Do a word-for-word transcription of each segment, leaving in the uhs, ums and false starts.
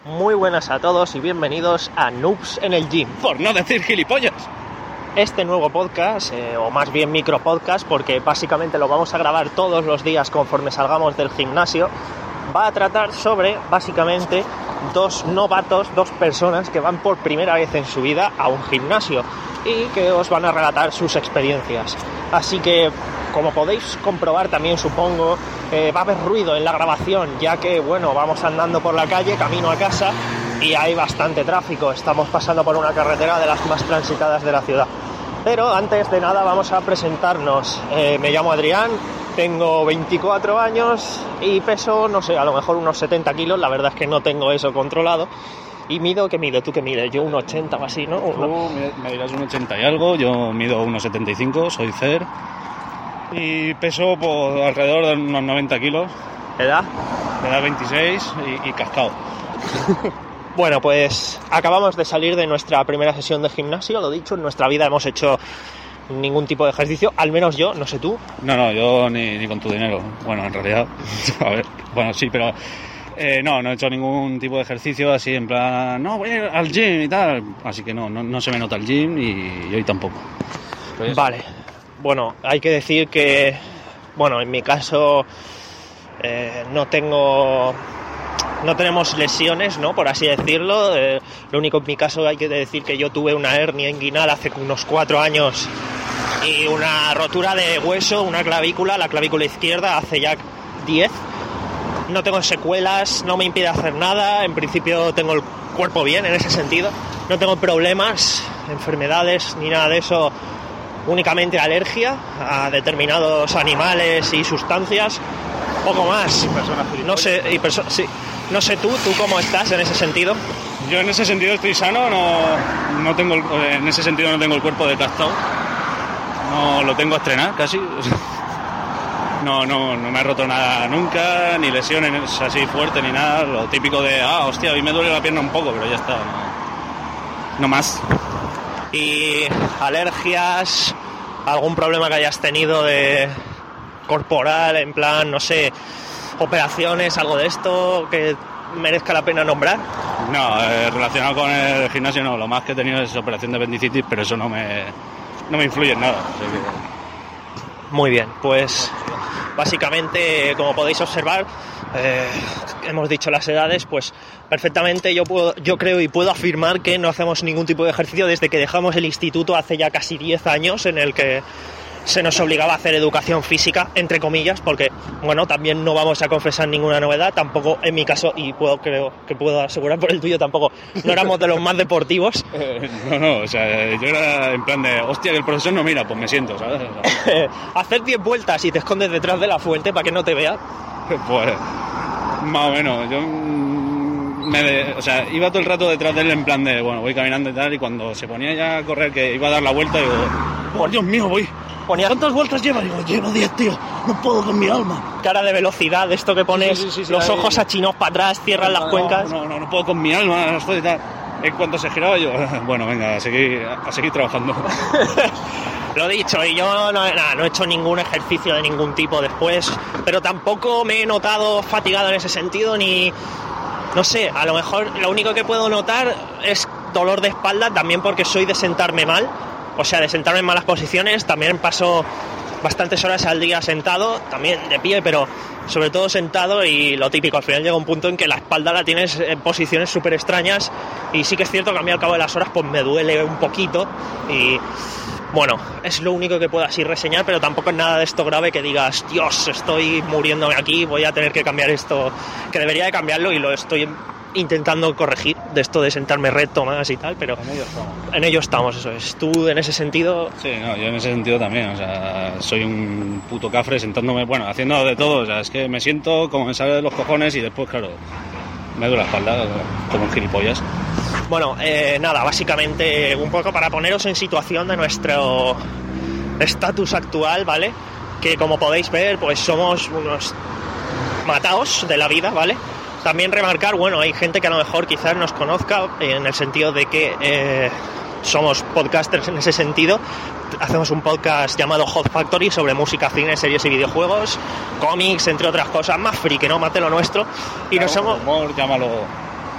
Muy buenas a todos y bienvenidos a Noobs en el Gym. Por no decir gilipollas. Este nuevo podcast, eh, o más bien micro podcast, porque básicamente lo vamos a grabar todos los días conforme salgamos del gimnasio, va a tratar sobre, básicamente, dos novatos, dos personas que van por primera vez en su vida a un gimnasio y que os van a relatar sus experiencias. Así que, como podéis comprobar también, supongo, eh, va a haber ruido en la grabación, ya que, bueno, vamos andando por la calle, camino a casa, y hay bastante tráfico. Estamos pasando por una carretera de las más transitadas de la ciudad. Pero antes de nada vamos a presentarnos. Eh, me llamo Adrián, tengo veinticuatro años y peso, no sé, a lo mejor unos setenta kilos. La verdad es que no tengo eso controlado. Y mido, ¿qué mido? ¿Tú qué mides? Yo un ochenta o así, ¿no? Tú me dirás un ochenta y algo, yo mido unos setenta y cinco, soy Cer. Y peso por alrededor de unos noventa kilos. ¿Edad? Edad veintiséis y, y cascado. Bueno, pues acabamos de salir de nuestra primera sesión de gimnasio. Lo dicho, en nuestra vida hemos hecho ningún tipo de ejercicio, al menos yo, no sé tú. No, no, yo ni, ni con tu dinero. Bueno, en realidad, a ver, bueno, sí, pero eh, no, no he hecho ningún tipo de ejercicio así en plan, no, voy a ir al gym y tal. Así que no, no, no se me nota el gym y, y hoy tampoco. Pues vale, bueno, hay que decir que, bueno, en mi caso eh, no tengo... No tenemos lesiones, ¿no? Por así decirlo. Eh, lo único en mi caso hay que decir que yo tuve una hernia inguinal hace unos cuatro años y una rotura de hueso, una clavícula, la clavícula izquierda, hace ya diez. No tengo secuelas, no me impide hacer nada. En principio tengo el cuerpo bien en ese sentido. No tengo problemas, enfermedades ni nada de eso. Únicamente alergia a determinados animales y sustancias. Poco más. No sé, y perso- sí. No sé tú, ¿tú cómo estás en ese sentido? Yo en ese sentido estoy sano, no, no tengo el, en ese sentido no tengo el cuerpo desgastado. No lo tengo a estrenar casi. No, no, no me ha roto nada nunca, ni lesiones así fuertes ni nada. Lo típico de, ah, hostia, a mí me duele la pierna un poco, pero ya está. No, no más. ¿Y alergias? ¿Algún problema que hayas tenido de corporal, en plan, no sé, operaciones, algo de esto que merezca la pena nombrar? No, eh, relacionado con el gimnasio no, lo más que he tenido es operación de apendicitis, pero eso no me, no me influye en nada. O sea que... Muy bien, pues básicamente, como podéis observar, eh, hemos dicho las edades, pues perfectamente yo puedo, yo creo y puedo afirmar que no hacemos ningún tipo de ejercicio desde que dejamos el instituto hace ya casi diez años, en el que se nos obligaba a hacer educación física, entre comillas, porque, bueno, también no vamos a confesar ninguna novedad, tampoco en mi caso, y puedo creo que puedo asegurar por el tuyo, tampoco, no éramos de los más deportivos. Eh, no, no, o sea, yo era en plan de, hostia, que el profesor no mira, pues me siento, ¿sabes? O sea, hacer diez vueltas y te escondes detrás de la fuente para que no te vea. Pues, más o menos, yo me de, o sea, iba todo el rato detrás de él en plan de, bueno, voy caminando y tal, y cuando se ponía ya a correr, que iba a dar la vuelta, digo, oh, Dios mío, voy... Ponía... ¿Cuántas vueltas lleva? Digo, llevo diez, tío, no puedo con mi alma. Cara de velocidad, de esto que pones, sí, sí, sí, sí, los ahí... ojos achinados para atrás, cierran no, las no, cuencas. No, no, no puedo con mi alma, no estoy y tal. En cuanto se giraba yo, bueno, venga, a seguir, a seguir trabajando. Lo dicho, y yo no, nada, no he hecho ningún ejercicio de ningún tipo después, pero tampoco me he notado fatigado en ese sentido, ni... No sé, a lo mejor lo único que puedo notar es dolor de espalda, también porque soy de sentarme mal, o sea, de sentarme en malas posiciones. También paso bastantes horas al día sentado, también de pie, pero sobre todo sentado, y lo típico, al final llega un punto en que la espalda la tienes en posiciones súper extrañas, y sí que es cierto que a mí al cabo de las horas pues me duele un poquito, y bueno, es lo único que puedo así reseñar, pero tampoco es nada de esto grave que digas, Dios, estoy muriéndome aquí, voy a tener que cambiar esto, que debería de cambiarlo, y lo estoy intentando corregir, de esto de sentarme recto más y tal, pero en ello estamos. En ello estamos, eso es. ¿Tú en ese sentido? Sí, no, yo en ese sentido también, o sea, soy un puto cafre sentándome, bueno, haciendo de todo, o sea, es que me siento como me sale de los cojones y después, claro, me duele la espalda como un gilipollas. Bueno, eh, nada, básicamente un poco para poneros en situación de nuestro estatus actual, ¿vale? Que como podéis ver, pues somos unos mataos de la vida, ¿vale? También remarcar, bueno, hay gente que a lo mejor quizás nos conozca en el sentido de que eh, somos podcasters en ese sentido. Hacemos un podcast llamado Hot Factory sobre música, cine, series y videojuegos, cómics, entre otras cosas, más friki, ¿no? Más de lo nuestro. Y claro, nos hemos... humor, llámalo...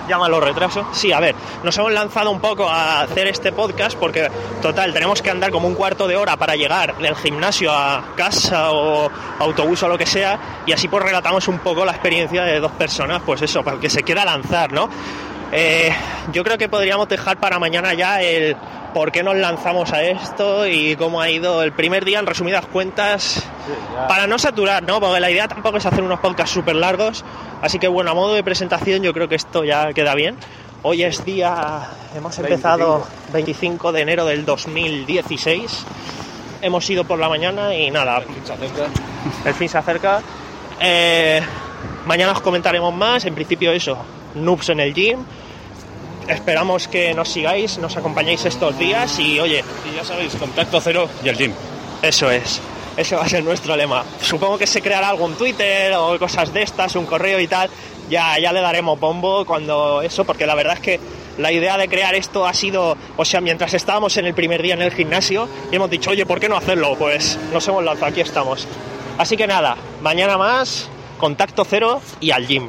Llámalo retraso. Sí, a ver, nos hemos lanzado un poco a hacer este podcast porque, total, tenemos que andar como un cuarto de hora para llegar del gimnasio a casa o autobús o lo que sea, y así pues relatamos un poco la experiencia de dos personas, pues eso, para el que se quiera lanzar, ¿no? Eh, yo creo que podríamos dejar para mañana ya el por qué nos lanzamos a esto y cómo ha ido el primer día, en resumidas cuentas, sí, para no saturar, ¿no? Porque la idea tampoco es hacer unos podcasts súper largos, así que bueno, a modo de presentación yo creo que esto ya queda bien. Hoy es día, hemos empezado veinticinco de enero del dos mil dieciséis, hemos ido por la mañana y nada, el fin se acerca, el fin se acerca. Eh, mañana os comentaremos más, en principio eso, noobs en el gym. Esperamos que nos sigáis, nos acompañéis estos días y oye, y ya sabéis, contacto cero y el gym. Eso es, ese va a ser nuestro lema. Supongo que se creará algún Twitter o cosas de estas, un correo y tal. Ya, ya le daremos bombo cuando eso, porque la verdad es que la idea de crear esto ha sido, o sea, mientras estábamos en el primer día en el gimnasio y hemos dicho, oye, ¿por qué no hacerlo? Pues nos hemos lanzado, aquí estamos. Así que nada, mañana más, contacto cero y al gym.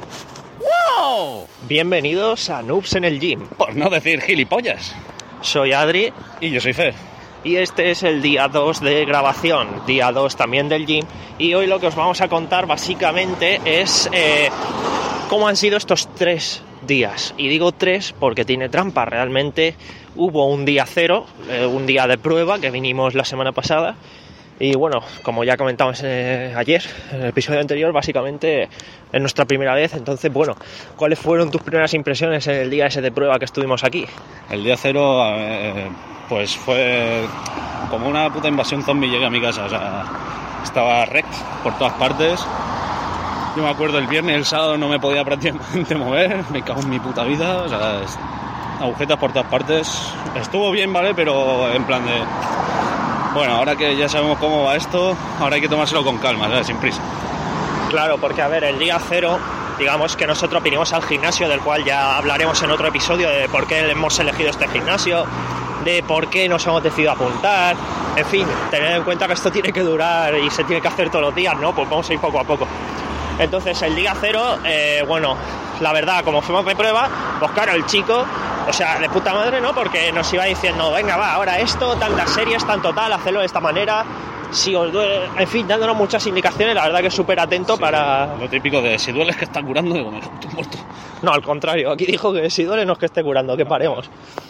¡Wow! Bienvenidos a Noobs en el Gym. Por no decir gilipollas. Soy Adri. Y yo soy Fer. Y este es el día dos de grabación, día dos también del gym. Y hoy lo que os vamos a contar básicamente es eh, cómo han sido estos tres días. Y digo tres porque tiene trampa. Realmente hubo un día cero, eh, un día de prueba que vinimos la semana pasada. Y bueno, como ya comentamos eh, ayer, en el episodio anterior, básicamente es nuestra primera vez. Entonces, bueno, ¿cuáles fueron tus primeras impresiones en el día ese de prueba que estuvimos aquí? El día cero, eh, pues fue como una puta invasión zombie. Llegué a mi casa, o sea, estaba wreck por todas partes. Yo me acuerdo el viernes y el sábado no me podía prácticamente mover, me cago en mi puta vida, o sea, agujetas por todas partes. Estuvo bien, ¿vale? Pero en plan de... Bueno, ahora que ya sabemos cómo va esto, ahora hay que tomárselo con calma, ¿sabes? Sin prisa. Claro, porque a ver, el día cero, digamos que nosotros vinimos al gimnasio, del cual ya hablaremos en otro episodio de por qué hemos elegido este gimnasio, de por qué nos hemos decidido apuntar, en fin, tener en cuenta que esto tiene que durar y se tiene que hacer todos los días, ¿no? Pues vamos a ir poco a poco. Entonces, el día cero, eh, bueno, la verdad, como fuimos de prueba, pues claro, el chico, o sea, de puta madre, ¿no? Porque nos iba diciendo, venga, va, ahora esto, tantas series, tanto tal, hacerlo de esta manera, si os duele, en fin, dándonos muchas indicaciones, la verdad que es súper atento, sí, para... Lo típico de, si duele es que está curando, digo, me estoy muerto. No, al contrario, aquí dijo que si duele no es que esté curando, que paremos.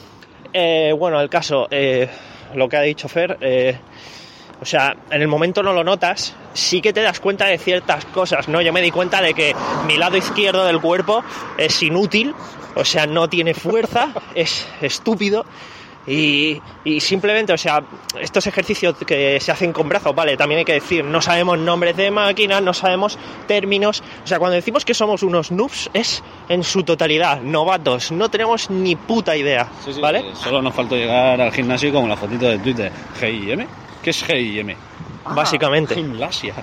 Eh, bueno, el caso, eh, lo que ha dicho Fer... Eh, O sea, en el momento no lo notas, sí que te das cuenta de ciertas cosas, ¿no? Yo me di cuenta de que mi lado izquierdo del cuerpo es inútil, o sea, no tiene fuerza, es estúpido y, y simplemente, o sea, estos ejercicios que se hacen con brazos, vale, también hay que decir, no sabemos nombres de máquinas, no sabemos términos, o sea, cuando decimos que somos unos noobs es en su totalidad, novatos, no tenemos ni puta idea, sí, sí, ¿vale? Solo nos faltó llegar al gimnasio como la fotito de Twitter, G I M. ¿Qué es G I M? Básicamente. Ah, gimnasia.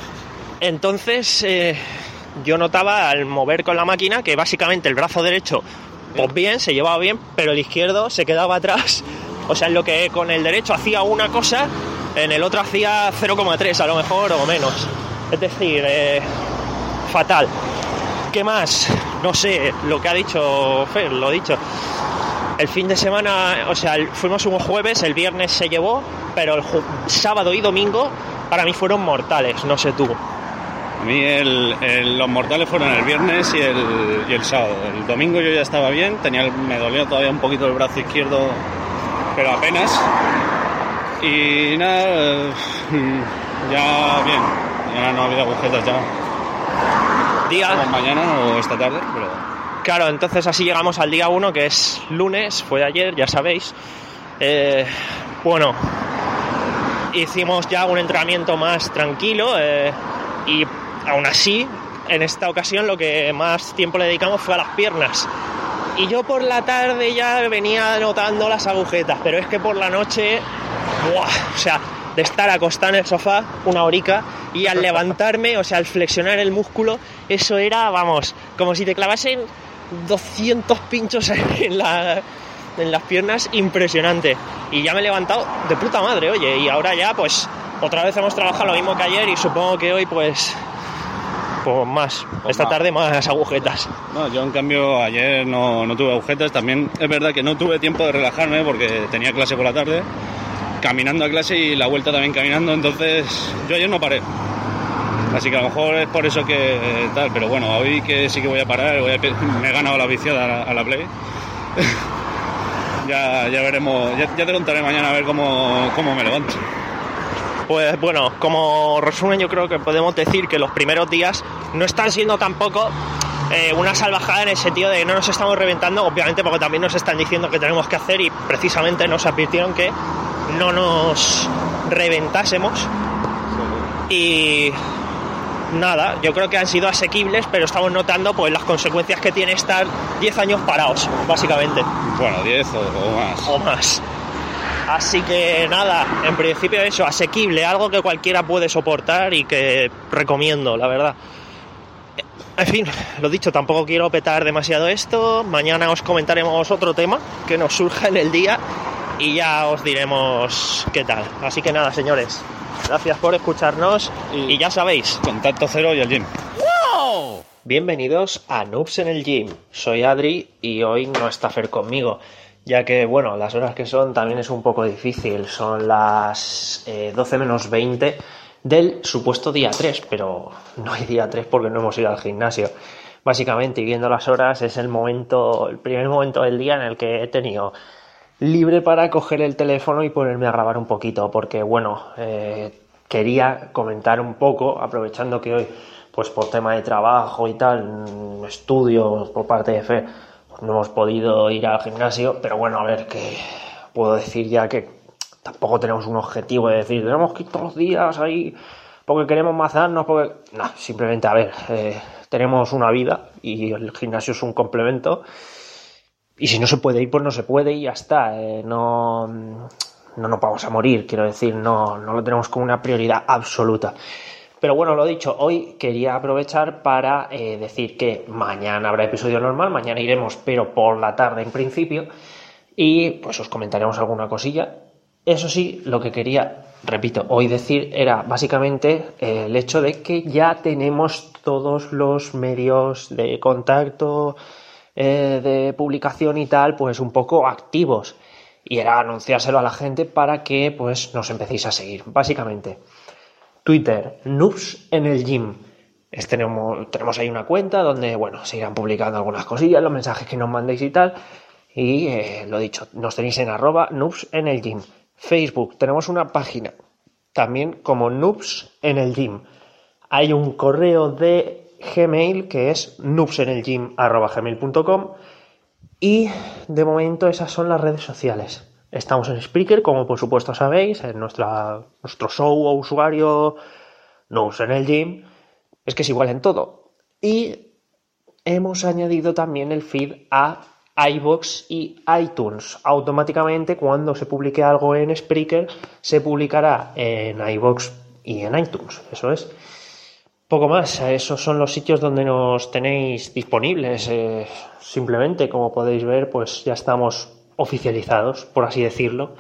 Entonces, eh, yo notaba al mover con la máquina que básicamente el brazo derecho, pues bien, se llevaba bien, pero el izquierdo se quedaba atrás. O sea, en lo que con el derecho hacía una cosa, en el otro hacía cero coma tres a lo mejor o menos. Es decir, eh, fatal. ¿Qué más? No sé, lo que ha dicho Fer, lo dicho. El fin de semana, o sea, fuimos un jueves, el viernes se llevó, pero el ju- sábado y domingo para mí fueron mortales, no sé tú. A mí el, el, los mortales fueron el viernes y el, y el sábado. El domingo yo ya estaba bien, tenía el, me dolía todavía un poquito el brazo izquierdo, pero apenas. Y nada, ya bien, ya no ha habido agujetas ya. Día... Como mañana o esta tarde, pero... Claro, entonces así llegamos al día uno, que es lunes, fue ayer, ya sabéis. Eh, bueno, hicimos ya un entrenamiento más tranquilo eh, y aún así, en esta ocasión lo que más tiempo le dedicamos fue a las piernas. Y yo por la tarde ya venía notando las agujetas, pero es que por la noche, ¡buah! O sea, de estar acostado en el sofá una horica y al levantarme, o sea, al flexionar el músculo, eso era, vamos, como si te clavasen doscientos pinchos en, la, en las piernas, impresionante. Y ya me he levantado de puta madre, oye, y ahora ya pues otra vez hemos trabajado lo mismo que ayer y supongo que hoy pues con más. Pues Esta más. tarde más agujetas. No, yo en cambio ayer no, no tuve agujetas. También es verdad que no tuve tiempo de relajarme porque tenía clase por la tarde, caminando a clase y la vuelta también caminando, entonces yo ayer no paré. Así que a lo mejor es por eso que tal, pero bueno, hoy que sí que voy a parar, voy a, me he ganado la viciada a la, a la Play. ya, ya veremos, ya, ya te contaré mañana a ver cómo, cómo me levanto. Pues bueno, como resumen yo creo que podemos decir que los primeros días no están siendo tampoco eh, una salvajada en el sentido de que no nos estamos reventando, obviamente porque también nos están diciendo que tenemos que hacer y precisamente nos advirtieron que no nos reventásemos. Y nada, yo creo que han sido asequibles, pero estamos notando pues las consecuencias que tiene estar diez años parados, básicamente. Bueno, diez o, o más. O más. Así que nada, en principio eso, asequible, algo que cualquiera puede soportar y que recomiendo, la verdad. En fin, lo dicho, tampoco quiero petar demasiado esto. Mañana os comentaremos otro tema que nos surja en el día y ya os diremos qué tal. Así que nada, señores, gracias por escucharnos y, y ya sabéis, contacto cero y el gym. ¡Wow! Bienvenidos a Noobs en el Gym. Soy Adri y hoy no está Fer conmigo, ya que, bueno, las horas que son también es un poco difícil. Son las eh, doce menos veinte del supuesto día tres, pero no hay día tres porque no hemos ido al gimnasio. Básicamente, y viendo las horas, es el momento, el primer momento del día en el que he tenido libre para coger el teléfono y ponerme a grabar un poquito, porque, bueno, eh, quería comentar un poco, aprovechando que hoy, pues por tema de trabajo y tal, estudios por parte de Fer, no hemos podido ir al gimnasio, pero bueno, a ver, que puedo decir ya que tampoco tenemos un objetivo de decir, tenemos que ir todos los días ahí porque queremos mazarnos, porque... No, simplemente, a ver, eh, tenemos una vida y el gimnasio es un complemento y si no se puede ir, pues no se puede y ya está, eh, no, no nos vamos a morir, quiero decir, no, no lo tenemos como una prioridad absoluta. Pero bueno, lo dicho, hoy quería aprovechar para eh, decir que mañana habrá episodio normal, mañana iremos, pero por la tarde en principio, y pues os comentaremos alguna cosilla. Eso sí, lo que quería, repito, hoy decir era básicamente eh, el hecho de que ya tenemos todos los medios de contacto, eh, de publicación y tal, pues un poco activos. Y era anunciárselo a la gente para que pues nos empecéis a seguir, básicamente. Twitter, Noobs en el Gym. Es, tenemos, tenemos ahí una cuenta donde, bueno, se irán publicando algunas cosillas, los mensajes que nos mandéis y tal. Y eh, lo dicho, nos tenéis en arroba Noobs en el Gym. Facebook, tenemos una página también como Noobs en el Gym. Hay un correo de Gmail que es noobsenelgym arroba gmail punto com. Y de momento esas son las redes sociales. Estamos en Spreaker, como por supuesto sabéis, en nuestra, nuestro show o usuario Noobs en el Gym. Es que es igual en todo. Y hemos añadido también el feed a iVoox y iTunes. Automáticamente, cuando se publique algo en Spreaker, se publicará en iVoox y en iTunes. Eso es. Poco más. Esos son los sitios donde nos tenéis disponibles. Eh, simplemente, como podéis ver, pues ya estamos oficializados, por así decirlo,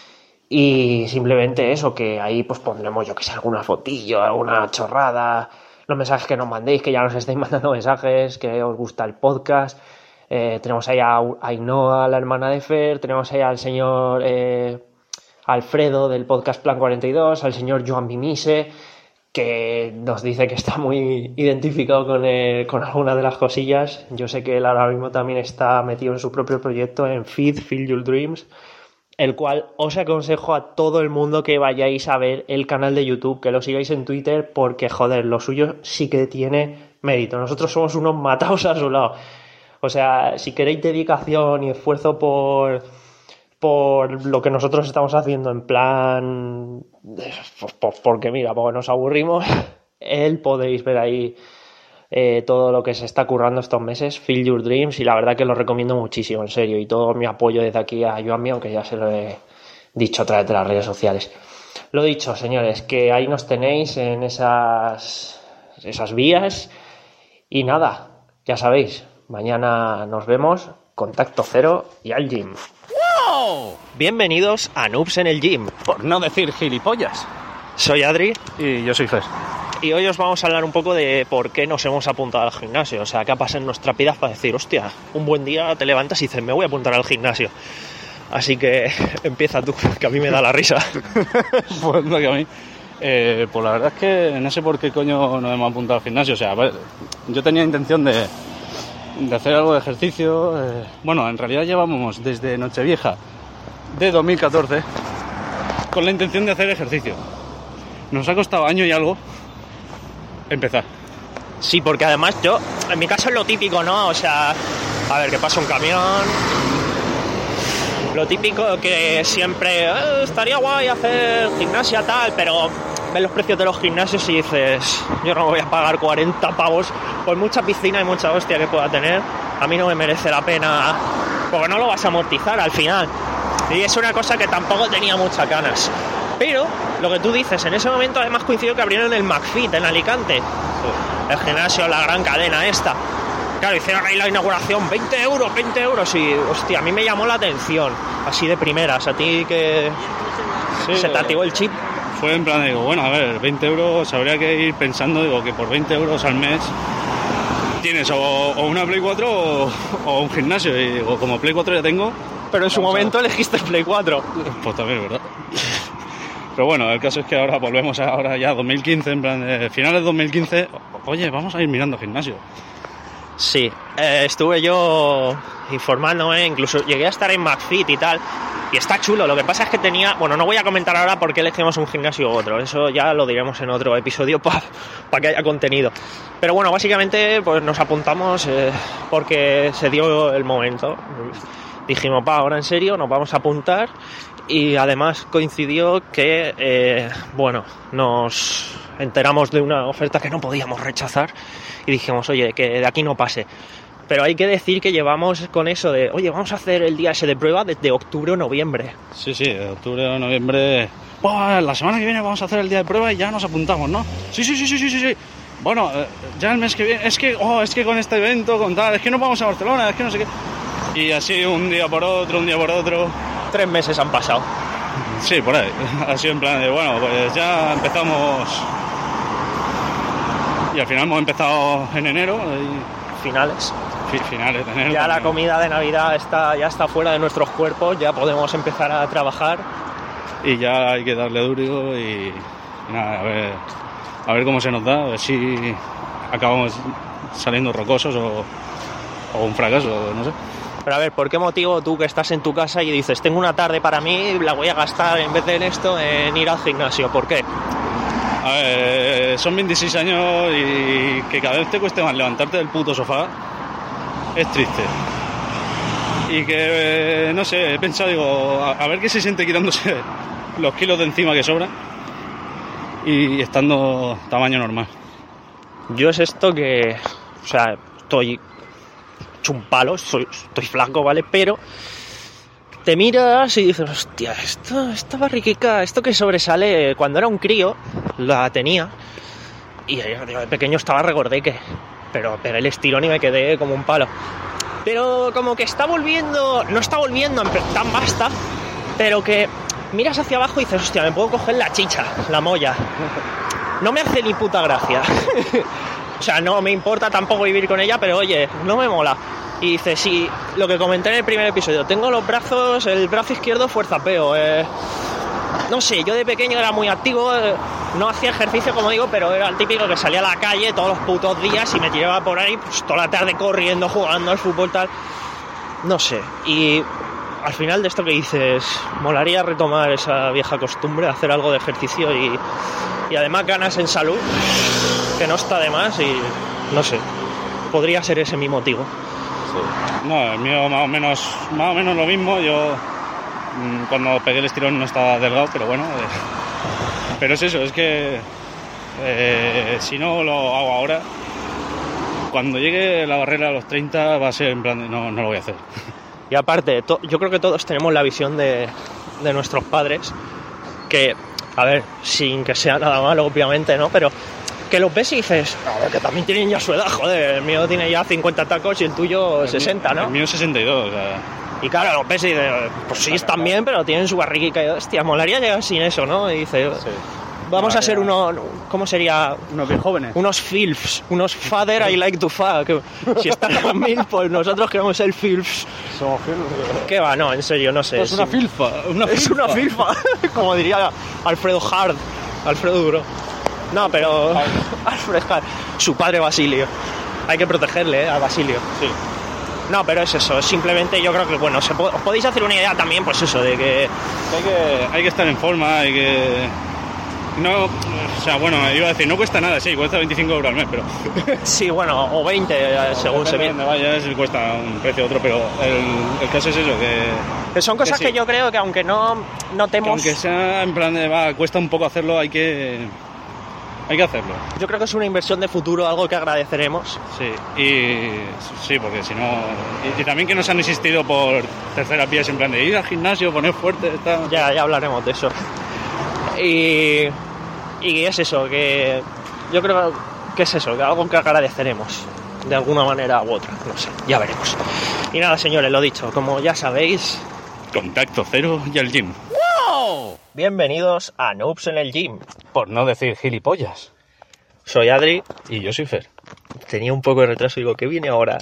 y simplemente eso, que ahí pues pondremos, yo que sé, alguna fotillo, alguna chorrada, los mensajes que nos mandéis, que ya nos estáis mandando mensajes, que os gusta el podcast. Eh, tenemos ahí a Ainhoa, la hermana de Fer, tenemos ahí al señor eh, Alfredo del podcast Plan cuarenta y dos, al señor Joan Bimise, que nos dice que está muy identificado con, el, con algunas de las cosillas. Yo sé que él ahora mismo también está metido en su propio proyecto en Feed, Feel Your Dreams, el cual os aconsejo a todo el mundo que vayáis a ver el canal de YouTube, que lo sigáis en Twitter, porque joder, lo suyo sí que tiene mérito. Nosotros somos unos mataos a su lado. O sea, si queréis dedicación y esfuerzo por... por lo que nosotros estamos haciendo en plan, pues porque mira, porque nos aburrimos, él podéis ver ahí eh, todo lo que se está currando estos meses, Feel Your Dreams, y la verdad que lo recomiendo muchísimo, en serio, y todo mi apoyo desde aquí a Joan, aunque ya se lo he dicho a través de las redes sociales. Lo dicho, señores, que ahí nos tenéis en esas, esas vías, y nada, ya sabéis, mañana nos vemos, contacto cero y al gym. Bienvenidos a Noobs en el Gym. Por no decir gilipollas. Soy Adri. Y yo soy Fer. Y hoy os vamos a hablar un poco de por qué nos hemos apuntado al gimnasio. O sea, qué ha pasado en nuestras vidas para decir, hostia, un buen día te levantas y dices, me voy a apuntar al gimnasio. Así que empieza tú, que a mí me da la risa. Pues no, que a mí. Eh, pues la verdad es que no sé por qué coño nos hemos apuntado al gimnasio. O sea, a ver, yo tenía intención de, de hacer algo de ejercicio. Eh, bueno, en realidad llevamos desde Nochevieja de dos mil catorce con la intención de hacer ejercicio. Nos ha costado año y algo empezar. Sí, porque además yo, en mi caso es lo típico, ¿no? O sea, a ver, que pasa un camión. Lo típico que siempre, eh, estaría guay hacer gimnasia tal, pero ves los precios de los gimnasios y dices, yo no voy a pagar cuarenta pavos por mucha piscina y mucha hostia que pueda tener. A mí no me merece la pena, porque no lo vas a amortizar al final. Y es una cosa que tampoco tenía muchas ganas. Pero lo que tú dices, en ese momento además coincidió que abrieron el McFit en Alicante, el gimnasio, la gran cadena esta. Claro, hicieron ahí la inauguración, veinte euros, veinte euros, y hostia, a mí me llamó la atención, así de primeras. A ti que sí, se te activó el chip. Fue en plan, digo, bueno, a ver, veinte euros, habría que ir pensando, digo, que por veinte euros al mes tienes o, o una Play cuatro o, o un gimnasio, y digo, como Play cuatro ya tengo. Pero en su momento a... elegiste el Play cuatro. Pues también, ¿verdad? Pero bueno, el caso es que ahora volvemos a ahora ya dos mil quince, en plan de finales de dos mil quince, oye, vamos a ir mirando gimnasio. Sí, eh, estuve yo informándome, incluso llegué a estar en McFit y tal, y está chulo. Lo que pasa es que tenía, bueno, no voy a comentar ahora por qué elegimos un gimnasio u otro, eso ya lo diremos en otro episodio para pa que haya contenido. Pero bueno, básicamente pues nos apuntamos eh, porque se dio el momento. Dijimos, va, ahora en serio, nos vamos a apuntar. Y además coincidió que, eh, bueno, nos enteramos de una oferta que no podíamos rechazar y dijimos, oye, que de aquí no pase. Pero hay que decir que llevamos con eso de, oye, vamos a hacer el día ese de prueba desde octubre o noviembre. Sí, sí, de octubre o noviembre. Buah, la semana que viene vamos a hacer el día de prueba y ya nos apuntamos, ¿no? Sí, sí, sí, sí, sí, sí, sí. Bueno, eh, ya el mes que viene, es que, oh, es que con este evento, con tal, es que no vamos a Barcelona, es que no sé qué. Y así un día por otro, un día por otro. Tres meses han pasado. Sí, por ahí. Ha sido en plan de, bueno, pues ya empezamos. Y al final hemos empezado en enero. Y... Finales. Sí, finales de enero. Ya también. La comida de Navidad está, ya está fuera de nuestros cuerpos, ya podemos empezar a trabajar. Y ya hay que darle duro y, y nada, a ver, a ver cómo se nos da, a ver si acabamos saliendo rocosos o, o un fracaso, no sé. Pero a ver, ¿por qué motivo tú que estás en tu casa y dices, tengo una tarde para mí, la voy a gastar en vez de en esto, en ir al gimnasio? ¿Por qué? A ver, son veintiséis años y que cada vez te cueste más levantarte del puto sofá, es triste. Y que, no sé, he pensado, digo, a, a ver qué se siente quitándose los kilos de encima que sobran y estando tamaño normal. Yo es esto que, o sea, estoy... un palo, soy, estoy flaco, ¿vale? Pero te miras y dices, hostia, esto, esta barriquica, esto que sobresale, cuando era un crío, la tenía, y de pequeño estaba regordeque, pero pegué el estirón y me quedé como un palo. Pero como que está volviendo, no está volviendo tan basta, pero que miras hacia abajo y dices, hostia, me puedo coger la chicha, la molla. No me hace ni puta gracia. O sea, no me importa tampoco vivir con ella, pero oye, no me mola. Y dice, sí, lo que comenté en el primer episodio, tengo los brazos, el brazo izquierdo fuerzapeo. Eh, no sé, yo de pequeño era muy activo, eh, no hacía ejercicio, como digo, pero era el típico que salía a la calle todos los putos días y me tiraba por ahí pues, toda la tarde corriendo, jugando al fútbol, tal. No sé, y al final de esto que dices, molaría retomar esa vieja costumbre, hacer algo de ejercicio y, y además ganas en salud, que no está de más y no sé, podría ser ese mi motivo. Sí. No, el mío más o menos más o menos lo mismo. Yo cuando pegué el estirón no estaba delgado, pero bueno, eh, pero es eso, es que eh, si no lo hago ahora, cuando llegue la barrera a los treinta va a ser en plan de, no, no lo voy a hacer. Y aparte, to- yo creo que todos tenemos la visión de, de nuestros padres, que, a ver, sin que sea nada malo, obviamente, ¿no? Pero que los ves y dices, a ver, que también tienen ya su edad, joder, el mío tiene ya cincuenta tacos y el tuyo el sesenta, mío, ¿no? El mío sesenta y dos, o sea... Y claro, los ves y dices, pues sí, están bien, pero tienen su barriguica y hostia, molaría llegar sin eso, ¿no? Y dices, sí. vamos a ser unos, ¿cómo sería? Unos bien jóvenes. Unos filfs, unos father I like to fuck. Si están con mil, pues nosotros queremos ser filfs. Somos filfs. ¿Qué va? No, en serio, no sé. Es una sí. filfa. Una Es filfa. una filfa, como diría Alfredo Hard. Alfredo Duro. No, pero... Alfred Hard. Su padre Basilio. Hay que protegerle, ¿eh? A Basilio. Sí. No, pero es eso. Simplemente yo creo que, bueno, se po- os podéis hacer una idea también, pues eso, de que... Hay que, hay que estar en forma, hay que... No, o sea, bueno, iba a decir, no cuesta nada, sí, cuesta veinticinco euros al mes, pero... Sí, bueno, o veinte, eh, según se Depende de ve. donde vayas, cuesta un precio u otro, pero el, el caso es eso, que... Que son cosas que que, sí. yo creo que aunque no que notemos... aunque sea en plan de, va, cuesta un poco hacerlo, hay que... Hay que hacerlo. Yo creo que es una inversión de futuro, algo que agradeceremos. Sí, y sí, porque si no... Y, y también que nos han insistido por terceras vías en plan de ir al gimnasio, poner fuerte, está... Ya, ya hablaremos de eso. Y, y es eso, que yo creo que es eso, que algo que agradeceremos de alguna manera u otra, no sé, ya veremos. Y nada, señores, lo dicho, como ya sabéis, Contacto cero y al gym. bienvenidos a Noobs en el Gym. Por no decir gilipollas. Soy Adri, Y yo soy Fer. tenía un poco de retraso y digo, ¿qué viene ahora?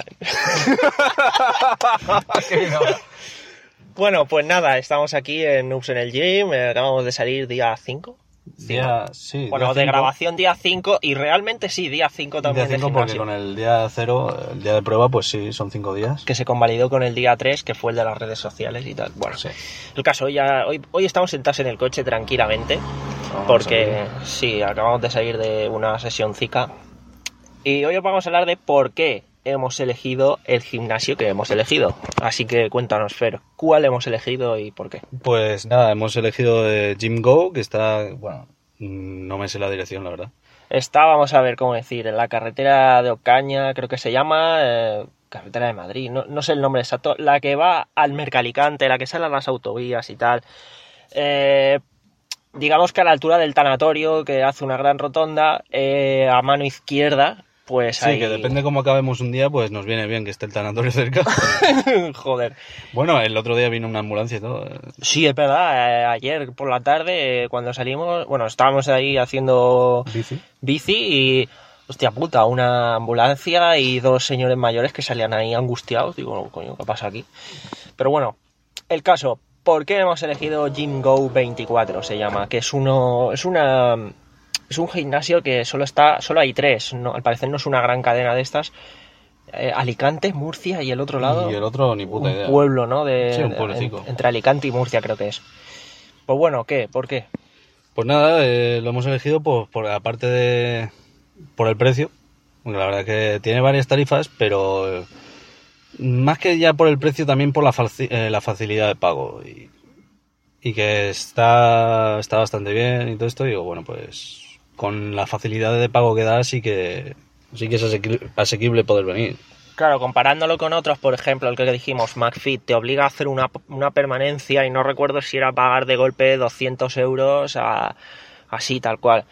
¿Qué viene ahora? Bueno, pues nada, estamos aquí en Noobs en el Gym, eh, acabamos de salir día cinco. Día, sí, Bueno, día de cinco. grabación día cinco y realmente sí, día cinco también Día de cinco porque gimnasio. con el día cero, el día de prueba, pues sí, son cinco días. Que se convalidó con el día tres, que fue el de las redes sociales y tal. Bueno, Sí. el caso, hoy, ya, hoy, hoy estamos sentados en el coche tranquilamente, Vamos porque a ver. sí, acabamos de salir de una sesión Zika. Y hoy os vamos a hablar de por qué hemos elegido el gimnasio que hemos elegido. Así que cuéntanos, Fer, ¿cuál hemos elegido y por qué? Pues nada, hemos elegido eh, Gym Go, que está, bueno, mm, no me sé la dirección, la verdad. Está, vamos a ver cómo decir, en la carretera de Ocaña, creo que se llama, eh, carretera de Madrid, no, no sé el nombre exacto, la que va al Mercalicante, la que sale a las autovías y tal. Eh, digamos que a la altura del tanatorio, que hace una gran rotonda, eh, a mano izquierda, pues Sí, ahí... que depende cómo acabemos un día, pues nos viene bien que esté el tanatorio cerca. Joder. Bueno, el otro día vino una ambulancia y todo. eh, Sí, es verdad, eh, ayer por la tarde, eh, cuando salimos, bueno, estábamos ahí haciendo Bici. bici y... Hostia puta, una ambulancia y dos señores mayores que salían ahí angustiados. Digo, coño, ¿qué pasa aquí? Pero bueno, el caso, ¿por qué hemos elegido Gym Go veinticuatro? Se llama, que es uno, es una, es un gimnasio que solo está, solo hay tres, no, al parecer no es una gran cadena de estas. Eh, Alicante, Murcia y el otro lado. Y el otro ni puta un idea. pueblo, ¿no? De, Sí, un pueblecito. en- entre Alicante y Murcia creo que es. Pues bueno, ¿qué? ¿Por qué? Pues nada, eh, lo hemos elegido pues, por aparte de por el precio, porque la verdad que tiene varias tarifas, pero eh, más que ya por el precio, también por la, faci- eh, la facilidad de pago y, y que está, está bastante bien y todo esto. Digo, bueno, pues con la facilidad de pago que da, sí que sí que es asequi- asequible poder venir. Claro, comparándolo con otros, por ejemplo, el que dijimos, McFit, te obliga a hacer una, una permanencia y no recuerdo si era pagar de golpe doscientos euros a, así, tal cual.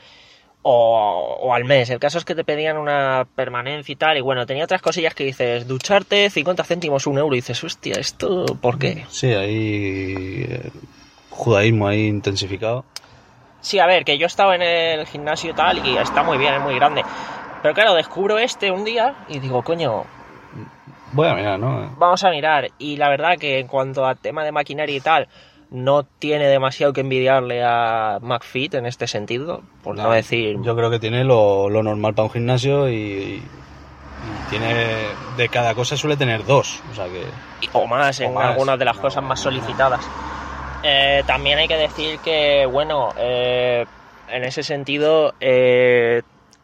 O, o al mes. El caso es que te pedían una permanencia y tal. Y bueno, tenía otras cosillas que dices, ducharte, cincuenta céntimos, un euro. Y dices, hostia, ¿esto por qué? Sí, hay eh, judaísmo ahí intensificado. Sí, a ver, que yo he estado en el gimnasio y tal y está muy bien, es muy grande. Pero claro, descubro este un día y digo, coño, Voy a mirar, ¿no? vamos a mirar. Y la verdad que en cuanto a tema de maquinaria y tal, no tiene demasiado que envidiarle a McFit en este sentido, por no, decir... Yo creo que tiene lo, lo normal para un gimnasio y, y tiene de cada cosa suele tener dos, o sea que o más en o más. algunas de las No, cosas más no. solicitadas. Eh, también hay que decir que, bueno, eh, en ese sentido eh,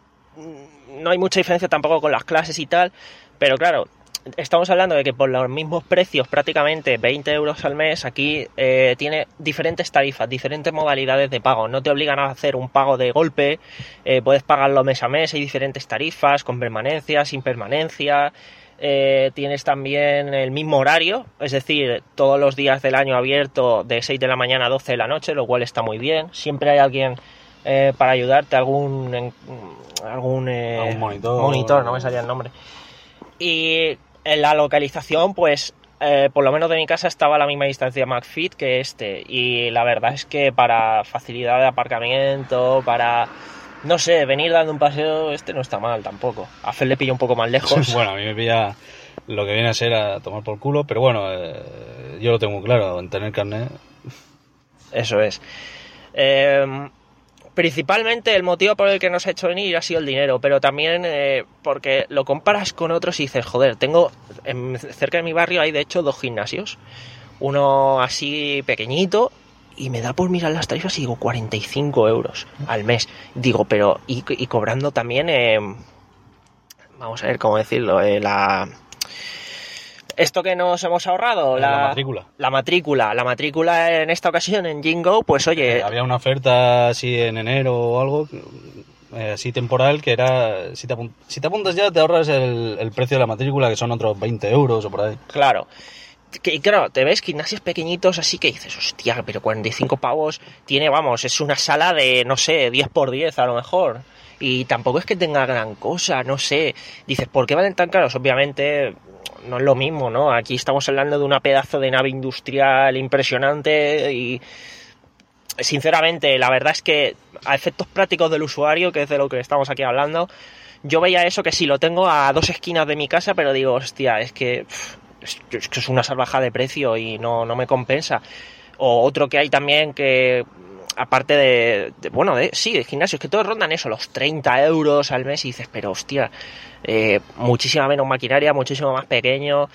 no hay mucha diferencia tampoco con las clases y tal, pero claro, estamos hablando de que por los mismos precios, prácticamente veinte euros al mes, aquí eh, tiene diferentes tarifas, diferentes modalidades de pago. No te obligan a hacer un pago de golpe, eh, puedes pagarlo mes a mes, hay diferentes tarifas, con permanencia, sin permanencia. Eh, tienes también el mismo horario, es decir, todos los días del año abierto de seis de la mañana a doce de la noche, lo cual está muy bien. Siempre hay alguien eh, para ayudarte, algún, en, algún, eh, Algún monitor. monitor, no me salía el nombre. Y en la localización, pues eh, por lo menos de mi casa estaba a la misma distancia McFit que este, y la verdad es que para facilidad de aparcamiento, para, no sé, venir dando un paseo, este no está mal tampoco. A Fer le pilla un poco más lejos. Bueno, a mí me pilla lo que viene a ser a tomar por culo, pero bueno, eh, yo lo tengo muy claro, en tener carnet. Eso es. Eh, principalmente el motivo por el que nos ha hecho venir ha sido el dinero, pero también eh, porque lo comparas con otros y dices, joder, tengo en, cerca de mi barrio hay de hecho dos gimnasios, uno así pequeñito, y me da por mirar las tarifas y digo cuarenta y cinco euros al mes. Digo, pero y, y cobrando también, eh, vamos a ver cómo decirlo, eh, la... Esto que nos hemos ahorrado, La, la, la matrícula. La matrícula, la matrícula en esta ocasión en Jingo, pues oye... Eh, había una oferta así en enero o algo, eh, así temporal, que era, si te, apunt- si te apuntas ya te ahorras el, el precio de la matrícula, que son otros veinte euros o por ahí. Claro. Que, y claro, te ves gimnasios pequeñitos así que dices, hostia, pero cuarenta y cinco pavos tiene, vamos, es una sala de, no sé, diez por diez a lo mejor. Y tampoco es que tenga gran cosa, no sé. Dices, ¿por qué valen tan caros? Obviamente no es lo mismo, ¿no? Aquí estamos hablando de una pedazo de nave industrial impresionante y, sinceramente, la verdad es que a efectos prácticos del usuario, que es de lo que estamos aquí hablando, yo veía eso que sí, lo tengo a dos esquinas de mi casa, pero digo, hostia, es que... Pff, es que es una salvajada de precio y no, no me compensa. O otro que hay también que, aparte de, de bueno, de, sí, de gimnasios, que todos rondan eso, los treinta euros al mes, y dices, pero hostia, eh, muchísima menos maquinaria, muchísimo más pequeño.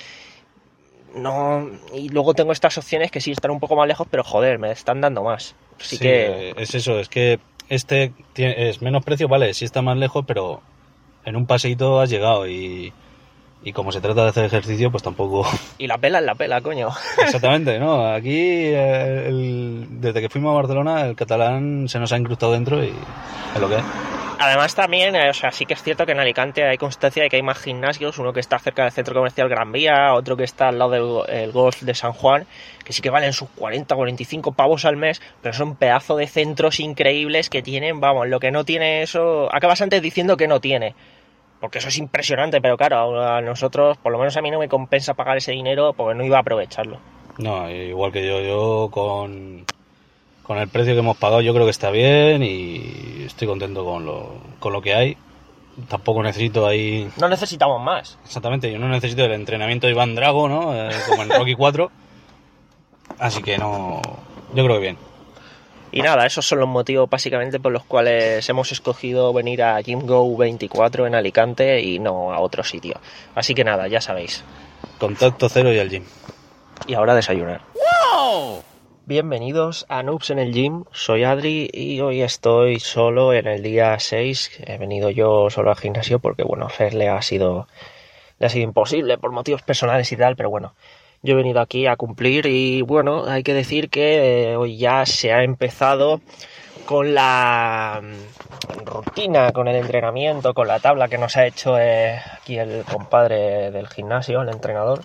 No, y luego tengo estas opciones que sí están un poco más lejos, pero joder, me están dando más. Así Sí, que... es eso, es que este tiene, es menos precio, vale, sí está más lejos, pero en un paseíto has llegado y... Y como se trata de hacer ejercicio, pues tampoco... Y la pela es la pela, coño. Exactamente, ¿no? Aquí, eh, el, desde que fuimos a Barcelona, el catalán se nos ha incrustado dentro y es lo que es. Además también, o sea, sí que es cierto que en Alicante hay constancia de que hay más gimnasios, uno que está cerca del centro comercial Gran Vía, otro que está al lado del el golf de San Juan, que sí que valen sus cuarenta, cuarenta y cinco pavos al mes, pero son pedazo de centros increíbles que tienen, vamos, lo que no tiene eso... Acabas antes diciendo que no tiene. Porque eso es impresionante, pero claro, a nosotros, por lo menos a mí no me compensa pagar ese dinero porque no iba a aprovecharlo. No, igual que yo, yo con, con el precio que hemos pagado yo creo que está bien y estoy contento con lo, con lo que hay. Tampoco necesito ahí... No necesitamos más. Exactamente, yo no necesito el entrenamiento de Iván Drago, ¿no? Eh, como en Rocky cuatro. Así que no... Yo creo que bien. Y nada, esos son los motivos básicamente por los cuales hemos escogido venir a GymGo veinticuatro en Alicante y no a otro sitio. Así que nada, ya sabéis. Contacto cero y al gym. Y ahora desayunar. ¡Wow! Bienvenidos a Noobs en el Gym, soy Adri y hoy estoy solo en el día seis. He venido yo solo al gimnasio porque, bueno, a Fer le ha sido, le ha sido imposible por motivos personales y tal, pero bueno... Yo he venido aquí a cumplir y bueno, hay que decir que eh, hoy ya se ha empezado con la rutina, con el entrenamiento, con la tabla que nos ha hecho eh, aquí el compadre del gimnasio, el entrenador.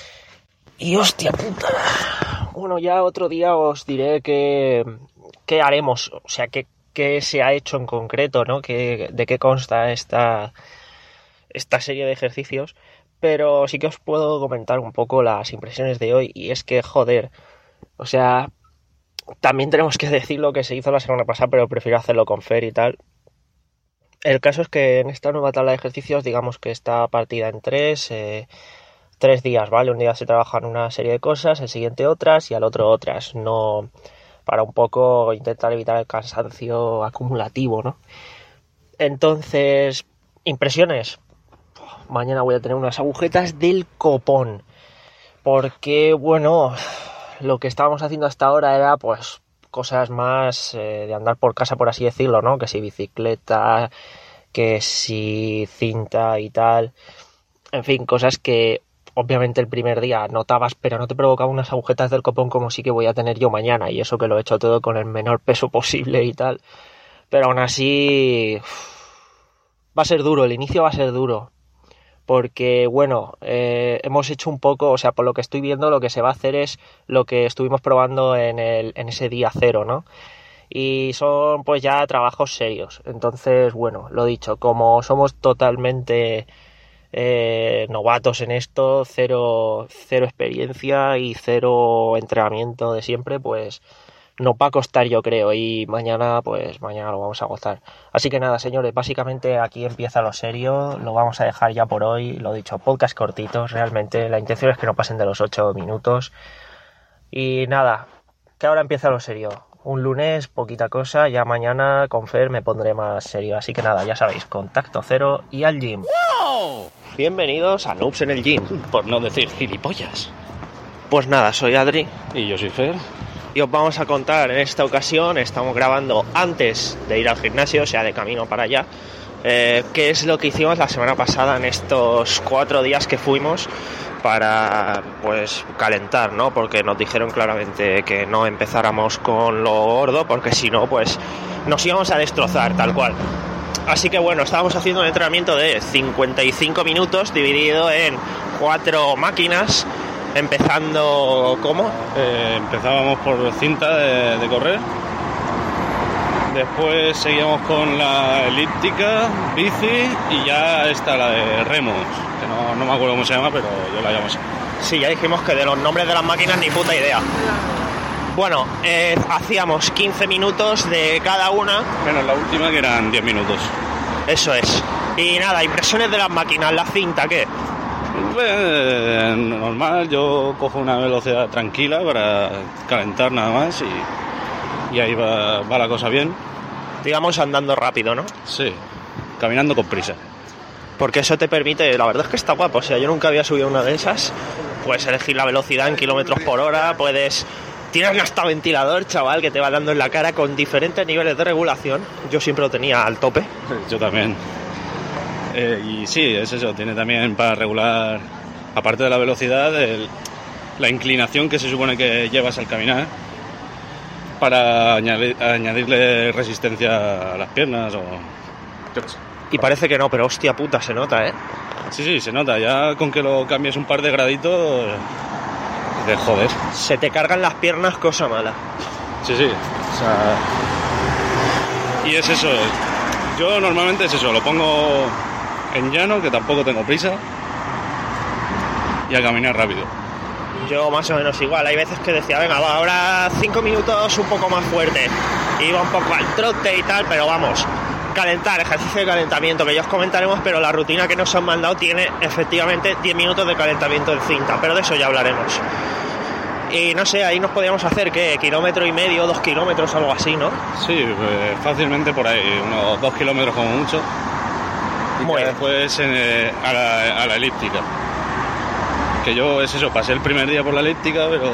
Y hostia puta, bueno, ya otro día os diré qué, qué haremos, o sea, qué, qué se ha hecho en concreto, ¿no? ¿Qué, de qué consta esta, esta serie de ejercicios. Pero sí que os puedo comentar un poco las impresiones de hoy. Y es que, joder, o sea, también tenemos que decir lo que se hizo la semana pasada, pero prefiero hacerlo con Fer y tal. El caso es que en esta nueva tabla de ejercicios, digamos que está partida en tres, eh, tres días, ¿vale? Un día se trabajan una serie de cosas, el siguiente otras y al otro otras. No, para un poco intentar evitar el cansancio acumulativo, ¿no? Entonces, impresiones... Mañana voy a tener unas agujetas del copón. Porque, bueno, lo que estábamos haciendo hasta ahora era, pues, cosas más eh, de andar por casa, por así decirlo, ¿no? Que si bicicleta, que si cinta y tal. En fin, cosas que, obviamente, el primer día notabas, pero no te provocaba unas agujetas del copón como sí que voy a tener yo mañana. Y eso que lo he hecho todo con el menor peso posible y tal. Pero aún así, va a ser duro, el inicio va a ser duro. Porque, bueno, eh, hemos hecho un poco, o sea, por lo que estoy viendo, lo que se va a hacer es lo que estuvimos probando en, el, en ese día cero, ¿no? Y son, pues, ya trabajos serios. Entonces, bueno, lo dicho, como somos totalmente eh, novatos en esto, cero, cero experiencia y cero entrenamiento de siempre, pues nos va a costar, yo creo, y mañana, pues mañana lo vamos a gozar. Así que nada, señores, básicamente aquí empieza lo serio, lo vamos a dejar ya por hoy, lo dicho, podcast cortitos, realmente la intención es que no pasen de los ocho minutos. Y nada, que ahora empieza lo serio. Un lunes, poquita cosa, ya mañana con Fer me pondré más serio. Así que nada, ya sabéis, contacto cero y al gym. ¡Wow! Bienvenidos a Noobs en el Gym. Por no decir gilipollas. Pues nada, soy Adri. Y yo soy Fer. Y os vamos a contar en esta ocasión, estamos grabando antes de ir al gimnasio, o sea, de camino para allá, eh, qué es lo que hicimos la semana pasada en estos cuatro días que fuimos para, pues, calentar, ¿no? Porque nos dijeron claramente que no empezáramos con lo gordo, porque si no, pues, nos íbamos a destrozar, tal cual. Así que bueno, estábamos haciendo un entrenamiento de cincuenta y cinco minutos dividido en cuatro máquinas. Empezando, ¿cómo? Eh, empezábamos por cinta de, de correr. Después seguíamos con la elíptica, bici y ya está la de remos, que no, no me acuerdo cómo se llama, pero yo la llamo así. Sí, ya dijimos que de los nombres de las máquinas ni puta idea. Bueno, eh, hacíamos quince minutos de cada una. Menos la última, que eran diez minutos. Eso es. Y nada, impresiones de las máquinas, la cinta, ¿qué? Eh, normal, yo cojo una velocidad tranquila para calentar nada más y, y ahí va, va la cosa bien. Digamos andando rápido, ¿no? Sí, caminando con prisa. Porque eso te permite, la verdad es que está guapo, o sea, yo nunca había subido una de esas. Puedes elegir la velocidad en kilómetros por hora, puedes... Tienes hasta ventilador, chaval, que te va dando en la cara con diferentes niveles de regulación. Yo siempre lo tenía al tope. Yo también. Eh, y sí, es eso, tiene también para regular, aparte de la velocidad, el, la inclinación que se supone que llevas al caminar, para añadir, añadirle resistencia a las piernas o... Y parece que no, pero hostia puta, se nota, ¿eh? Sí, sí, se nota, ya con que lo cambies un par de graditos, de joder. Se te cargan las piernas, cosa mala. Sí, sí, o sea... Y es eso, yo normalmente es eso, lo pongo... en llano, que tampoco tengo prisa, y a caminar rápido. Yo más o menos igual, hay veces que decía, venga, va, ahora cinco minutos un poco más fuerte, iba un poco al trote y tal, pero vamos, calentar, ejercicio de calentamiento, que ya os comentaremos, pero la rutina que nos han mandado tiene efectivamente diez minutos de calentamiento en cinta, pero de eso ya hablaremos. Y no sé, ahí nos podíamos hacer, ¿qué? Kilómetro y medio, dos kilómetros, algo así, ¿no? Sí, pues, fácilmente por ahí, unos dos kilómetros como mucho. Y Muy después eh, a, la, a la elíptica. Que yo, es eso, pasé el primer día por la elíptica, pero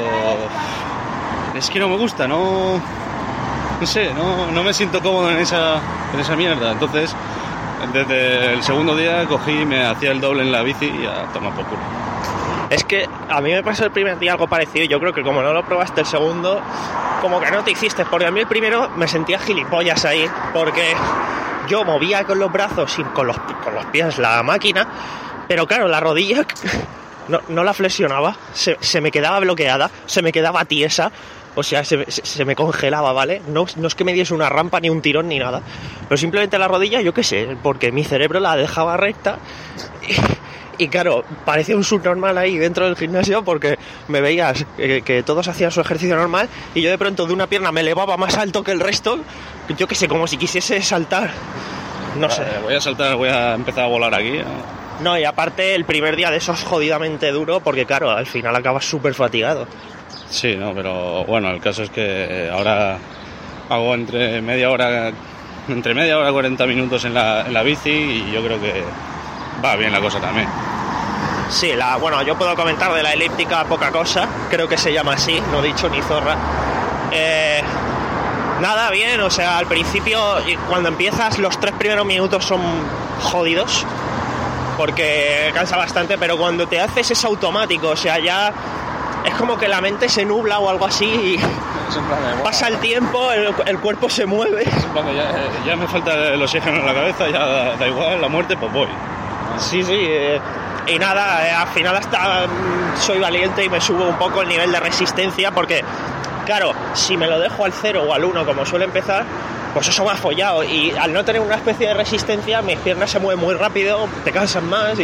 es que no me gusta, no no sé, no, no me siento cómodo en esa, en esa mierda. Entonces, desde el segundo día cogí y me hacía el doble en la bici y a tomar por culo. Es que a mí me pasó el primer día algo parecido. Yo creo que como no lo probaste el segundo, como que no te hiciste, porque a mí el primero me sentía gilipollas ahí, porque yo movía con los brazos y con los, con los pies la máquina, pero claro, la rodilla no, no la flexionaba, se, se me quedaba bloqueada, se me quedaba tiesa, o sea, se, se, se me congelaba, ¿vale? No, no es que me diese una rampa, ni un tirón, ni nada, pero simplemente la rodilla, yo qué sé, porque mi cerebro la dejaba recta y, y claro, parecía un subnormal ahí dentro del gimnasio, porque me veías que, que todos hacían su ejercicio normal y yo de pronto de una pierna me elevaba más alto que el resto, yo qué sé, como si quisiese saltar. No sé. Vale, voy a saltar, voy a empezar a volar aquí, ¿no? No, y aparte el primer día de eso es jodidamente duro, porque claro, al final acabas súper fatigado. Sí, no, pero bueno, el caso es que ahora hago entre media hora, entre media hora y cuarenta minutos en la, en la bici, y yo creo que va bien la cosa también. Sí, la, bueno, yo puedo comentar de la elíptica poca cosa, creo que se llama así, no he dicho ni zorra. Eh, nada, bien, o sea, al principio, cuando empiezas, los tres primeros minutos son jodidos, porque cansa bastante, pero cuando te haces es automático, o sea, ya es como que la mente se nubla o algo así y pasa el tiempo, el, el cuerpo se mueve. Ya, ya me falta el oxígeno en la cabeza, ya da, da igual, la muerte, pues voy. Sí, sí, eh, y nada, eh, al final hasta mm, soy valiente y me subo un poco el nivel de resistencia, porque claro, si me lo dejo al cero o al uno como suele empezar, pues eso me ha follado, y al no tener una especie de resistencia mis piernas se mueven muy rápido, te cansan más y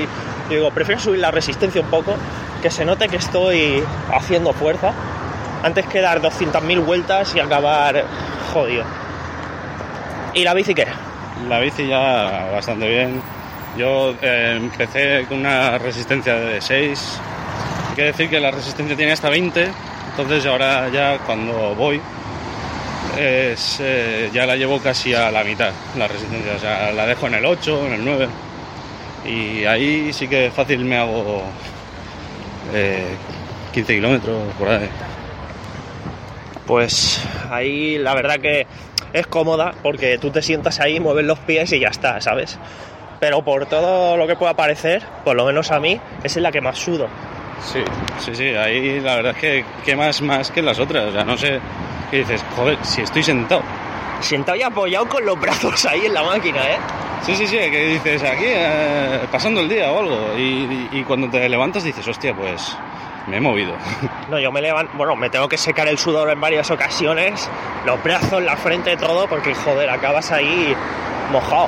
Yo digo, prefiero subir la resistencia un poco, que se note que estoy haciendo fuerza, antes que dar doscientas mil vueltas y acabar jodido. ¿Y la bici qué? La bici ya bastante bien. Yo eh, empecé con una resistencia de seis. Quiere decir que la resistencia tiene hasta veinte. Entonces ahora ya cuando voy es, eh, ya la llevo casi a la mitad, la resistencia. O sea, la dejo en el ocho, en el nueve. Y ahí sí que fácil me hago eh, quince kilómetros por ahí. Pues ahí la verdad que es cómoda porque tú te sientas ahí, mueves los pies y ya está, ¿sabes? Pero por todo lo que pueda parecer, por lo menos a mí, esa es la que más sudo. Sí, sí, sí, ahí la verdad es que quemas más que las otras. O sea, no sé, qué dices, joder, si estoy sentado. Sentado y apoyado con los brazos ahí en la máquina, ¿eh? Sí, sí, sí, que dices aquí, eh, pasando el día o algo. Y, y, y cuando te levantas dices, hostia, pues me he movido. No, yo me levanto, bueno, me tengo que secar el sudor en varias ocasiones, los brazos, la frente, todo, porque joder, acabas ahí mojado.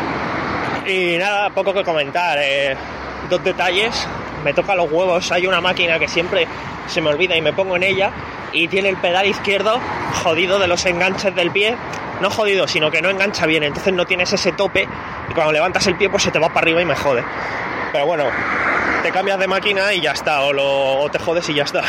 Y nada, poco que comentar, eh, dos detalles, me toca los huevos, hay una máquina que siempre se me olvida y me pongo en ella, y tiene el pedal izquierdo jodido de los enganches del pie, no jodido, sino que no engancha bien, entonces no tienes ese tope, y cuando levantas el pie pues se te va para arriba y me jode. Pero bueno, te cambias de máquina y ya está, o, lo, o te jodes y ya está.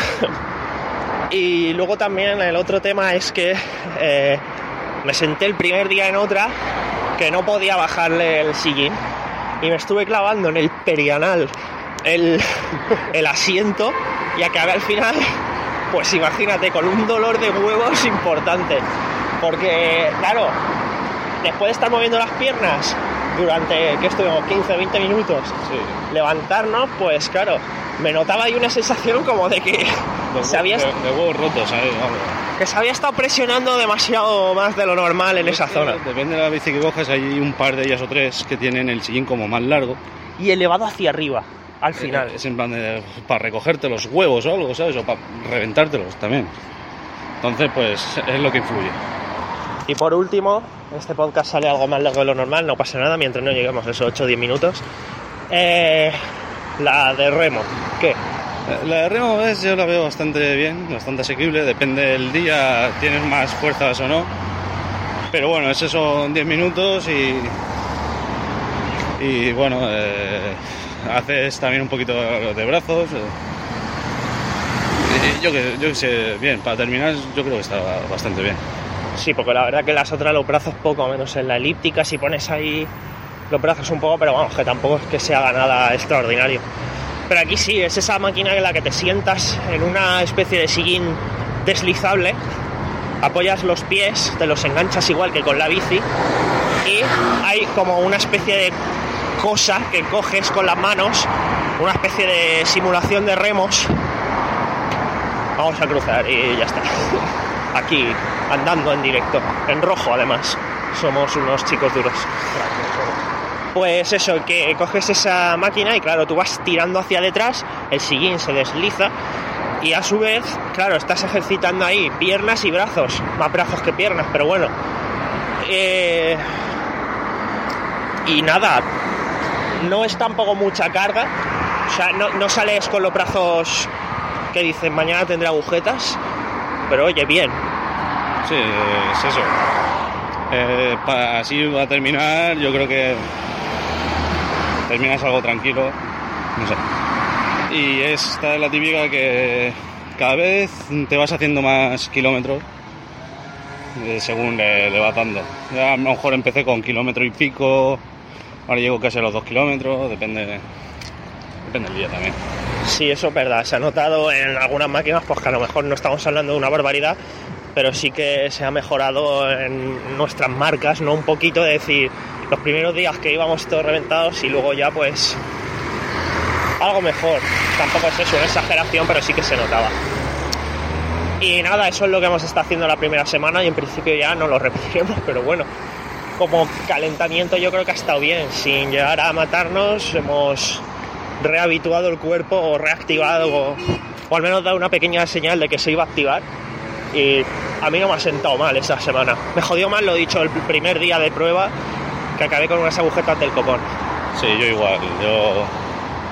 Y luego también el otro tema es que eh, me senté el primer día en otra que no podía bajarle el sillín y me estuve clavando en el perianal el, el asiento y acabé al final, pues imagínate, con un dolor de huevos importante, porque claro, después de estar moviendo las piernas durante, ¿qué estuvimos? quince a veinte minutos, sí. Levantarnos, pues claro, me notaba ahí una sensación como de que de, se había, de, de huevos rotos, ¿sabes? que se había estado presionando demasiado más de lo normal en esa zona. Depende de la bici que cojas, hay un par de ellas o tres que tienen el sillín como más largo y elevado hacia arriba al final. Es en plan de, para recogerte los huevos o algo, ¿sabes? O para reventártelos también. Entonces, pues es lo que influye. Y por último, este podcast sale algo más largo de lo normal, no pasa nada mientras no lleguemos a esos ocho o diez minutos. Eh, la de remo, ¿qué? La de remo, ¿ves? Yo la veo bastante bien, bastante asequible, depende del día, tienes más fuerzas o no. Pero bueno, es eso, diez minutos y... Y bueno, eh, haces también un poquito de brazos. Eh, yo que yo que sé, bien, para terminar yo creo que está bastante bien. Sí, porque la verdad que las otras los brazos poco, menos en la elíptica, si pones ahí los brazos un poco, pero vamos, que tampoco es que se haga nada extraordinario. Pero aquí sí, es esa máquina en la que te sientas en una especie de sillín deslizable, apoyas los pies, te los enganchas igual que con la bici, y hay como una especie de cosa que coges con las manos, una especie de simulación de remos. Vamos a cruzar y ya está. Aquí, andando en directo, en rojo además, somos unos chicos duros. Pues eso, que coges esa máquina y claro, tú vas tirando hacia detrás, el sillín se desliza y a su vez, claro, estás ejercitando ahí piernas y brazos, más brazos que piernas, pero bueno. Eh... Y nada, no es tampoco mucha carga, o sea, no, no sales con los brazos que dicen mañana tendré agujetas, pero oye, bien. Sí, es eso. Eh, para así va a terminar, yo creo que terminas algo tranquilo, no sé. Y esta es la típica que cada vez te vas haciendo más kilómetros eh, según le, le vas dando. Ya a lo mejor empecé con kilómetro y pico, ahora llego casi a los dos kilómetros, depende, depende del día también. Sí, eso es verdad, se ha notado en algunas máquinas, pues que a lo mejor no estamos hablando de una barbaridad, pero sí que se ha mejorado en nuestras marcas, ¿no? Un poquito, de decir, los primeros días que íbamos todos reventados y luego ya pues algo mejor. Tampoco es eso, una exageración, pero sí que se notaba. Y nada, eso es lo que hemos estado haciendo la primera semana y en principio ya no lo repetiremos, pero bueno, como calentamiento yo creo que ha estado bien, sin llegar a matarnos, hemos rehabituado el cuerpo o reactivado o, o al menos dado una pequeña señal de que se iba a activar. Y a mí no me ha sentado mal esa semana. Me jodió mal, lo dicho, el primer día de prueba, que acabé con unas agujetas del copón. Sí, yo igual. Yo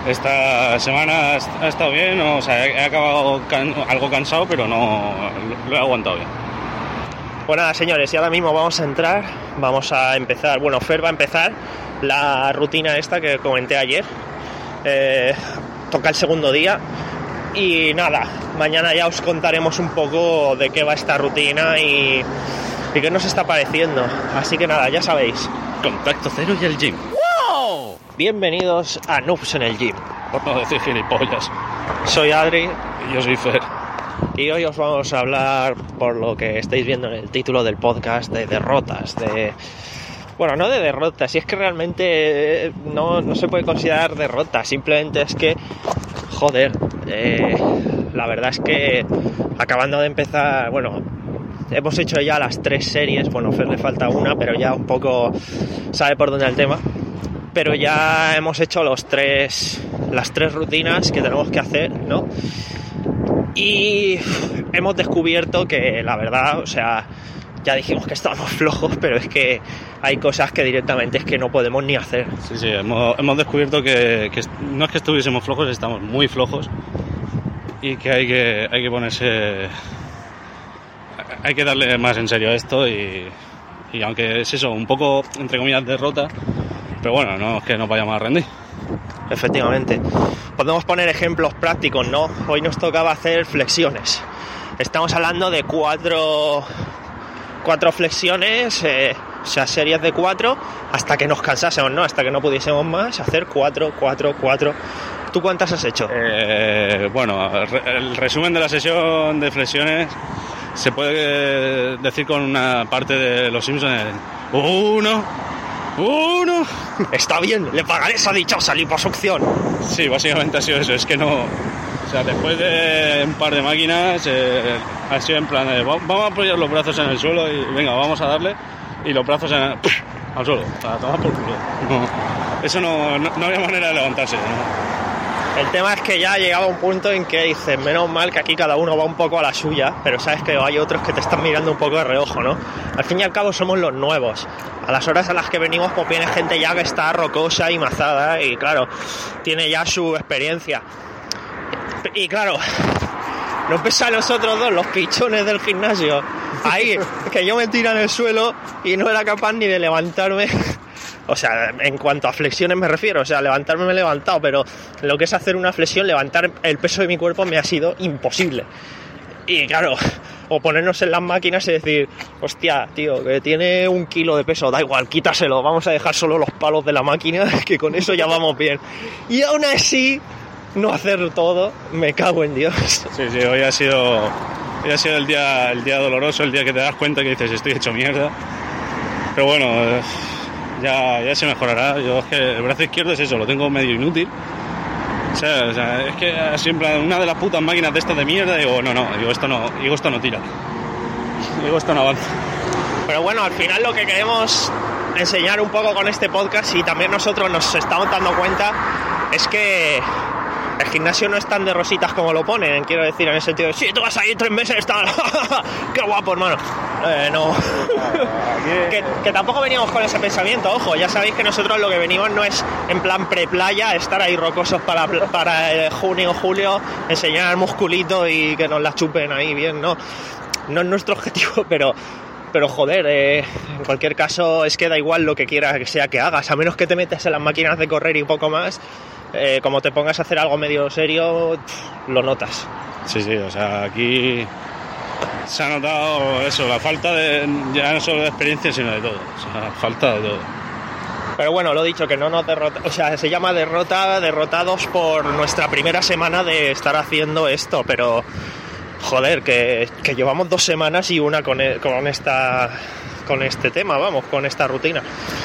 Esta semana ha estado bien, o sea, he acabado can- algo cansado, pero no lo, lo he aguantado bien. Pues nada, señores, y ahora mismo vamos a entrar, vamos a empezar, bueno, Fer va a empezar la rutina esta que comenté ayer. Eh, toca el segundo día y nada, mañana ya os contaremos un poco de qué va esta rutina y, y qué nos está pareciendo. Así que nada, ya sabéis. Contacto cero y el gym. ¡Wow! Bienvenidos a Noobs en el Gym. Por no decir gilipollas. Soy Adri. Y yo soy Fer. Y hoy os vamos a hablar, por lo que estáis viendo en el título del podcast, de derrotas, de... Bueno, no de derrotas, si es que realmente no, no se puede considerar derrota, simplemente es que, joder, eh, la verdad es que acabando de empezar, bueno, hemos hecho ya las tres series, bueno, a Fer le falta una, pero ya un poco sabe por dónde el tema, pero ya hemos hecho los tres, las tres rutinas que tenemos que hacer, ¿no? Y hemos descubierto que la verdad, o sea, ya dijimos que estábamos flojos, pero es que hay cosas que directamente es que no podemos ni hacer. Sí, sí, hemos, hemos descubierto que, que no es que estuviésemos flojos, estamos muy flojos y que hay que, hay que ponerse... Hay que darle más en serio a esto y, y aunque es eso, un poco, entre comillas, derrota, pero bueno, no es que nos vayamos a rendir. Efectivamente. Podemos poner ejemplos prácticos, ¿no? Hoy nos tocaba hacer flexiones. Estamos hablando de cuatro... cuatro flexiones, eh, o sea, series de cuatro, hasta que nos cansásemos, ¿no? Hasta que no pudiésemos más, hacer cuatro, cuatro, cuatro. ¿Tú cuántas has hecho? Eh, bueno, el resumen de la sesión de flexiones se puede decir con una parte de Los Simpsons. Uno, uno. Está bien, le pagaré esa dichosa liposucción. Sí, básicamente ha sido eso, es que no... O sea, después de un par de máquinas, eh, ha sido en plan de, vamos a apoyar los brazos en el suelo y venga, vamos a darle, y los brazos en el, ¡puf!, al suelo, a tomar por culo. No, eso no, no, no había manera de levantarse, ¿no? El tema es que ya ha llegado a un punto en que dices, menos mal que aquí cada uno va un poco a la suya, pero sabes que hay otros que te están mirando un poco de reojo, ¿no? Al fin y al cabo somos los nuevos. A las horas a las que venimos pues viene gente ya que está rocosa y mazada y claro, tiene ya su experiencia. Y claro, no pesa a los otros dos, los pichones del gimnasio. Ahí, que yo me tiro en el suelo y no era capaz ni de levantarme. O sea, en cuanto a flexiones me refiero, o sea, levantarme me he levantado, pero lo que es hacer una flexión, levantar el peso de mi cuerpo me ha sido imposible. Y claro, o ponernos en las máquinas y decir, hostia, tío, que tiene un kilo de peso, da igual, quítaselo, vamos a dejar solo los palos de la máquina, que con eso ya vamos bien. Y aún así... no hacer todo, me cago en Dios. Sí, sí, hoy ha sido hoy ha sido el día el día doloroso, el día que te das cuenta que dices estoy hecho mierda. Pero bueno, ya, ya se mejorará. Yo es que el brazo izquierdo es eso, lo tengo medio inútil. O sea, o sea es que siempre una de las putas máquinas de estas de mierda, digo, no, no, digo esto no, digo esto no tira. Digo esto no avanza. Pero bueno, al final lo que queremos enseñar un poco con este podcast y también nosotros nos estamos dando cuenta es que el gimnasio no es tan de rositas como lo ponen, quiero decir, en el sentido de, sí, tú vas ahí tres meses, tal, qué guapo, hermano. Eh, no. que, que tampoco veníamos con ese pensamiento, ojo, ya sabéis que nosotros lo que venimos no es en plan pre-playa, estar ahí rocosos para, para eh, junio o julio, enseñar el musculito y que nos la chupen ahí bien, no. No es nuestro objetivo, pero... Pero joder, eh, en cualquier caso es que da igual lo que quiera que sea que hagas, a menos que te metas en las máquinas de correr y poco más, eh, como te pongas a hacer algo medio serio, pff, lo notas. Sí, sí, o sea, aquí se ha notado eso, la falta de, ya no solo de experiencia, sino de todo, o sea, falta de todo. Pero bueno, lo dicho, que no nos derrota, o sea, se llama derrota, derrotados por nuestra primera semana de estar haciendo esto, pero... Joder, que, que llevamos dos semanas y una con, con esta con este tema, vamos, con esta rutina.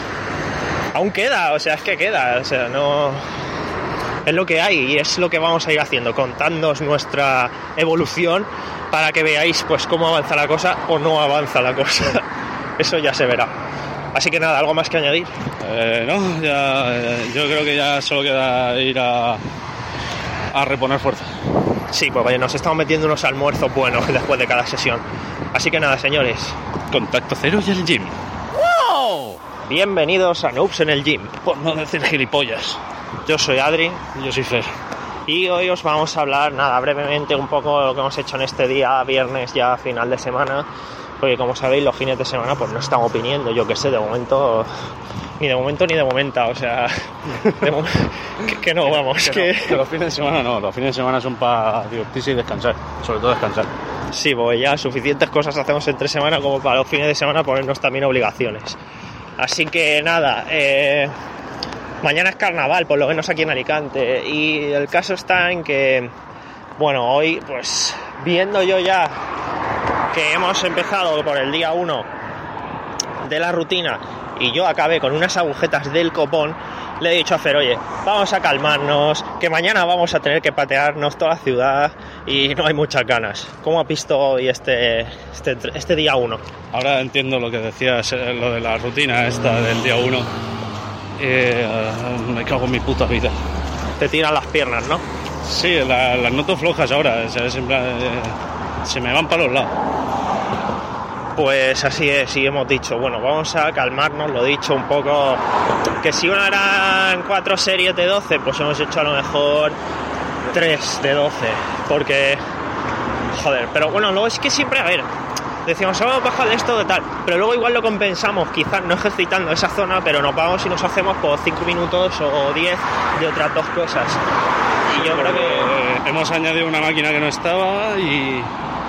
Aún queda, o sea, es que queda, o sea, no... Es lo que hay y es lo que vamos a ir haciendo, contándoos nuestra evolución para que veáis pues cómo avanza la cosa o no avanza la cosa. Eso ya se verá. Así que nada, ¿algo más que añadir? Eh, no, ya, yo creo que ya solo queda ir a, a reponer fuerza. Sí, pues vaya, nos estamos metiendo unos almuerzos buenos después de cada sesión. Así que nada, señores. Contacto cero y el gym. ¡Wow! Bienvenidos a Noobs en el Gym. Por no decir gilipollas. Yo soy Adri. Y yo soy Fer. Y hoy os vamos a hablar, nada, brevemente un poco de lo que hemos hecho en este día, viernes ya final de semana. Porque como sabéis, los fines de semana pues no estamos viniendo, yo qué sé, de momento... Ni de momento ni de momento, o sea... De mo- que, que no, vamos, que, que... No, que los fines de semana no, los fines de semana son para divertirse y descansar, sobre todo descansar. Sí, pues ya suficientes cosas hacemos entre semana como para los fines de semana ponernos también obligaciones. Así que nada, eh, mañana es carnaval, por lo menos aquí en Alicante, y el caso está en que, bueno, hoy pues viendo yo ya que hemos empezado por el día uno de la rutina y yo acabé con unas agujetas del copón, le he dicho a Fer, oye, vamos a calmarnos, que mañana vamos a tener que patearnos toda la ciudad y no hay muchas ganas. ¿Cómo has visto hoy este, este, este día uno? Ahora entiendo lo que decías, lo de la rutina esta del día uno. Eh, me cago en mi puta vida. Te tiran las piernas, ¿no? Sí, la, las noto flojas ahora, o sea, es en plan, eh, se me van para los lados. Pues así es, y hemos dicho, bueno, vamos a calmarnos, lo dicho un poco, que si una eran cuatro series de doce, pues hemos hecho a lo mejor tres de doce, porque, joder, pero bueno, luego es que siempre, a ver, decíamos, vamos a bajar de esto de tal, pero luego igual lo compensamos, quizás no ejercitando esa zona, pero nos vamos y nos hacemos por cinco minutos o diez de otras dos cosas, y yo creo que... Eh, hemos añadido una máquina que no estaba y...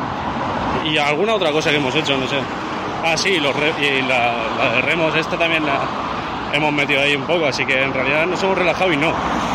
y alguna otra cosa que hemos hecho, no sé. Ah, sí, los re- y la, la de remos esta también la hemos metido ahí un poco, así que en realidad nos hemos relajado y no.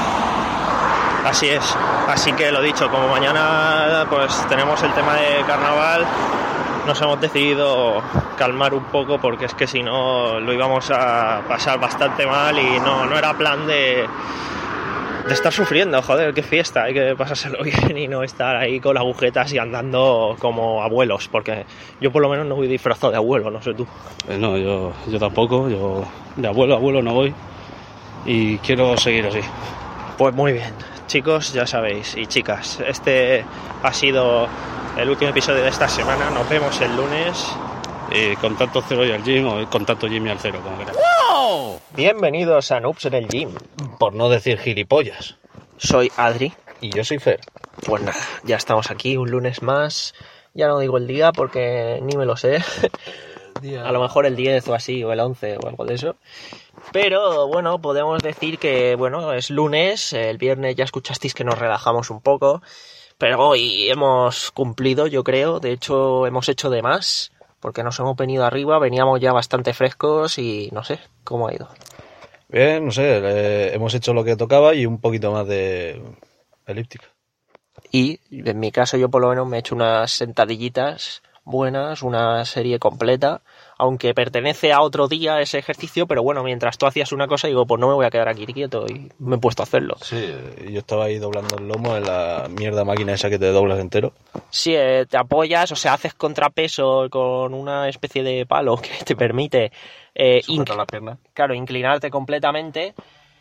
Así es, así que lo dicho, como mañana pues tenemos el tema de carnaval, nos hemos decidido calmar un poco porque es que si no lo íbamos a pasar bastante mal y no, no era plan de... de estar sufriendo, joder, qué fiesta, hay que pasárselo bien y no estar ahí con las agujetas y andando como abuelos, porque yo por lo menos no voy disfrazado de abuelo, no sé tú. Eh, no, yo, yo tampoco, yo de abuelo a abuelo no voy y quiero seguir así. Pues muy bien, chicos, ya sabéis, y chicas, este ha sido el último episodio de esta semana, nos vemos el lunes. Eh, contacto cero y al gym o contacto Jimmy al cero, como queráis. ¡Wow! Bienvenidos a Noobs en el Gym. Por no decir gilipollas. Soy Adri. Y yo soy Fer. Pues nada, ya estamos aquí un lunes más. Ya no digo el día porque ni me lo sé. A lo mejor el diez o así, o el once o algo de eso. Pero bueno, podemos decir que bueno, es lunes. El viernes ya escuchasteis que nos relajamos un poco. Pero hoy hemos cumplido, yo creo. De hecho, hemos hecho de más. Porque nos hemos venido arriba, veníamos ya bastante frescos y no sé, ¿cómo ha ido? Bien, no sé, eh, hemos hecho lo que tocaba y un poquito más de elíptica. Y en mi caso yo por lo menos me he hecho unas sentadillitas buenas, una serie completa, aunque pertenece a otro día ese ejercicio, pero bueno, mientras tú hacías una cosa digo, pues no me voy a quedar aquí quieto y me he puesto a hacerlo. Sí, yo estaba ahí doblando el lomo en la mierda máquina esa que te doblas entero. Sí, eh, te apoyas, o sea, haces contrapeso con una especie de palo que te permite eh, Sujeta inc- la pierna. Claro, inclinarte completamente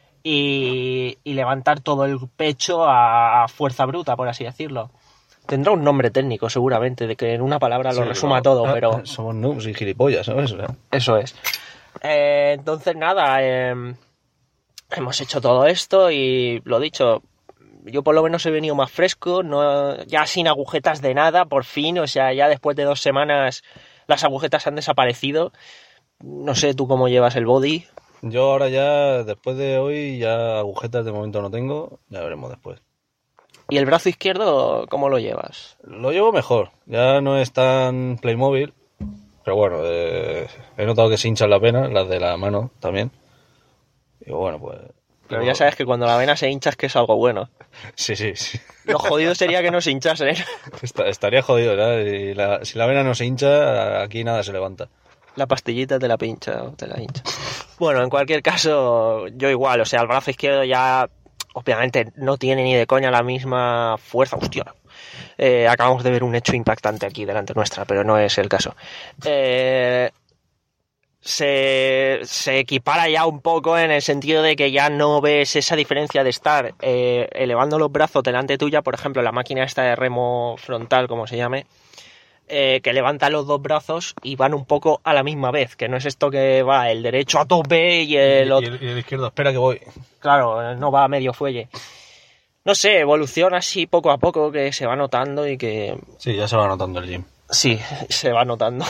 y, y levantar todo el pecho a fuerza bruta, por así decirlo. Tendrá un nombre técnico seguramente, de que en una palabra lo Sí, resuma no, todo, pero... Somos noobs y gilipollas, ¿sabes? O sea, Eso es. Eh, entonces, nada, eh, hemos hecho todo esto y lo dicho, yo por lo menos he venido más fresco, no, ya sin agujetas de nada, por fin, o sea, ya después de dos semanas las agujetas han desaparecido. No sé tú cómo llevas el body. yo ahora ya, después de hoy, ya agujetas de momento no tengo, ya veremos después. ¿Y el brazo izquierdo cómo lo llevas? Lo llevo mejor, ya no es tan Playmobil, pero bueno, eh, he notado que se hinchan las venas, las de la mano también. Y bueno, pues... Pero ya sabes que cuando la vena se hincha es que es algo bueno. Sí, sí, sí. Lo jodido sería que no se hinchase. Está- estaría jodido, ¿verdad? Y la- si la vena no se hincha, aquí nada se levanta. La pastillita te la pincha o te la hincha. Bueno, en cualquier caso, yo igual, o sea, el brazo izquierdo ya obviamente no tiene ni de coña la misma fuerza. Hostia, eh, acabamos de ver un hecho impactante aquí delante nuestra, pero no es el caso. Eh, se, se equipara ya un poco en el sentido de que ya no ves esa diferencia de estar eh, elevando los brazos delante tuya, por ejemplo, la máquina esta de remo frontal, como se llame, eh, que levantan los dos brazos y van un poco a la misma vez, que no es esto que va el derecho a tope y el otro... Y el, y el izquierdo, espera que voy. Claro, no va a medio fuelle. No sé, evoluciona así poco a poco, que se va notando y que... Sí, ya se va notando el gym. Sí, se va notando.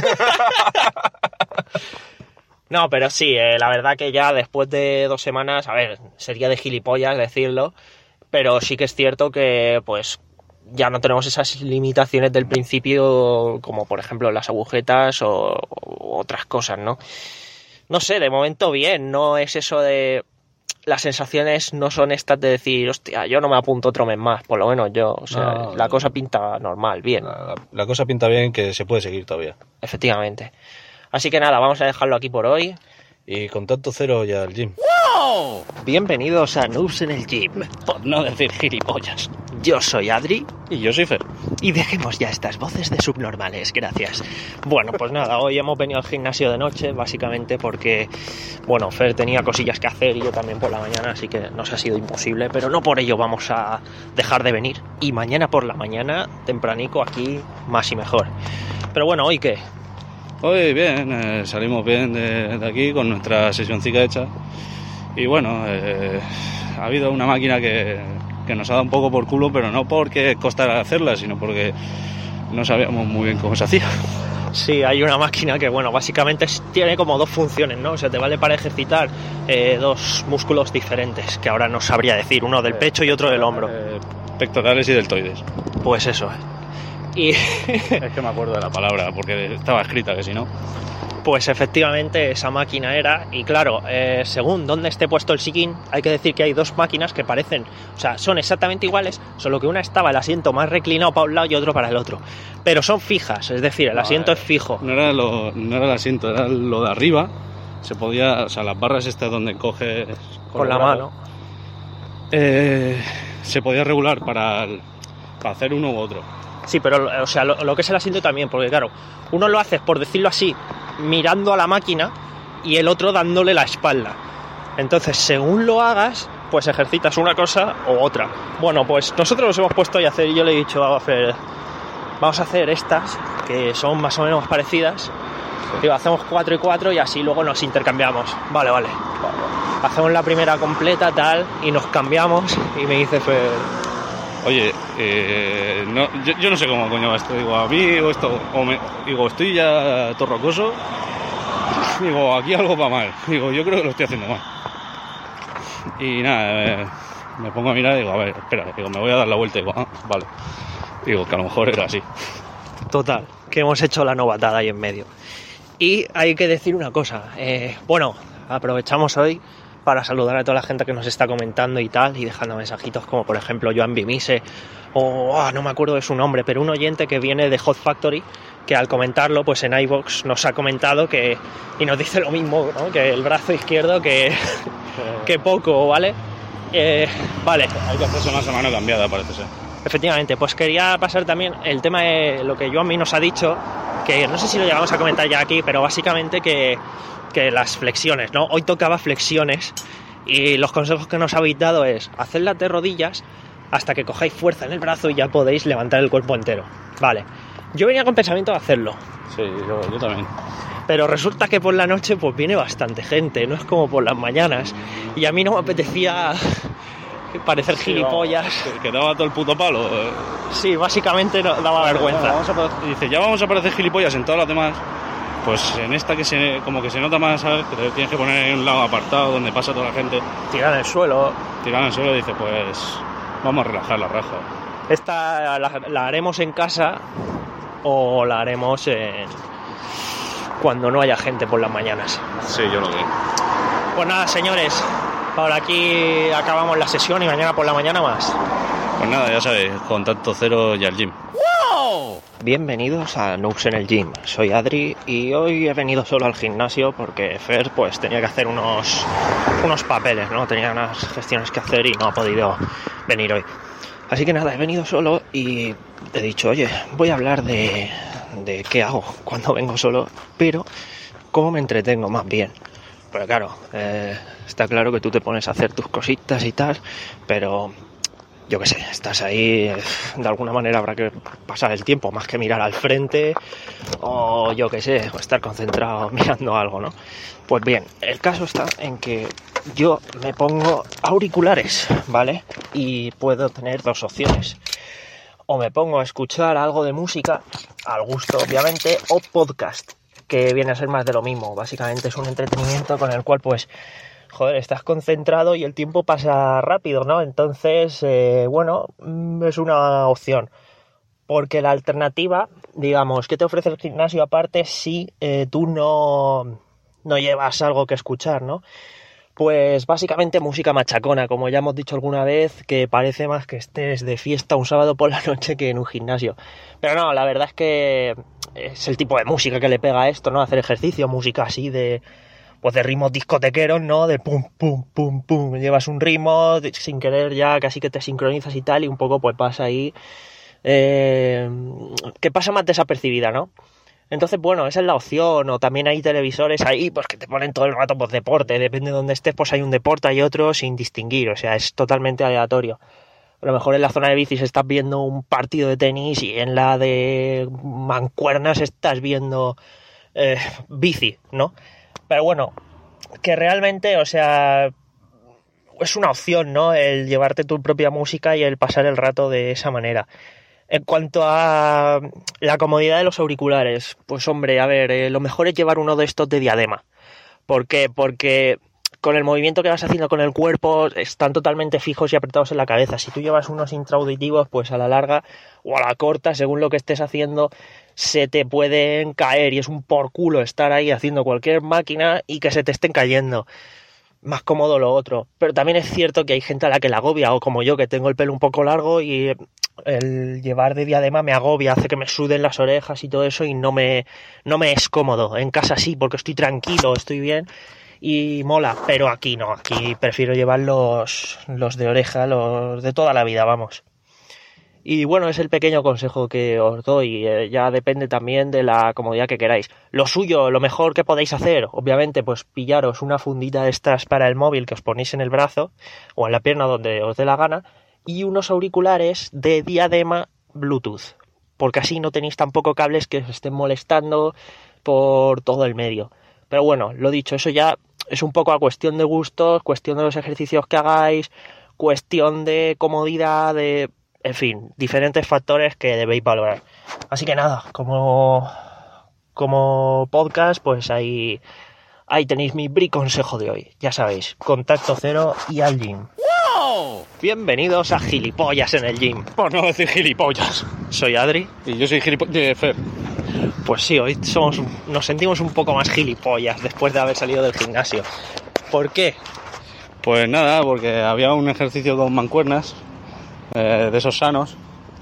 No, pero sí, eh, la verdad que ya después de dos semanas, a ver, sería de gilipollas decirlo, pero sí que es cierto que pues ya no tenemos esas limitaciones del principio, como por ejemplo las agujetas o, o otras cosas, ¿no? No sé, de momento bien, no es eso de... Las sensaciones no son estas de decir, hostia, yo no me apunto otro mes más, por lo menos yo, o sea, no, la no. cosa pinta normal, bien. La, la, la cosa pinta bien, que se puede seguir todavía. Efectivamente. Así que nada, vamos a dejarlo aquí por hoy. Y contacto cero ya al gym. ¡Wow! Bienvenidos a Noobs en el Gym, por no decir gilipollas. Yo soy Adri. Y yo soy Fer. Y dejemos ya estas voces de subnormales, gracias. Bueno, pues nada, hoy hemos venido al gimnasio de noche, básicamente porque, bueno, Fer tenía cosillas que hacer y yo también por la mañana, así que nos ha sido imposible, pero no por ello vamos a dejar de venir. Y mañana por la mañana, tempranico, aquí, más y mejor. Pero bueno, ¿hoy qué? Hoy bien, eh, salimos bien de, de aquí con nuestra sesioncita hecha. Y bueno, eh, ha habido una máquina que, que nos ha dado un poco por culo, pero no porque costara hacerla, sino porque no sabíamos muy bien cómo se hacía. Sí, hay una máquina que, bueno, básicamente tiene como dos funciones, ¿no? O sea, te vale para ejercitar eh, dos músculos diferentes, que ahora no sabría decir, uno del pecho y otro del hombro. Eh, pectorales y deltoides. Pues eso. Y es que me acuerdo de la palabra, porque estaba escrita, que si no... Pues efectivamente esa máquina era, y claro, eh, según donde esté puesto el sillín, hay que decir que hay dos máquinas que parecen, o sea, son exactamente iguales, solo que una estaba el asiento más reclinado para un lado y otro para el otro. Pero son fijas, es decir, el no, asiento eh, es fijo. No era, lo, no era el asiento, era lo de arriba. Se podía, o sea, las barras estas donde coges con, con la mano. Eh, se podía regular para, para hacer uno u otro. Sí, pero o sea, lo, lo que es el asiento también, porque claro, uno lo haces, por decirlo así, mirando a la máquina y el otro dándole la espalda. Entonces, según lo hagas, pues ejercitas una cosa o otra. Bueno, pues nosotros nos hemos puesto a hacer, y yo le he dicho a Fer, vamos a hacer estas, que son más o menos parecidas. Digo, hacemos cuatro y cuatro y así luego nos intercambiamos. Vale, vale. Hacemos la primera completa, tal, y nos cambiamos, y me dice Fer... Oye, eh, no, yo, yo no sé cómo coño va esto. Digo, a mí o esto, o me, digo, estoy ya torrocoso. Digo, aquí algo va mal. Digo, yo creo que lo estoy haciendo mal. Y nada, eh, me pongo a mirar y digo, a ver, espera, digo, me voy a dar la vuelta y digo, ah, vale. Digo, que a lo mejor era así. Total, que hemos hecho la novatada ahí en medio. Y hay que decir una cosa, eh, bueno, aprovechamos hoy para saludar a toda la gente que nos está comentando y tal, y dejando mensajitos como por ejemplo Joan Bimise, o oh, no me acuerdo de su nombre, pero un oyente que viene de Hot Factory, que al comentarlo pues en iVoox nos ha comentado que, y nos dice lo mismo, ¿no? Que el brazo izquierdo que, que poco, ¿vale? Eh, vale. Hay que hacerse una semana cambiada, parece ser. Efectivamente, pues quería pasar también el tema de lo que Joan mí nos ha dicho, que no sé si lo llegamos a comentar ya aquí, pero básicamente que que las flexiones, ¿no? Hoy tocaba flexiones y los consejos que nos habéis dado es hacedlas de rodillas hasta que cojáis fuerza en el brazo y ya podéis levantar el cuerpo entero. Vale, yo venía con pensamiento de hacerlo. Sí, yo, yo también. Pero resulta que por la noche pues viene bastante gente, no es como por las mañanas, y a mí no me apetecía parecer gilipollas. Sí, que, que daba todo el puto palo. Eh. Sí, básicamente no, daba bueno, vergüenza. Bueno, vamos a parecer, dice, ya vamos a parecer gilipollas en todas las demás. Pues en esta que se, como que se nota más, ¿sabes? Que te tienes que poner en un lado apartado donde pasa toda la gente. Tirar en el suelo. Tirar en el suelo y dice, pues vamos a relajar la raja. Esta la, la haremos en casa o la haremos en... cuando no haya gente por las mañanas. Sí, yo lo veo. Pues nada, señores, por aquí acabamos la sesión y mañana por la mañana más. Pues nada, ya sabéis, contacto cero y al gym. ¡Wow! Bienvenidos a Noobs en el Gym. Soy Adri y hoy he venido solo al gimnasio porque Fer pues tenía que hacer unos, unos papeles, ¿no? Tenía unas gestiones que hacer y no ha podido venir hoy. Así que nada, he venido solo y he dicho, oye, voy a hablar de, de qué hago cuando vengo solo, pero cómo me entretengo más bien. Pero claro, eh, está claro que tú te pones a hacer tus cositas y tal, pero yo qué sé, estás ahí, de alguna manera habrá que pasar el tiempo, más que mirar al frente, o yo qué sé, o estar concentrado mirando algo, ¿no? Pues bien, el caso está en que yo me pongo auriculares, ¿vale? Y puedo tener dos opciones. O me pongo a escuchar algo de música, al gusto obviamente, o podcast, que viene a ser más de lo mismo. Básicamente es un entretenimiento con el cual, pues, joder, estás concentrado y el tiempo pasa rápido, ¿no? Entonces, eh, bueno, es una opción. Porque la alternativa, digamos, ¿qué te ofrece el gimnasio aparte si eh, tú no, no llevas algo que escuchar, ¿no? Pues básicamente música machacona, como ya hemos dicho alguna vez, que parece más que estés de fiesta un sábado por la noche que en un gimnasio. Pero no, la verdad es que es el tipo de música que le pega a esto, ¿no? Hacer ejercicio, música así de, pues de ritmos discotequeros, ¿no? De pum, pum, pum, pum. Llevas un ritmo, sin querer ya casi que te sincronizas y tal, y un poco pues pasa ahí, eh, que pasa más desapercibida, ¿no? Entonces, bueno, esa es la opción, o también hay televisores ahí, pues que te ponen todo el rato, pues deporte, depende de dónde estés, pues hay un deporte, hay otro, sin distinguir, o sea, es totalmente aleatorio. A lo mejor en la zona de bicis estás viendo un partido de tenis y en la de mancuernas estás viendo eh, bici, ¿no? Pero bueno, que realmente, o sea, es una opción, ¿no? El llevarte tu propia música y el pasar el rato de esa manera. En cuanto a la comodidad de los auriculares, pues hombre, a ver, eh, lo mejor es llevar uno de estos de diadema. ¿Por qué? Porque con el movimiento que vas haciendo con el cuerpo están totalmente fijos y apretados en la cabeza. Si tú llevas unos intraauditivos, pues a la larga o a la corta, según lo que estés haciendo, se te pueden caer y es un por culo estar ahí haciendo cualquier máquina y que se te estén cayendo. Más cómodo lo otro. Pero también es cierto que hay gente a la que la agobia, o como yo, que tengo el pelo un poco largo y el llevar de diadema me agobia, hace que me suden las orejas y todo eso y no me, no me es cómodo. En casa sí, porque estoy tranquilo, estoy bien y mola, pero aquí no, aquí prefiero llevar los, los de oreja, los de toda la vida, vamos. Y bueno, es el pequeño consejo que os doy, eh, ya depende también de la comodidad que queráis. Lo suyo, lo mejor que podéis hacer, obviamente, pues pillaros una fundita de estas para el móvil que os ponéis en el brazo o en la pierna donde os dé la gana y unos auriculares de diadema Bluetooth, porque así no tenéis tampoco cables que os estén molestando por todo el medio. Pero bueno, lo dicho, eso ya es un poco a cuestión de gustos, cuestión de los ejercicios que hagáis, cuestión de comodidad, de... en fin, diferentes factores que debéis valorar. Así que nada, como, como podcast, pues ahí, ahí tenéis mi briconsejo de hoy. Ya sabéis, contacto cero y al gym. ¡Wow! Bienvenidos a Gilipollas en el Gym. Por no decir gilipollas. Soy Adri. Y yo soy gilipollas. Fer. Pues sí, hoy somos, nos sentimos un poco más gilipollas después de haber salido del gimnasio. ¿Por qué? Pues nada, porque había un ejercicio con mancuernas, eh, de esos sanos,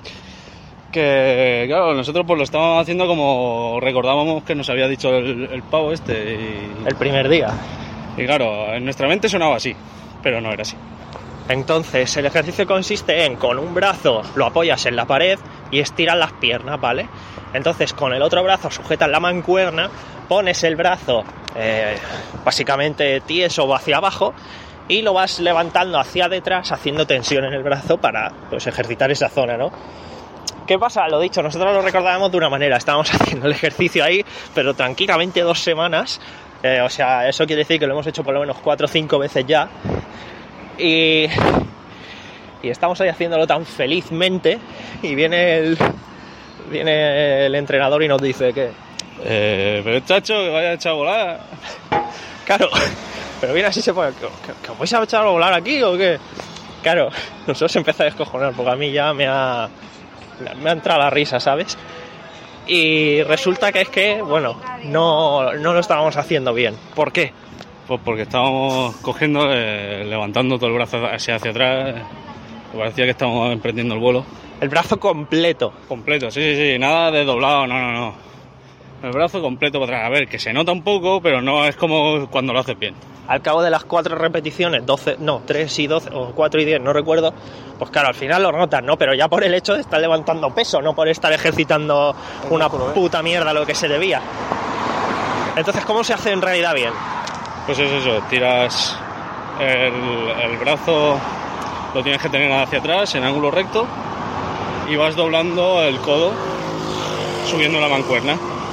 que claro, nosotros pues lo estábamos haciendo como recordábamos que nos había dicho el, el pavo este. Y, el primer día. Y claro, en nuestra mente sonaba así, pero no era así. Entonces, el ejercicio consiste en, con un brazo lo apoyas en la pared y estiras las piernas, ¿vale? Entonces, con el otro brazo sujetas la mancuerna, pones el brazo eh, básicamente tieso o hacia abajo y lo vas levantando hacia detrás haciendo tensión en el brazo para, pues, ejercitar esa zona, ¿no? ¿Qué pasa? Lo dicho, nosotros lo recordábamos de una manera, estábamos haciendo el ejercicio ahí, pero tranquilamente dos semanas, eh, o sea, eso quiere decir que lo hemos hecho por lo menos cuatro o cinco veces ya. Y, y estamos ahí haciéndolo tan felizmente y viene el, viene el entrenador y nos dice que... Eh, pero chacho, que vaya a echar a volar. Claro, pero viene así se pone... ¿Que, que os vais a echar a volar aquí o qué? Claro, nosotros empezamos a descojonar porque a mí ya me ha, me ha entrado la risa, ¿sabes? Y resulta que es que, bueno, no, no lo estábamos haciendo bien. ¿Por qué? Pues porque estábamos cogiendo, eh, levantando todo el brazo hacia, hacia atrás. Me parecía que estábamos emprendiendo el vuelo. El brazo completo. Completo, sí, sí, sí. Nada de doblado, no, no, no. El brazo completo para atrás. A ver, que se nota un poco, pero no es como cuando lo haces bien. Al cabo de las cuatro repeticiones, doce, no, tres y doce, o cuatro y diez, no recuerdo, pues claro, al final lo notas, ¿no? Pero ya por el hecho de estar levantando peso, no por estar ejercitando una puta mierda lo que se debía. Entonces, ¿cómo se hace en realidad bien? Pues es eso, tiras el, el brazo lo tienes que tener hacia atrás en ángulo recto y vas doblando el codo subiendo la mancuerna.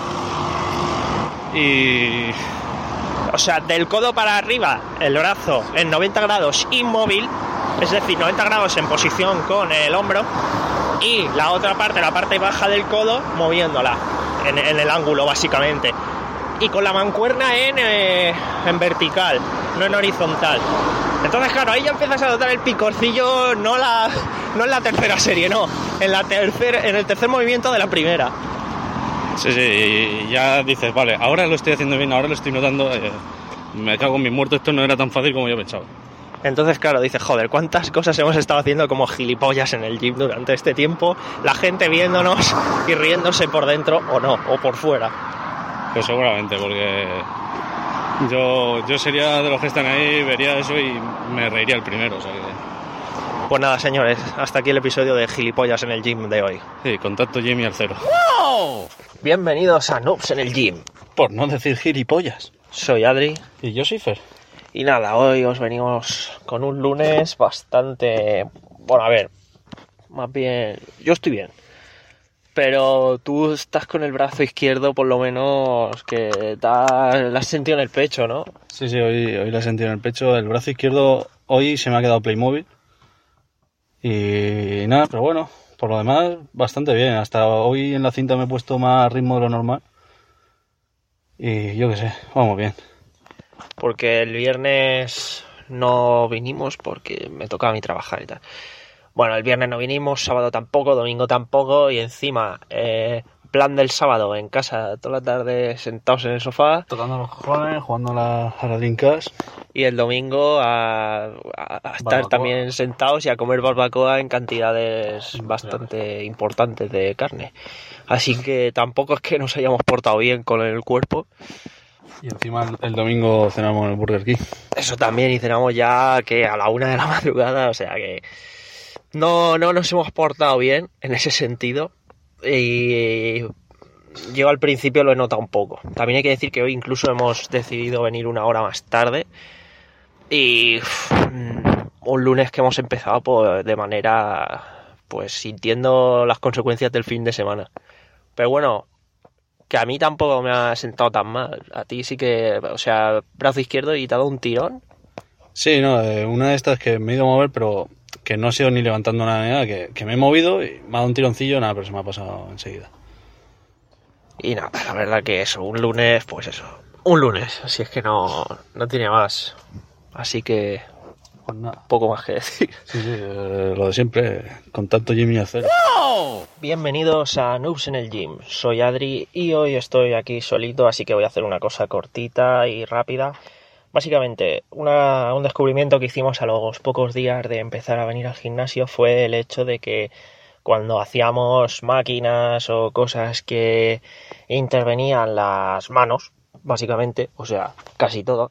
Y... O sea, del codo para arriba, el brazo en noventa grados inmóvil, es decir, noventa grados en posición con el hombro, y la otra parte, la parte baja del codo, moviéndola en, en el ángulo, básicamente. Y con la mancuerna en, eh, en vertical, no en horizontal. Entonces, claro, ahí ya empiezas a notar el picorcillo, no, la, no en la tercera serie, no, en, la tercer, en el tercer movimiento de la primera. Sí, sí, y ya dices, vale, ahora lo estoy haciendo bien, ahora lo estoy notando, eh, me cago en mi muerto, esto no era tan fácil como yo pensaba. Entonces, claro, dices, joder, cuántas cosas hemos estado haciendo como gilipollas en el gym durante este tiempo, la gente viéndonos y riéndose por dentro o no, o por fuera. Pues seguramente, porque yo, yo sería de los que están ahí, vería eso y me reiría el primero, o sea que... Pues nada, señores, hasta aquí el episodio de gilipollas en el gym de hoy. Sí, contacto Jimmy al cero. ¡Wow! Bienvenidos a Noobs en el Gym. Por no decir gilipollas. Soy Adri. Y yo soy Fer. Y nada, hoy os venimos con un lunes bastante... Bueno, a ver, más bien... Yo estoy bien. Pero tú estás con el brazo izquierdo, por lo menos, que te lo has sentido en el pecho, ¿no? Sí, sí, hoy, hoy lo he sentido en el pecho. El brazo izquierdo hoy se me ha quedado Playmobil. Y nada, pero bueno, por lo demás, bastante bien. Hasta hoy en la cinta me he puesto más ritmo de lo normal. Y yo qué sé, vamos bien. Porque el viernes no vinimos porque me tocaba a mí trabajar y tal. Bueno, el viernes no vinimos, sábado tampoco, domingo tampoco. Y encima, eh, plan del sábado en casa, toda la tarde sentados en el sofá. Tocando los cojones, jugando la, a las drinkas. Y el domingo a, a, a estar Barbacoa. También sentados y a comer barbacoa en cantidades bastante importantes de carne. Así que tampoco es que nos hayamos portado bien con el cuerpo. Y encima el, el domingo cenamos en el Burger King. Eso también, y cenamos ya que a la una de la madrugada, o sea que no, no nos hemos portado bien en ese sentido. Y yo al principio lo he notado un poco. También hay que decir que hoy incluso hemos decidido venir una hora más tarde. Y uff, un lunes que hemos empezado pues, de manera, pues sintiendo las consecuencias del fin de semana. Pero bueno, que a mí tampoco me ha sentado tan mal. A ti sí que, o sea, brazo izquierdo y te ha dado un tirón. Sí, no, eh, una de estas que me he ido a mover, pero que no he sido ni levantando nada, ni nada, que, que me he movido y me ha dado un tironcillo, nada, pero se me ha pasado enseguida. Y nada, la verdad que eso, un lunes, pues eso, un lunes, así es que no, no tiene más. Así que, Pues nada. poco más que decir. Sí, sí, eh, lo de siempre, contacto Jimmy al cero. Bienvenidos a Noobs en el Gym, soy Adri y hoy estoy aquí solito, así que voy a hacer una cosa cortita y rápida. Básicamente, una, un descubrimiento que hicimos a los pocos días de empezar a venir al gimnasio fue el hecho de que cuando hacíamos máquinas o cosas que intervenían las manos, básicamente, o sea, casi todo,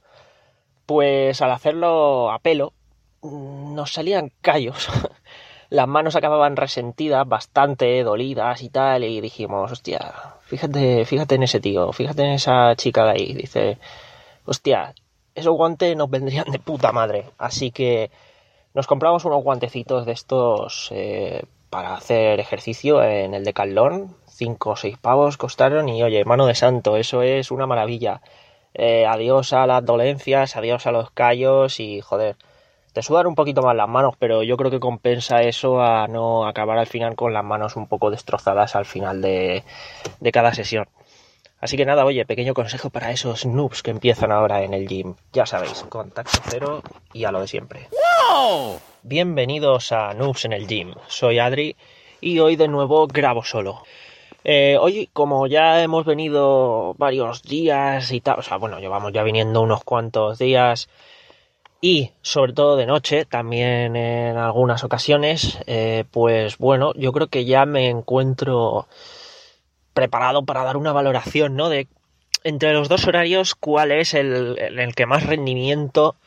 pues al hacerlo a pelo nos salían callos. Las manos acababan resentidas, bastante dolidas y tal, y dijimos, hostia, fíjate, fíjate en ese tío, fíjate en esa chica de ahí. Dice, hostia, esos guantes nos vendrían de puta madre. Así que nos compramos unos guantecitos de estos eh, para hacer ejercicio en el Decathlon. Cinco o seis pavos costaron y oye, mano de santo, eso es una maravilla. Eh, adiós a las dolencias, adiós a los callos y joder, te sudan un poquito más las manos, pero yo creo que compensa eso a no acabar al final con las manos un poco destrozadas al final de, de cada sesión. Así que nada, oye, pequeño consejo para esos noobs que empiezan ahora en el gym. Ya sabéis, contacto cero y a lo de siempre. ¡Wow! Bienvenidos a Noobs en el Gym. Soy Adri y hoy de nuevo grabo solo. Eh, hoy, como ya hemos venido varios días y tal, o sea, bueno, llevamos ya viniendo unos cuantos días y sobre todo de noche, también en algunas ocasiones, eh, pues bueno, yo creo que ya me encuentro preparado para dar una valoración, ¿no? De entre los dos horarios, cuál es el en el que más rendimiento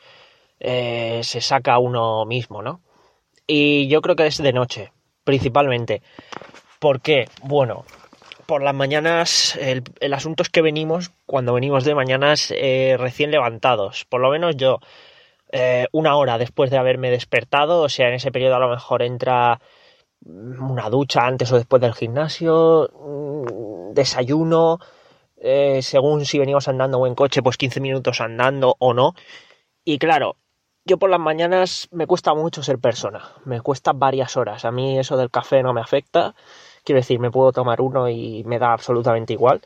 eh, se saca uno mismo, ¿no? Y yo creo que es de noche, principalmente. ¿Por qué? Bueno, por las mañanas, el, el asunto es que venimos, cuando venimos de mañanas, eh, recién levantados, por lo menos yo. eh, una hora después de haberme despertado, o sea, en ese periodo a lo mejor entra una ducha antes o después del gimnasio, desayuno, eh, según si venimos andando o en coche, pues quince minutos andando o no. Y claro, yo por las mañanas me cuesta mucho ser persona, me cuesta varias horas. A mí eso del café no me afecta, quiero decir, me puedo tomar uno y me da absolutamente igual,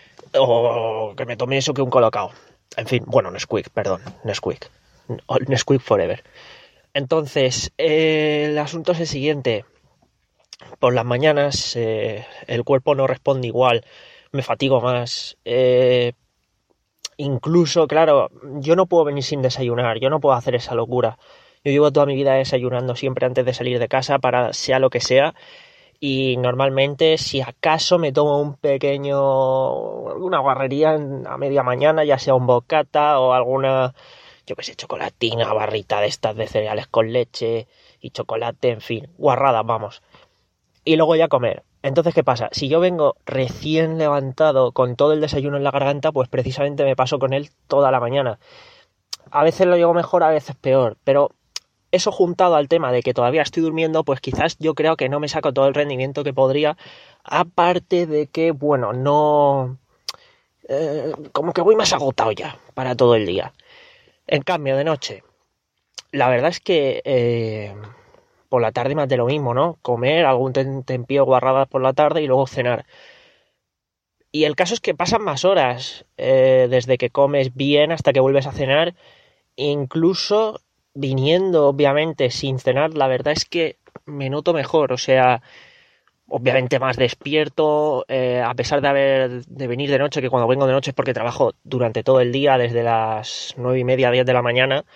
o que me tome eso que un Colocao. En fin, bueno, Nesquik, perdón, Nesquik, Nesquik forever. Entonces, eh, el asunto es el siguiente. Por las mañanas eh, el cuerpo no responde igual, me fatigo más, eh, incluso, claro, yo no puedo venir sin desayunar, yo no puedo hacer esa locura. Yo llevo toda mi vida desayunando siempre antes de salir de casa para sea lo que sea, y normalmente si acaso me tomo un pequeño, alguna guarrería a media mañana, ya sea un bocata o alguna, yo qué sé, chocolatina, barrita de estas de cereales con leche y chocolate, en fin, guarradas, vamos. Y luego ya comer. Entonces, ¿qué pasa? Si yo vengo recién levantado con todo el desayuno en la garganta, pues precisamente me paso con él toda la mañana. A veces lo llevo mejor, a veces peor, pero eso juntado al tema de que todavía estoy durmiendo, pues quizás yo creo que no me saco todo el rendimiento que podría, aparte de que, bueno, no... Eh, como que voy más agotado ya para todo el día. En cambio, de noche, la verdad es que... Eh, por la tarde más de lo mismo, ¿no? Comer, algún tempío guarradas por la tarde y luego cenar. Y el caso es que pasan más horas eh, desde que comes bien hasta que vuelves a cenar. Incluso viniendo, obviamente, sin cenar, la verdad es que me noto mejor. O sea, obviamente más despierto, eh, a pesar de haber de venir de noche, que cuando vengo de noche es porque trabajo durante todo el día, desde las nueve y media, diez de la mañana,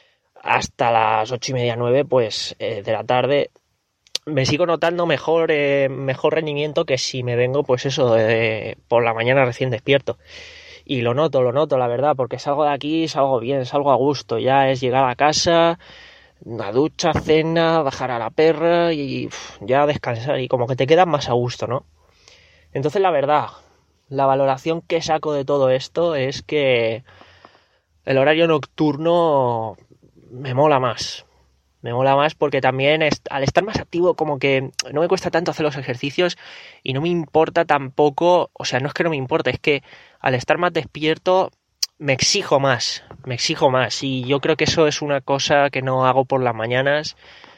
hasta las ocho y media, nueve, pues eh, de la tarde, me sigo notando mejor eh, mejor rendimiento que si me vengo, pues eso, eh, por la mañana recién despierto. Y lo noto, lo noto, la verdad, porque salgo de aquí, salgo bien, salgo a gusto. Ya es llegar a casa, una ducha, cena, bajar a la perra y uf, ya descansar. Y como que te quedas más a gusto, ¿no? Entonces, la verdad, la valoración que saco de todo esto es que el horario nocturno me mola más, me mola más porque también es, al estar más activo como que no me cuesta tanto hacer los ejercicios y no me importa tampoco, o sea, no es que no me importa, es que al estar más despierto me exijo más, me exijo más y yo creo que eso es una cosa que no hago por las mañanas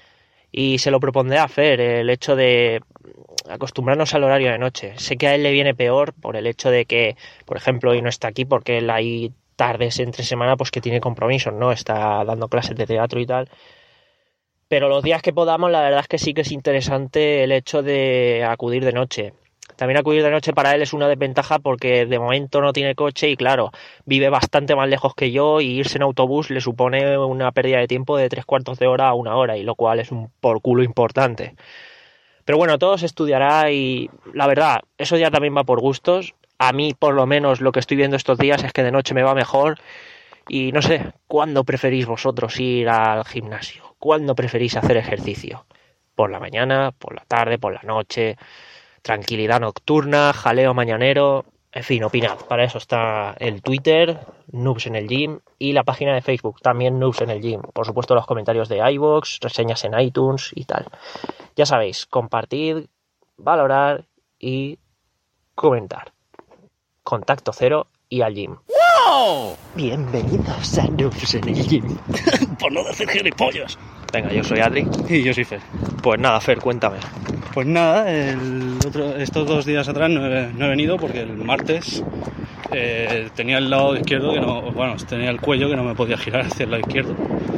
y se lo propondré a Fer, el hecho de acostumbrarnos al horario de noche. Sé que a él le viene peor por el hecho de que, por ejemplo, hoy no está aquí porque él ahí tardes entre semana pues que tiene compromisos, ¿no? Está dando clases de teatro y tal. Pero los días que podamos, la verdad es que sí que es interesante el hecho de acudir de noche. También acudir de noche para él es una desventaja porque de momento no tiene coche y claro, vive bastante más lejos que yo y irse en autobús le supone una pérdida de tiempo de tres cuartos de hora a una hora y lo cual es un por culo importante. Pero bueno, todo se estudiará y la verdad, eso ya también va por gustos. A mí, por lo menos, lo que estoy viendo estos días es que de noche me va mejor. Y no sé, ¿cuándo preferís vosotros ir al gimnasio? ¿Cuándo preferís hacer ejercicio? ¿Por la mañana, por la tarde, por la noche? Tranquilidad nocturna, jaleo mañanero... En fin, opinad. Para eso está el Twitter, Noobs en el Gym, y la página de Facebook, también Noobs en el Gym. Por supuesto, los comentarios de iVoox, reseñas en iTunes y tal. Ya sabéis, compartid, valorar y comentar. Contacto cero y al gym. ¡Wow! Bienvenidos a Noobs en el Gym. Por no decir gilipollas. Venga, yo soy Adri. Y yo soy Fer. Pues nada, Fer, cuéntame. Pues nada, el otro, estos dos días atrás no he, no he venido porque el martes eh, tenía el lado izquierdo que no, bueno, tenía el cuello que no me podía girar hacia el lado izquierdo.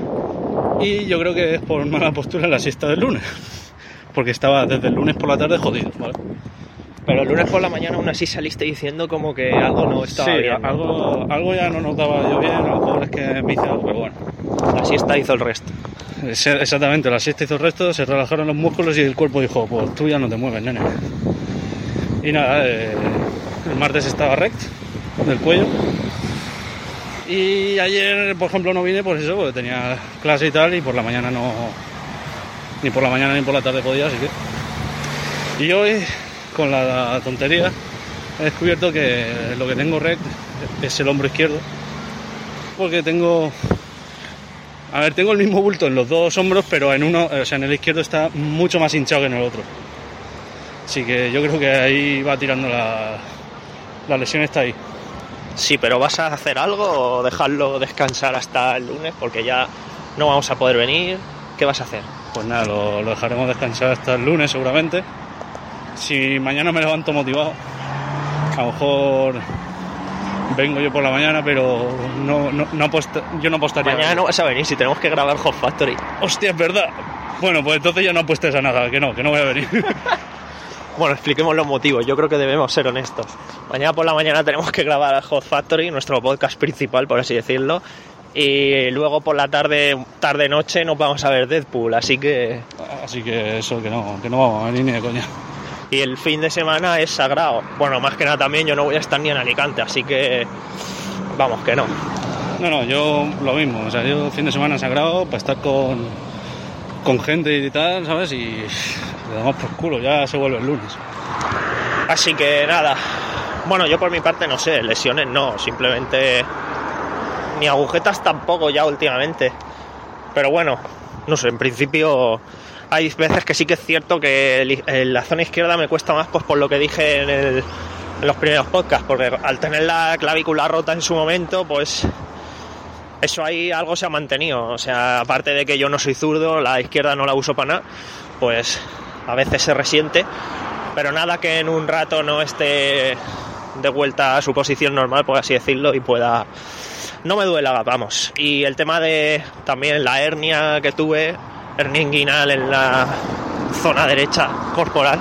Y yo creo que es por mala postura en la siesta del lunes. Porque estaba desde el lunes por la tarde jodido, ¿vale? Pero el lunes por la mañana aún así saliste diciendo como que algo no estaba sí, bien, ¿no? algo, algo ya no notaba yo bien, a lo mejor es que me hice algo, pero bueno. La siesta hizo el resto. Exactamente, la siesta hizo el resto, se relajaron los músculos y el cuerpo dijo, pues tú ya no te mueves, nene. Y nada, eh, el martes estaba recto del cuello. Y ayer, por ejemplo, no vine por eso, porque tenía clase y tal, y por la mañana no... Ni por la mañana ni por la tarde podía, así que... Y hoy, con la tontería, he descubierto que lo que tengo recto es el hombro izquierdo, porque tengo A ver, tengo el mismo bulto en los dos hombros, pero en uno, o sea, en el izquierdo está mucho más hinchado que en el otro. Así que yo creo que ahí va tirando la, la lesión está ahí. Sí, pero ¿vas a hacer algo o dejarlo descansar hasta el lunes? Porque ya no vamos a poder venir. ¿Qué vas a hacer? Pues nada, lo, lo dejaremos descansar hasta el lunes seguramente. Si mañana me levanto motivado, a lo mejor vengo yo por la mañana, pero no, no, no aposta, yo no apostaría. Mañana no vas a venir si tenemos que grabar Hot Factory. Hostia, es verdad. Bueno, pues entonces ya no apuestes a nada, que no, que no voy a venir. Bueno, expliquemos los motivos. Yo creo que debemos ser honestos. Mañana por la mañana tenemos que grabar Hot Factory, nuestro podcast principal, por así decirlo. Y luego por la tarde, tarde-noche, nos vamos a ver Deadpool, así que... Así que eso, que no, que no vamos a venir ni de coña. Y el fin de semana es sagrado. Bueno, más que nada también yo no voy a estar ni en Alicante, así que... Vamos, que no. No, no, yo lo mismo. O sea, yo fin de semana sagrado para estar con, con gente y tal, ¿sabes? Y le damos por culo, ya se vuelve el lunes. Así que nada. Bueno, yo por mi parte no sé, lesiones no, simplemente... Ni agujetas tampoco ya últimamente. Pero bueno, no sé, en principio hay veces que sí que es cierto que en la zona izquierda me cuesta más, pues por lo que dije en, el, en los primeros podcasts, porque al tener la clavícula rota en su momento, pues eso ahí algo se ha mantenido. O sea, aparte de que yo no soy zurdo, la izquierda no la uso para nada, pues a veces se resiente, pero nada que en un rato no esté de vuelta a su posición normal, por así decirlo, y pueda... No me duela, vamos. Y el tema de también la hernia que tuve, hernia inguinal en la zona derecha corporal.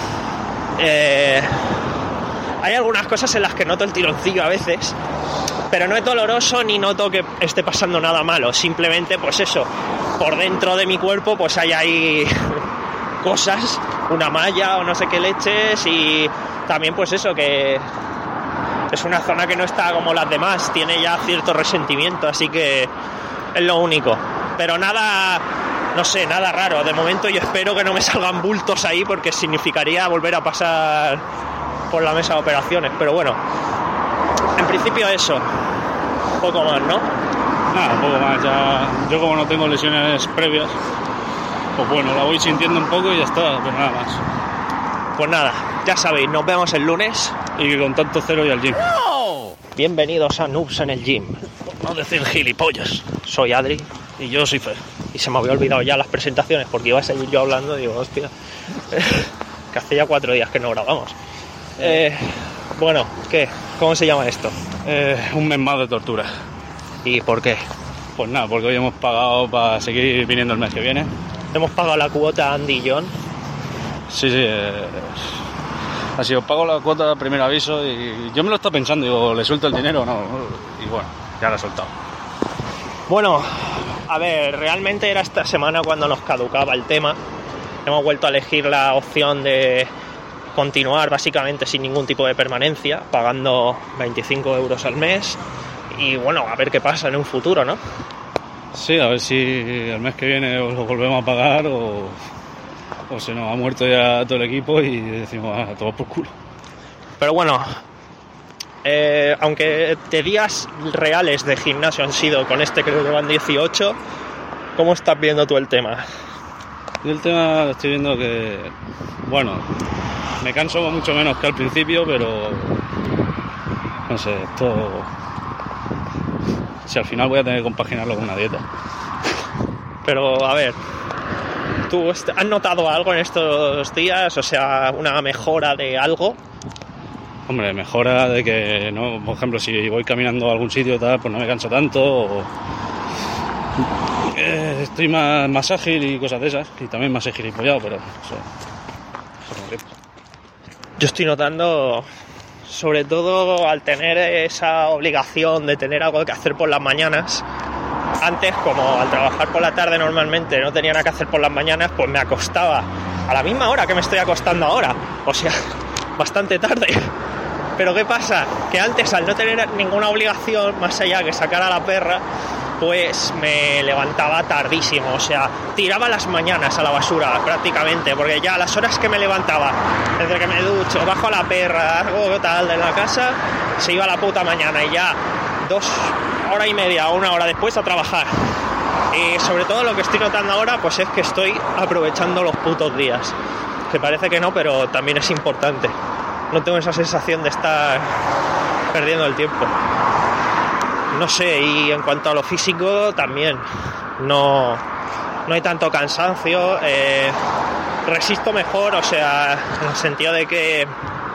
Eh, hay algunas cosas en las que noto el tironcillo a veces, pero no es doloroso ni noto que esté pasando nada malo. Simplemente, pues eso, por dentro de mi cuerpo, pues hay ahí cosas, una malla o no sé qué leches, y también pues eso, que... Es una zona que no está como las demás, tiene ya cierto resentimiento, así que es lo único. Pero nada, no sé, nada raro. De momento yo espero que no me salgan bultos ahí, porque significaría volver a pasar por la mesa de operaciones. Pero bueno, en principio eso, poco más, ¿no? Nada, un poco más. Ya, yo como no tengo lesiones previas, pues bueno, la voy sintiendo un poco y ya está, pero nada más. Pues nada, ya sabéis, nos vemos el lunes. Y con tanto cero y al gym. ¡No! Bienvenidos a Noobs en el Gym. No decir gilipollas. Soy Adri. Y yo soy Fer. Y se me había olvidado ya las presentaciones, porque iba a seguir yo hablando. Digo, hostia, que hace ya cuatro días que no grabamos. Eh, bueno, ¿qué? ¿Cómo se llama esto? Eh, un mes más de tortura. ¿Y por qué? Pues nada, porque hoy hemos pagado para seguir viniendo el mes que viene. Hemos pagado la cuota a Andy y John. Sí, sí. Eh, así os pago la cuota de primer aviso y yo me lo estaba pensando, digo, ¿le suelto el dinero o no? Y bueno, ya lo he soltado. Bueno, a ver, realmente era esta semana cuando nos caducaba el tema. Hemos vuelto a elegir la opción de continuar básicamente sin ningún tipo de permanencia, pagando veinticinco euros al mes. Y bueno, a ver qué pasa en un futuro, ¿no? Sí, a ver si el mes que viene os lo volvemos a pagar o... O se nos ha muerto ya todo el equipo y decimos, ah, todo por culo. Pero bueno, eh, aunque de días reales de gimnasio han sido con este, creo que van dieciocho, ¿cómo estás viendo tú el tema? Yo el tema estoy viendo que, bueno, me canso mucho menos que al principio, pero no sé, esto... Si al final voy a tener que compaginarlo con una dieta. Pero, a ver... ¿Tú has notado algo en estos días? O sea, una mejora de algo. Hombre, mejora de que, no, por ejemplo, si voy caminando a algún sitio tal, pues no me canso tanto. O, eh, estoy más, más ágil y cosas de esas. Y también más gilipollado, pero... O sea, yo estoy notando, sobre todo al tener esa obligación de tener algo que hacer por las mañanas. Antes, como al trabajar por la tarde normalmente no tenía nada que hacer por las mañanas, pues me acostaba a la misma hora que me estoy acostando ahora, o sea, bastante tarde. Pero ¿qué pasa? Que antes, al no tener ninguna obligación más allá que sacar a la perra, pues me levantaba tardísimo, o sea, tiraba las mañanas a la basura prácticamente, porque ya a las horas que me levantaba, desde que me ducho, bajo a la perra, algo tal de la casa, se iba a la puta mañana y ya dos hora y media o una hora después a trabajar. Y sobre todo lo que estoy notando ahora pues es que estoy aprovechando los putos días. Que parece que no, pero también es importante. No tengo esa sensación de estar perdiendo el tiempo. No sé, y en cuanto a lo físico también. No, no hay tanto cansancio. Eh, resisto mejor, o sea, en el sentido de que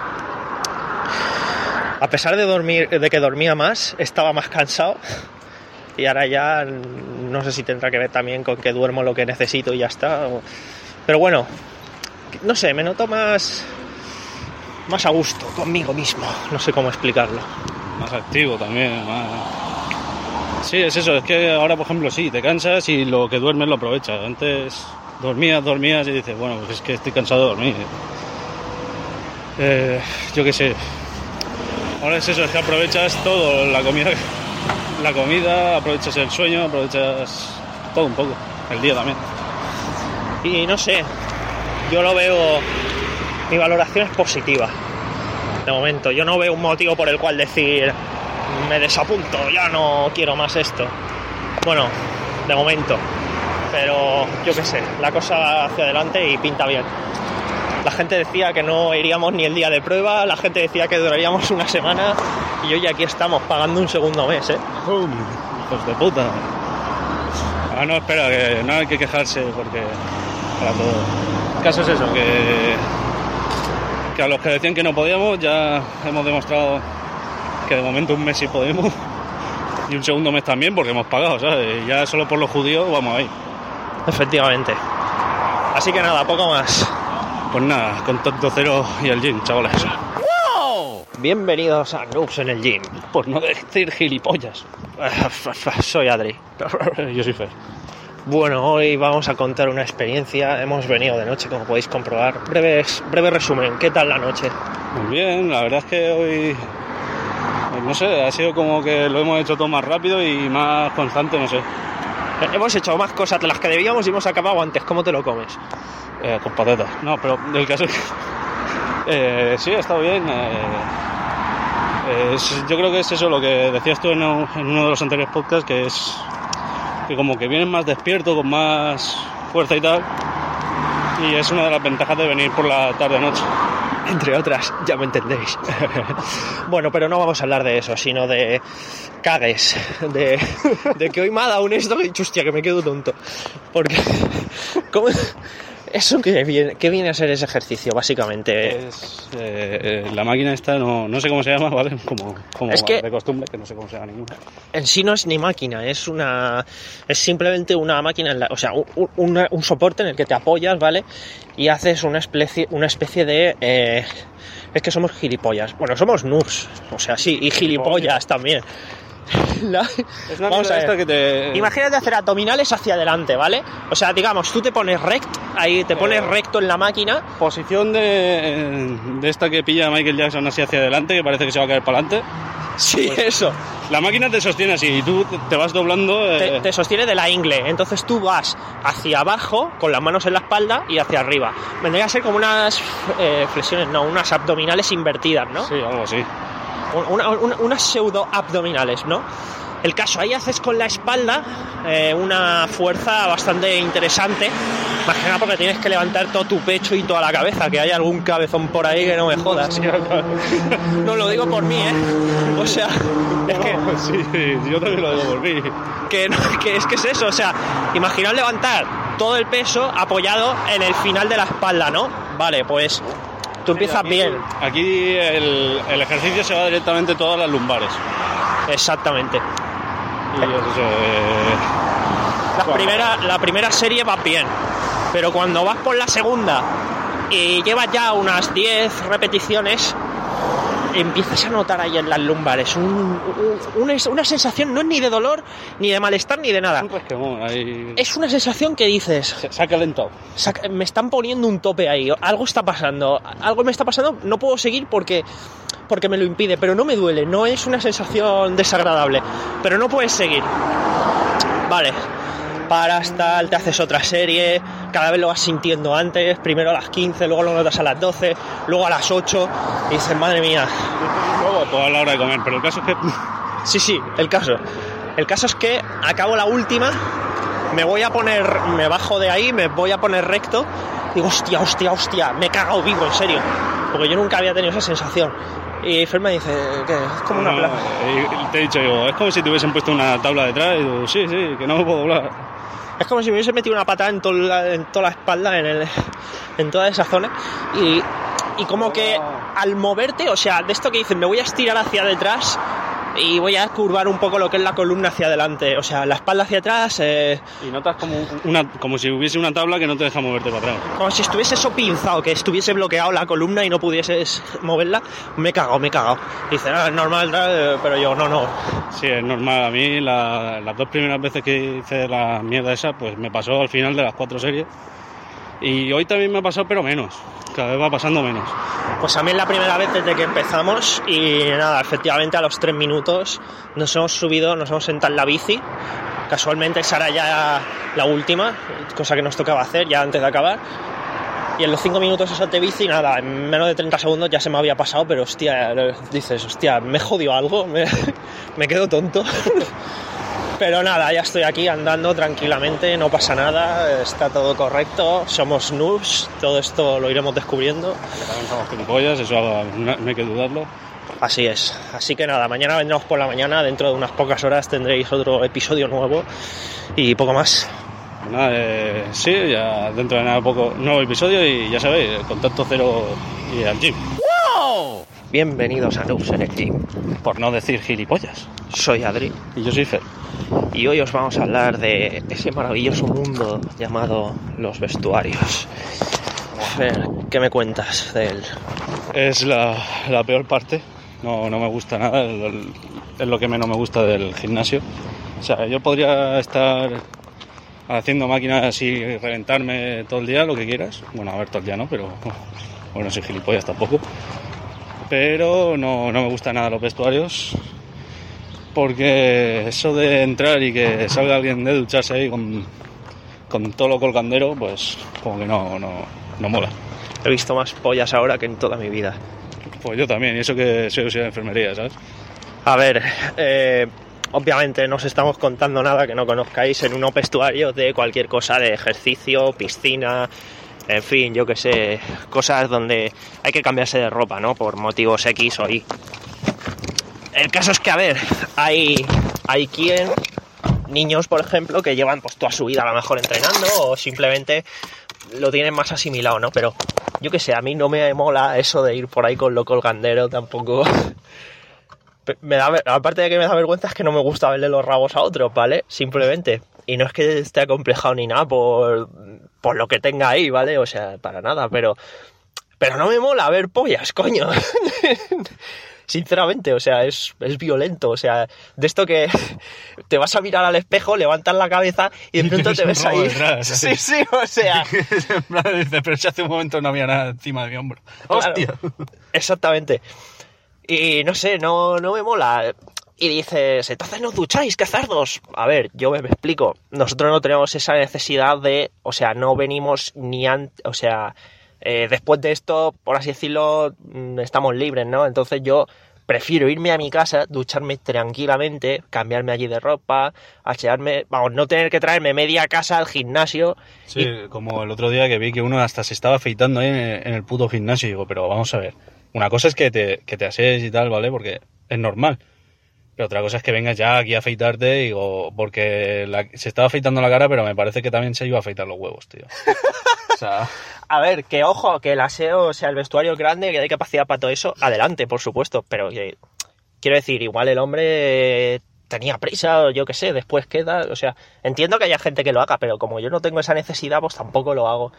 a pesar de dormir, de que dormía más, estaba más cansado. Y ahora ya no sé si tendrá que ver también con que duermo lo que necesito y ya está. Pero bueno, no sé, me noto más, más a gusto conmigo mismo. No sé cómo explicarlo. Más activo también, más... Sí, es eso, es que ahora, por ejemplo, sí, te cansas y lo que duermes lo aprovechas. Antes dormías, dormías y dices, bueno, pues es que estoy cansado de dormir. Eh, yo qué sé. Ahora es eso, es que aprovechas todo, la comida, la comida, aprovechas el sueño, aprovechas todo un poco, el día también. Y no sé, yo lo veo, mi valoración es positiva, de momento. Yo no veo un motivo por el cual decir, me desapunto, ya no quiero más esto. Bueno, de momento, pero yo qué sé, la cosa va hacia adelante y pinta bien. La gente decía que no iríamos ni el día de prueba, la gente decía que duraríamos una semana y hoy aquí estamos pagando un segundo mes, ¿eh? ¡Pum! ¡Hijos de puta! Ah, no, espera, que no hay que quejarse porque para todo. El caso es eso, que, que a los que decían que no podíamos ya hemos demostrado que de momento un mes sí podemos y un segundo mes también porque hemos pagado, ¿sabes? Ya solo por los judíos vamos ahí. Efectivamente. Así que nada, poco más. Pues nada, contacto cero y el gym, chavales. ¡Wow! Bienvenidos a Noobs en el Gym. Por no decir gilipollas. Soy Adri. Yo soy Fer. Bueno, hoy vamos a contar una experiencia. Hemos venido de noche, como podéis comprobar. Breves, breve resumen, ¿qué tal la noche? Muy bien, la verdad es que hoy... No sé, ha sido como que lo hemos hecho todo más rápido y más constante, no sé. Hemos hecho más cosas de las que debíamos y hemos acabado antes. ¿Cómo te lo comes? Eh, con patatas. No, pero el caso es que... Eh, sí, ha estado bien. Eh, eh, es, yo creo que es eso lo que decías tú en, en uno de los anteriores podcasts, que es que como que vienes más despierto, con más fuerza y tal. Y es una de las ventajas de venir por la tarde-noche. Entre otras, ya me entendéis. Bueno, pero no vamos a hablar de eso, sino de cagues. De, de que hoy me ha dado un esto y hostia, que me quedo tonto. Porque... ¿Cómo? ¿Eso qué viene, qué viene a ser ese ejercicio, básicamente? Es, eh, la máquina esta, no, no sé cómo se llama, ¿vale? Como, como es que de costumbre, que no sé cómo se llama ninguna. En sí no es ni máquina, es una es simplemente una máquina, en la, o sea, un, un, un soporte en el que te apoyas, ¿vale? Y haces una especie, una especie de... Eh, es que somos gilipollas. Bueno, somos noobs, o sea, sí, y gilipollas también. La... Es una Vamos a ver. Esta que te... Imagínate hacer abdominales hacia adelante, ¿vale? O sea, digamos, tú te pones recto, ahí te pones recto en la máquina. Posición de, de esta que pilla Michael Jackson así hacia adelante, que parece que se va a caer para adelante. Sí, pues, eso. La máquina te sostiene así y tú te vas doblando... Te, eh... te sostiene de la ingle, entonces tú vas hacia abajo con las manos en la espalda y hacia arriba. Vendría a ser como unas eh, flexiones, no, unas abdominales invertidas, ¿no? Sí, algo así. Una, una, unas pseudo abdominales, ¿no? El caso, ahí haces con la espalda eh, una fuerza bastante interesante, más que nada porque tienes que levantar todo tu pecho y toda la cabeza, que hay algún cabezón por ahí que no me jodas. No lo digo por mí, ¿eh? O sea, es que... Sí, yo también lo digo por mí. Que, que es que es eso, o sea, imaginaos levantar todo el peso apoyado en el final de la espalda, ¿no? Vale, pues... Tú empiezas sí, aquí, bien. Aquí el, el ejercicio se va directamente todas las lumbares. Exactamente. Y eso, eh... la, primera, la primera serie va bien, pero cuando vas por la segunda y llevas ya unas diez repeticiones, empiezas a notar ahí en las lumbares un, un, una, una sensación, no es ni de dolor, ni de malestar, ni de nada. Pues que, bueno, ahí... Es una sensación que dices... Se, se ha calentado. Se, me están poniendo un tope ahí, algo está pasando, algo me está pasando, no puedo seguir porque... porque me lo impide, pero no me duele, no es una sensación desagradable, pero no puedes seguir. Vale, paras, tal, te haces otra serie, cada vez lo vas sintiendo antes, primero a las quince, luego lo notas a las doce, luego a las ocho, y dices, madre mía. Luego pues a la hora de comer, pero el caso es que... Sí, sí, el caso. El caso es que acabo la última me voy a poner, me bajo de ahí, me voy a poner recto, digo, hostia, hostia, hostia, me he cagado vivo, en serio, porque yo nunca había tenido esa sensación. Y Fer me dice que es como una no, plaza. Te he dicho yo, es como si te hubiesen puesto una tabla detrás y digo, sí, sí, que no me puedo doblar. Es como si me hubiese metido una patada en, to la, en toda la espalda, en, el, en toda esa zona. Y, y como que al moverte, o sea, de esto que dicen, me voy a estirar hacia detrás y voy a curvar un poco lo que es la columna hacia adelante. O sea, la espalda hacia atrás. Eh, y notas como, una, como si hubiese una tabla que no te deja moverte para atrás. Como si estuviese eso pinzado, que estuviese bloqueado la columna y no pudieses moverla. Me he cagado, me he cagado. Dice, ah, es normal, pero yo, no, no. Sí, es normal. A mí la, las dos primeras veces que hice la mierda esa, pues me pasó al final de las cuatro series. Y hoy también me ha pasado, pero menos. Cada vez va pasando menos. Pues a mí es la primera vez desde que empezamos y nada, efectivamente a los tres minutos nos hemos subido, nos hemos sentado en la bici. Casualmente esa era ya la última, cosa que nos tocaba hacer ya antes de acabar. Y en los cinco minutos esos de bici, nada, en menos de treinta segundos ya se me había pasado, pero hostia, dices, hostia, ¿me jodió algo? ¿Me, me quedo tonto? Pero nada, ya estoy aquí andando tranquilamente, no pasa nada, está todo correcto, somos noobs, todo esto lo iremos descubriendo. También somos gilipollas, eso no hay que dudarlo. Así es, así que nada, mañana vendremos por la mañana, dentro de unas pocas horas tendréis otro episodio nuevo y poco más. Nada, eh, sí, ya dentro de nada poco nuevo episodio y ya sabéis, contacto cero y al gym. ¡Wow! Bienvenidos a Noobs en el Gym. Por no decir gilipollas. Soy Adri. Y yo soy Fer. Y hoy os vamos a hablar de ese maravilloso mundo llamado los vestuarios. Fer, ¿qué me cuentas de él? Es la, la peor parte, no, no me gusta nada, es lo que menos me gusta del gimnasio. O sea, yo podría estar haciendo máquinas y reventarme todo el día, lo que quieras. Bueno, a ver, todo el día no, pero bueno, soy gilipollas tampoco. Pero no, no me gusta nada los vestuarios, porque eso de entrar y que salga alguien de ducharse ahí con, con todo lo colgandero, pues como que no, no, no mola. He visto más pollas ahora que en toda mi vida. Pues yo también, y eso que soy auxiliar de enfermería, ¿sabes? A ver, eh, obviamente no os estamos contando nada que no conozcáis en un vestuario de cualquier cosa, de ejercicio, piscina, en fin, yo que sé, cosas donde hay que cambiarse de ropa, ¿no? Por motivos X o Y. El caso es que, a ver, hay, hay quien, niños por ejemplo, que llevan pues toda su vida a lo mejor entrenando o simplemente lo tienen más asimilado, ¿no? Pero yo que sé, a mí no me mola eso de ir por ahí con lo colgandero tampoco. Me da, aparte de que me da vergüenza, es que no me gusta verle los rabos a otros, ¿vale? Simplemente. Y no es que esté acomplejado ni nada por, por lo que tenga ahí, ¿vale? O sea, para nada, pero pero no me mola ver pollas, coño. Sinceramente, o sea, es, es violento, o sea, de esto que te vas a mirar al espejo, levantas la cabeza y de pronto te ves ahí. Detrás, sí, sí, o sea. Pero si hace un momento no había nada encima de mi hombro. Claro, ¡hostia! Exactamente. Y no sé, no, no me mola. Y dices, entonces no os ducháis, qué cerdos. A ver, yo me explico. Nosotros no tenemos esa necesidad de, o sea, no venimos ni antes, o sea, eh, después de esto, por así decirlo, estamos libres, ¿no? Entonces yo prefiero irme a mi casa, ducharme tranquilamente, cambiarme allí de ropa, achearme, vamos, no tener que traerme media casa al gimnasio. Sí, y... como el otro día que vi que uno hasta se estaba afeitando ahí en el, en el puto gimnasio. Y digo, pero vamos a ver, una cosa es que te, que te asees y tal, ¿vale? Porque es normal. Pero otra cosa es que vengas ya aquí a afeitarte, digo, porque la, se estaba afeitando la cara, pero me parece que también se iba a afeitar los huevos, tío. O sea... A ver, que ojo, que el aseo, o sea, el vestuario es grande, que hay capacidad para todo eso, adelante, por supuesto, pero que, quiero decir, igual el hombre tenía prisa, o yo qué sé, después queda, o sea, entiendo que haya gente que lo haga, pero como yo no tengo esa necesidad, pues tampoco lo hago.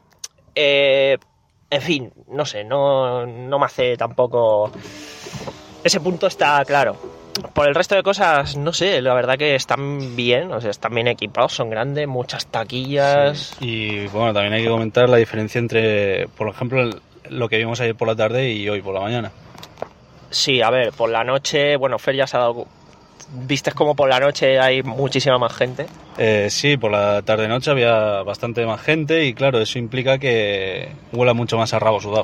Eh, en fin, no sé, no, no me hace tampoco... Ese punto está claro. Por el resto de cosas, no sé, la verdad que están bien, o sea, están bien equipados, son grandes, muchas taquillas. Sí. Y bueno, también hay que comentar la diferencia entre, por ejemplo, el, lo que vimos ayer por la tarde y hoy por la mañana. Sí, a ver, por la noche, bueno, Fer ya se ha dado... ¿Viste como por la noche hay muchísima más gente? Eh, sí, por la tarde-noche había bastante más gente y claro, eso implica que huela mucho más a rabo sudado.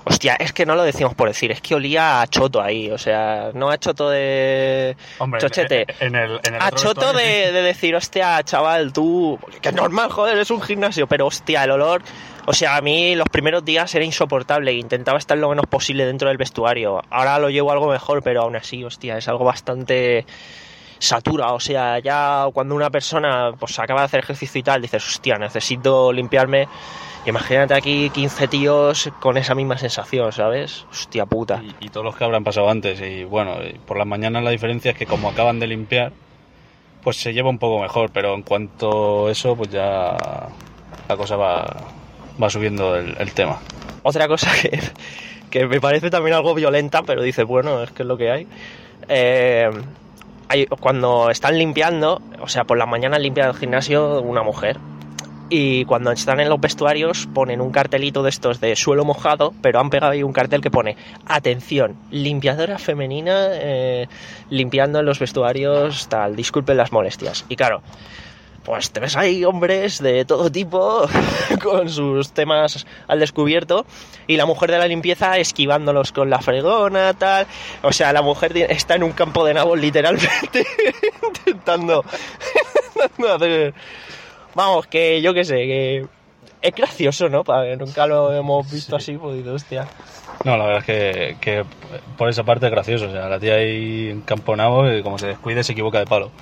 Hostia, es que no lo decimos por decir, es que olía a choto ahí, o sea, no a choto de Hombre, chochete, en el, en el a otro choto vestuario, de, de decir, hostia, chaval, tú, que es normal, joder, es un gimnasio, pero hostia, el olor, o sea, a mí los primeros días era insoportable, intentaba estar lo menos posible dentro del vestuario, ahora lo llevo algo mejor, pero aún así, hostia, es algo bastante satura, o sea, ya cuando una persona pues acaba de hacer ejercicio y tal, dices, hostia, necesito limpiarme. Imagínate aquí quince tíos con esa misma sensación, ¿sabes? Hostia puta. Y, y todos los que habrán pasado antes. Y bueno, y por las mañanas la diferencia es que como acaban de limpiar, pues se lleva un poco mejor. Pero en cuanto a eso, pues ya la cosa va, va subiendo el, el tema. Otra cosa que, que me parece también algo violenta, pero dices, bueno, es que es lo que hay. Eh, hay cuando están limpiando, o sea, por las mañanas limpia el gimnasio una mujer. Y cuando están en los vestuarios ponen un cartelito de estos de suelo mojado, pero han pegado ahí un cartel que pone atención, limpiadora femenina eh, limpiando en los vestuarios, tal, disculpen las molestias. Y claro, pues te ves ahí hombres de todo tipo con sus temas al descubierto y la mujer de la limpieza esquivándolos con la fregona, tal. O sea, la mujer está en un campo de nabos literalmente intentando, intentando hacer... Vamos, que yo qué sé, que es gracioso, ¿no? Para nunca lo hemos visto sí. así, pues digo, hostia. No, la verdad es que, que por esa parte es gracioso. O sea, la tía ahí en campo nabo y como se descuide se equivoca de palo.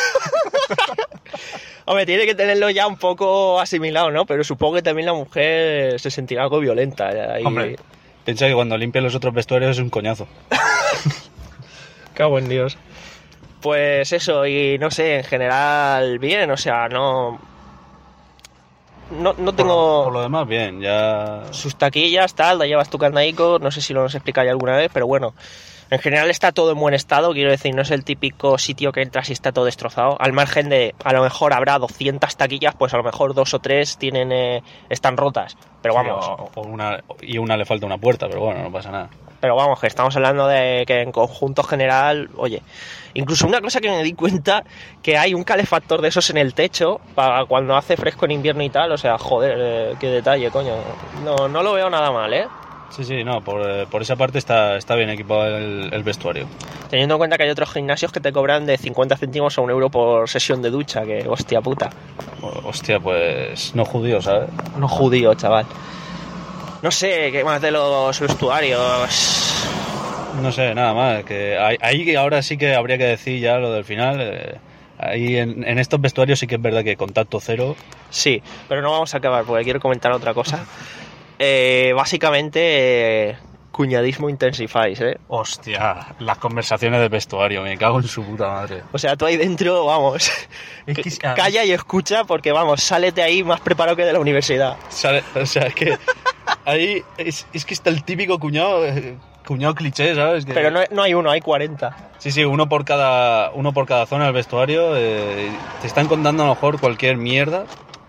Hombre, tiene que tenerlo ya un poco asimilado, ¿no? Pero supongo que también la mujer se sentirá algo violenta. Ahí... Hombre, piensa que cuando limpia los otros vestuarios es un coñazo. Cago en Dios. Pues eso, y no sé, en general bien, o sea, no... No, no tengo... Por, por lo demás, bien, ya... Sus taquillas, tal, la llevas tu candaico, no sé si lo hemos explicado ya alguna vez, pero bueno, en general está todo en buen estado, quiero decir, no es el típico sitio que entras y está todo destrozado, al margen de, a lo mejor habrá doscientas taquillas, pues a lo mejor dos o tres tienen eh, están rotas, pero vamos... Sí, o, o una, y una le falta una puerta, pero bueno, no pasa nada. Pero vamos, que estamos hablando de que en conjunto general, oye, incluso una cosa que me di cuenta, que hay un calefactor de esos en el techo para cuando hace fresco en invierno y tal, o sea, joder, eh, qué detalle, coño. No, no lo veo nada mal, ¿eh? Sí, sí, no, por, por esa parte está, está bien equipado el, el vestuario. Teniendo en cuenta que hay otros gimnasios que te cobran de cincuenta céntimos a un euro por sesión de ducha, que hostia puta. Hostia, pues no judío, ¿sabes? No judío, chaval. No sé, ¿qué más de los vestuarios? No sé, nada más. Que ahí ahora sí que habría que decir ya lo del final. Eh, ahí en, en estos vestuarios sí que es verdad que contacto cero. Sí, pero no vamos a acabar porque quiero comentar otra cosa. Eh, básicamente, eh, cuñadismo intensifáis, ¿eh? Hostia, las conversaciones del vestuario, me cago en su puta madre. O sea, tú ahí dentro, vamos, es que, calla y escucha porque, vamos, sales de ahí más preparado que de la universidad. Sale, o sea, es que... Ahí es, es que está el típico cuñado, cuñado cliché, ¿sabes? Que... Pero no, no hay uno, hay cuarenta. Sí, sí, uno por cada, uno por cada zona del vestuario. Eh, te están contando a lo mejor cualquier mierda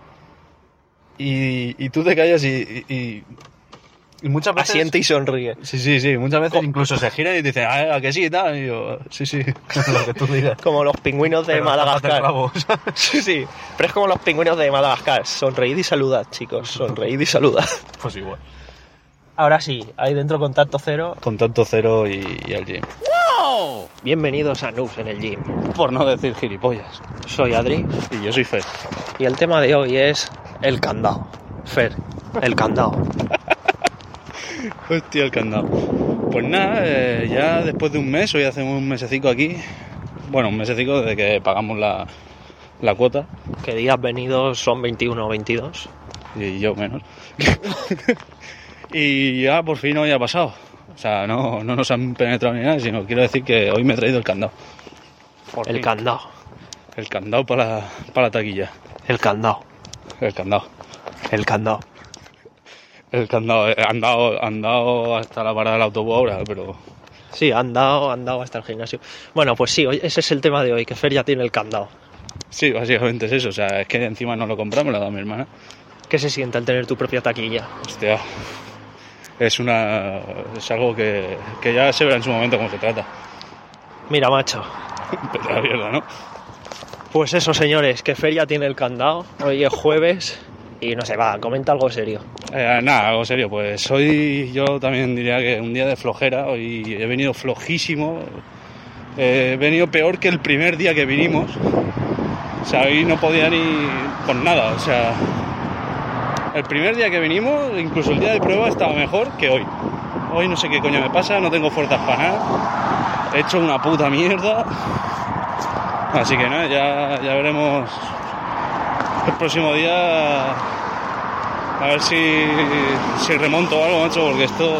y, y tú te callas y, y, y muchas veces... Asiente y sonríe. Sí, sí, sí, muchas veces como... incluso se giran y te dicen, ah, ¿a que sí y tal? Y yo, sí, sí, lo que tú digas. Como los pingüinos de pero Madagascar. Clavo, sí, sí, pero es como los pingüinos de Madagascar. Sonreíd y saludad, chicos, sonreíd y saludad. Pues igual. Ahora sí, ahí dentro contacto cero. Contacto cero y, y el gym. ¡Wow! Bienvenidos a Noobs en el Gym. Por no decir gilipollas. Soy Adri. Y yo soy Fer. Y el tema de hoy es el candado. Fer, el candado. Hostia, el candado. Pues nada, eh, ya después de un mes, hoy hacemos un mesecico aquí. Bueno, un mesecico desde que pagamos la, la cuota. ¿Qué días venidos son veintiuno o veintidós? Y yo menos. Y ya por fin hoy ha pasado. O sea, no, no nos han penetrado ni nada, sino quiero decir que hoy me he traído el candado. Por el fin. Candado. El candado para la, para la taquilla. El candado. El candado. El candado. El candado. Han dado, han dado hasta la parada del autobús ahora, pero... Sí, han dado, han dado hasta el gimnasio. Bueno, pues sí, hoy, ese es el tema de hoy, que Fer ya tiene el candado. Sí, básicamente es eso. O sea, es que encima no lo compramos, me lo ha dado mi hermana. ¿Qué se siente al tener tu propia taquilla? Hostia... Es una es algo que, que ya se verá en su momento cómo se trata. Mira, macho. Pero la mierda, ¿no? Pues eso, señores, que Fer ya tiene el candado. Hoy es jueves y no sé, va, comenta algo serio. Eh, nada, algo serio, pues hoy yo también diría que un día de flojera, hoy he venido flojísimo, eh, he venido peor que el primer día que vinimos, o sea, hoy no podía ni con nada, o sea, el primer día que vinimos, incluso el día de prueba estaba mejor que hoy, hoy no sé qué coño me pasa, no tengo fuerzas para nada, he hecho una puta mierda, así que nada, ya, ya veremos el próximo día. A ver si, si remonto algo, macho, porque esto...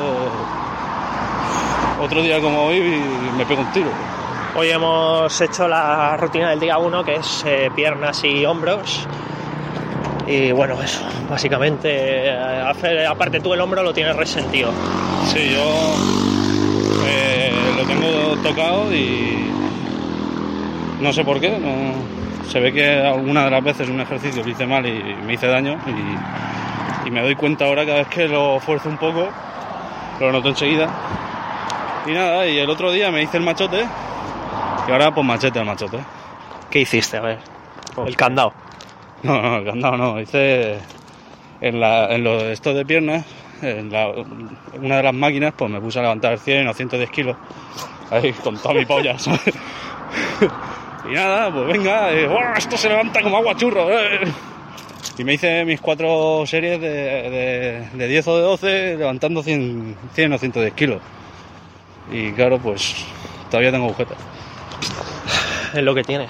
Otro día como hoy me pego un tiro. Hoy hemos hecho la rutina del día uno, que es eh, piernas y hombros. Y bueno, eso, básicamente, hacer, aparte tú el hombro lo tienes resentido. Sí, yo eh, lo tengo tocado y no sé por qué. No, se ve que alguna de las veces un ejercicio lo hice mal y me hice daño y... Y me doy cuenta ahora cada vez que lo fuerzo un poco, lo noto enseguida. Y nada, y el otro día me hice el machote, y ahora pues machete al machote. ¿Qué hiciste? A ver, el candado. No, no, el candado no, hice en, la, en los estos de piernas, en la, una de las máquinas, pues me puse a levantar cien o ciento diez kilos, ahí con toda mi polla, ¿sabes? Y nada, pues venga, eh, esto se levanta como agua churro, eh. Y me hice mis cuatro series de, de, de diez o de doce levantando cien, cien o ciento diez kilos. Y claro, pues todavía tengo agujetas. Es lo que tienes.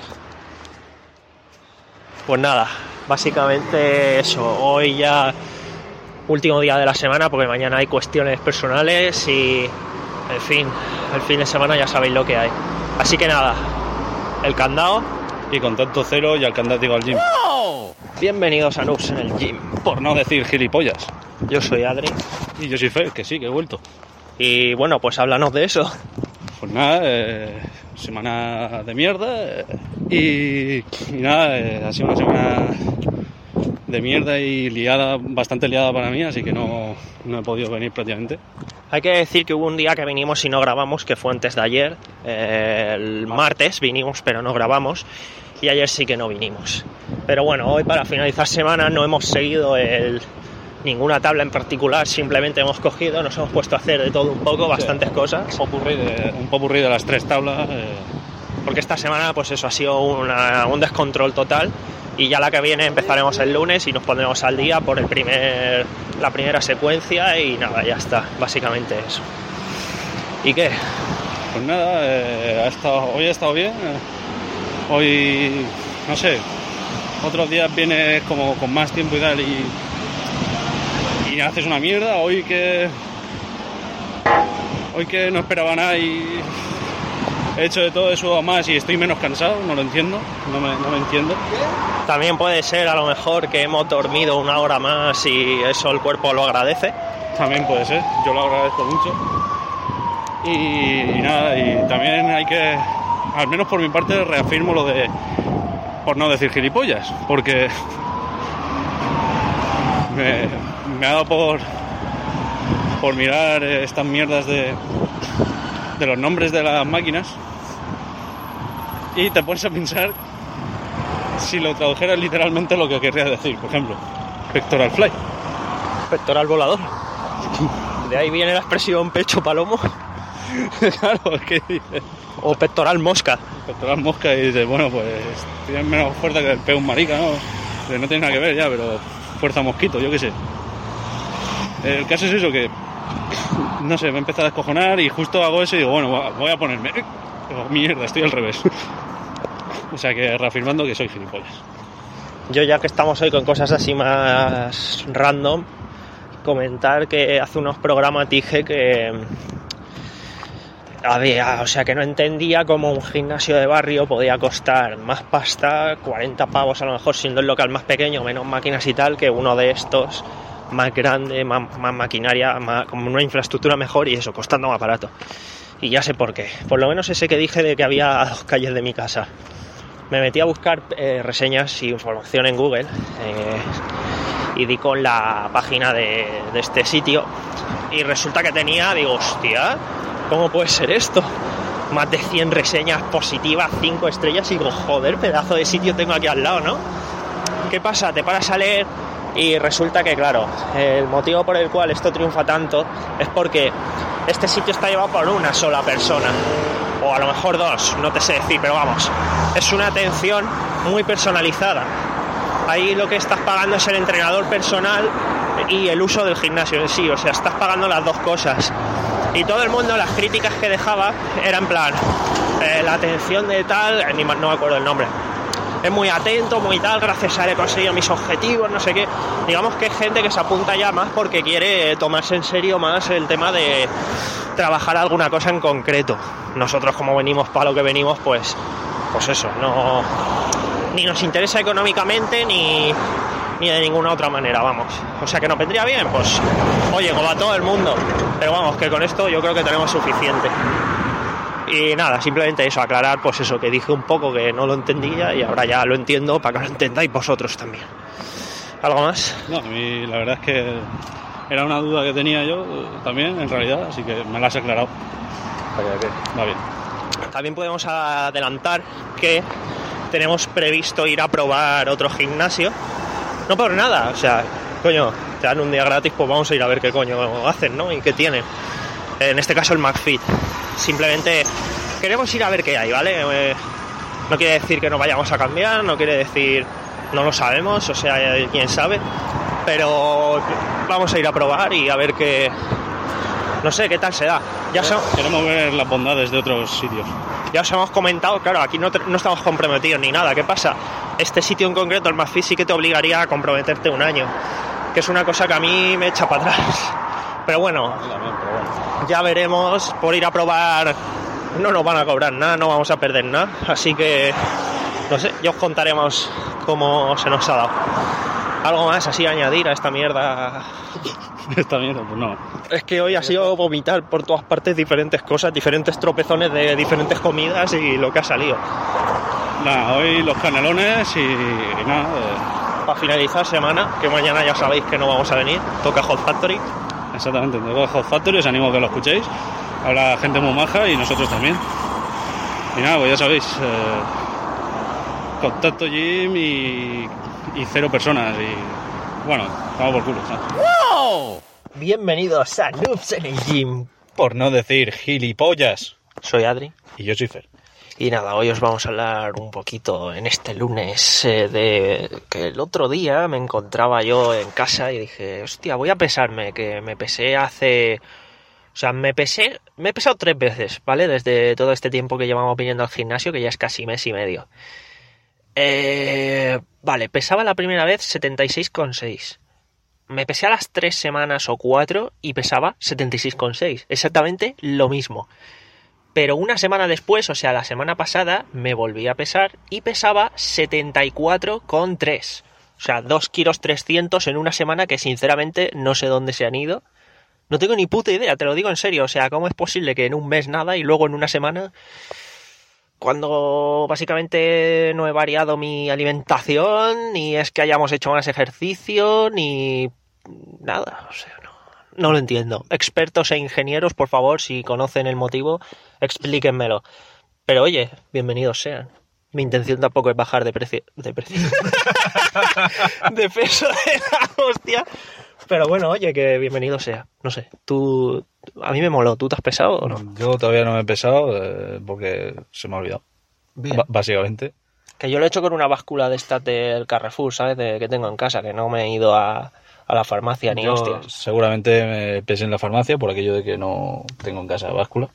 Pues nada, básicamente eso. Hoy ya último día de la semana porque mañana hay cuestiones personales y, en fin, el fin de semana ya sabéis lo que hay. Así que nada, el candado. Y contacto cero y al candado digo al gym. ¡Oh! Bienvenidos a Noobs en el Gym. Por no decir gilipollas. Yo soy Adri. Y yo soy Fer, que sí, que he vuelto. Y bueno, pues háblanos de eso. Pues nada, eh, semana de mierda. Eh, y, y nada, eh, ha sido una semana de mierda y liada, bastante liada para mí, así que no, no he podido venir prácticamente. Hay que decir que hubo un día que vinimos y no grabamos, que fue antes de ayer. Eh, el martes vinimos, pero no grabamos. Y ayer sí que no vinimos. Pero bueno, hoy para finalizar semana no hemos seguido el, ninguna tabla en particular, simplemente hemos cogido, nos hemos puesto a hacer de todo un poco, bastantes sí, cosas. Un popurrí de, un popurrí de las tres tablas. Eh. Porque esta semana pues eso ha sido una, un descontrol total. Y ya la que viene empezaremos el lunes y nos pondremos al día por el primer, la primera secuencia y nada, ya está, básicamente eso. ¿Y qué? Pues nada, eh, ha estado, hoy ha estado bien. Eh. Hoy, no sé, otros días vienes como con más tiempo y tal y, y haces una mierda. Hoy que hoy que no esperaba nada y he hecho de todo, he sudado más y estoy menos cansado, no lo entiendo, no me, no me entiendo. También puede ser a lo mejor que hemos dormido una hora más y eso el cuerpo lo agradece. También puede ser, yo lo agradezco mucho. Y, y nada, y también hay que... Al menos por mi parte reafirmo lo de, por no decir gilipollas, porque me, me ha dado por, por mirar estas mierdas de, de los nombres de las máquinas y te pones a pensar si lo tradujeras literalmente lo que querría decir, por ejemplo, pectoral fly. Pectoral volador. De ahí viene la expresión pecho palomo. Claro, es que dices... O pectoral mosca. Pectoral mosca y dices, bueno, pues tienes menos fuerza que el peo un marica, ¿no? Pues no tiene nada que ver ya, pero fuerza mosquito, yo qué sé. El caso es eso, que no sé, me empieza a descojonar y justo hago eso y digo, bueno, voy a ponerme. Oh, mierda, estoy al revés. O sea que reafirmando que soy gilipollas. Yo, ya que estamos hoy con cosas así más random, comentar que hace unos programas dije que había, o sea que no entendía cómo un gimnasio de barrio podía costar más pasta, cuarenta pavos a lo mejor siendo el local más pequeño, menos máquinas y tal, que uno de estos más grande, más, más maquinaria, más, con una infraestructura mejor y eso, costando más barato. Y ya sé por qué. Por lo menos ese que dije de que había a dos calles de mi casa. Me metí a buscar eh, reseñas y información en Google eh, y di con la página de, de este sitio y resulta que tenía, digo, hostia, ¿cómo puede ser esto? Más de cien reseñas positivas, cinco estrellas y digo, joder, pedazo de sitio tengo aquí al lado, ¿no? ¿Qué pasa? Te paras a leer Y resulta que, claro, el motivo por el cual esto triunfa tanto es porque este sitio está llevado por una sola persona, o a lo mejor dos, no te sé decir, pero vamos, es una atención muy personalizada. Ahí lo que estás pagando es el entrenador personal y el uso del gimnasio en sí, o sea, estás pagando las dos cosas. Y todo el mundo, las críticas que dejaba eran en plan, eh, la atención de tal, ni ma- no me acuerdo el nombre, es muy atento, muy tal, gracias a él he conseguido mis objetivos, no sé qué. Digamos que es gente que se apunta ya más porque quiere tomarse en serio más el tema de trabajar alguna cosa en concreto. Nosotros, como venimos para lo que venimos, pues pues eso, no ni nos interesa económicamente ni, ni de ninguna otra manera, vamos. O sea que nos vendría bien, pues oye, como a todo el mundo. Pero vamos, que con esto yo creo que tenemos suficiente. Y nada, simplemente eso, aclarar pues eso, que dije un poco que no lo entendía y ahora ya lo entiendo para que lo entendáis vosotros también. ¿Algo más? No, a mí la verdad es que era una duda que tenía yo también, en realidad, así que me la has aclarado. Va bien. También podemos adelantar que tenemos previsto ir a probar otro gimnasio. No por nada, o sea, coño, te dan un día gratis, pues vamos a ir a ver qué coño hacen, ¿no? Y qué tienen. En este caso el McFit. Simplemente queremos ir a ver qué hay, ¿vale? Eh, no quiere decir que no vayamos a cambiar, no quiere decir... no lo sabemos, o sea, quién sabe. Pero vamos a ir a probar y a ver qué... no sé, qué tal se da. Ya so... Queremos ver las bondades de otros sitios. Ya os hemos comentado, claro, aquí no, te, no estamos comprometidos ni nada. ¿Qué pasa? Este sitio en concreto, el McFit, sí que te obligaría a comprometerte un año, que es una cosa que a mí me echa para atrás. Pero bueno, ya veremos. Por ir a probar no nos van a cobrar nada, no vamos a perder nada. Así que, no sé, ya os contaremos cómo se nos ha dado. ¿Algo más así a añadir a esta mierda? Esta mierda, pues no. Es que hoy ha sido vomitar por todas partes diferentes cosas, diferentes tropezones de diferentes comidas y lo que ha salido. Nada, hoy los canelones y, y nada. Eh. Para finalizar semana, que mañana ya sabéis que no vamos a venir, toca Hot Factory. Exactamente, toca Hot Factory, os animo a que lo escuchéis. Habla gente muy maja y nosotros también. Y nada, pues ya sabéis, eh, contacto gym y, y cero personas y bueno, vamos por culo, ¿sabes? ¡Wow! Bienvenidos a Noobs en el Gym. Por no decir gilipollas. Soy Adri. Y yo soy Fer. Y nada, hoy os vamos a hablar un poquito en este lunes eh, de que el otro día me encontraba yo en casa y dije, hostia, voy a pesarme, que me pesé hace... O sea, me pesé, me he pesado tres veces, ¿vale? Desde todo este tiempo que llevamos viniendo al gimnasio, que ya es casi mes y medio. Eh, vale, pesaba la primera vez setenta y seis coma seis. Me pesé a las tres semanas o cuatro y pesaba setenta y seis coma seis. Exactamente lo mismo. Pero una semana después, o sea, la semana pasada, me volví a pesar y pesaba setenta y cuatro coma tres. O sea, dos kilos trescientos en una semana que sinceramente no sé dónde se han ido. No tengo ni puta idea, te lo digo en serio. O sea, ¿cómo es posible que en un mes nada y luego en una semana, cuando básicamente no he variado mi alimentación, ni es que hayamos hecho más ejercicio, ni nada? O sea, no, no lo entiendo. Expertos e ingenieros, por favor, si conocen el motivo, explíquenmelo. Pero oye, bienvenidos sean. Mi intención tampoco es bajar de precio... De precio... de peso de la hostia... Pero bueno, oye, que bienvenido sea. No sé, tú... A mí me moló. ¿Tú te has pesado o no? Yo todavía no me he pesado eh, porque se me ha olvidado. Bien. B- básicamente. Que yo lo he hecho con una báscula de estas del Carrefour, ¿sabes? De, que tengo en casa, que no me he ido a, a la farmacia ni Yo hostias. seguramente me pesé en la farmacia por aquello de que no tengo en casa báscula.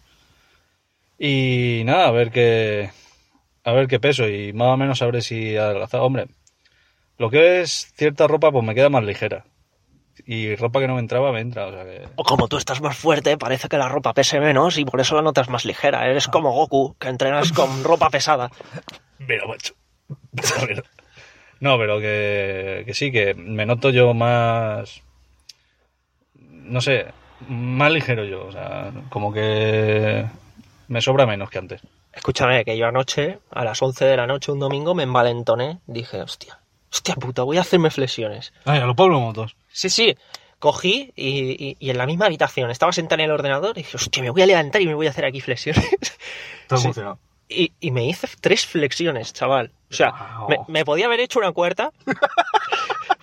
Y nada, a ver qué... A ver qué peso y más o menos sabré si he adelgazado. Hombre, lo que es cierta ropa pues me queda más ligera. Y ropa que no me entraba, me entra, o sea que... O como tú estás más fuerte, parece que la ropa pese menos y por eso la notas más ligera. Eres como Goku, que entrenas con ropa pesada. Mira, macho. No, pero que, que sí, que me noto yo más... No sé, más ligero yo, o sea, como que me sobra menos que antes. Escúchame, que yo anoche, a las once de la noche, un domingo, me envalentoné. Dije, hostia, hostia puta, voy a hacerme flexiones. Ay, a los Pablo Motos. Sí, sí, cogí y, y, y en la misma habitación estaba sentado en el ordenador y dije, hostia, me voy a levantar y me voy a hacer aquí flexiones. Te ha Sí. funcionado. Y, y me hice tres flexiones, chaval. O sea, Wow. me, me podía haber hecho una cuarta,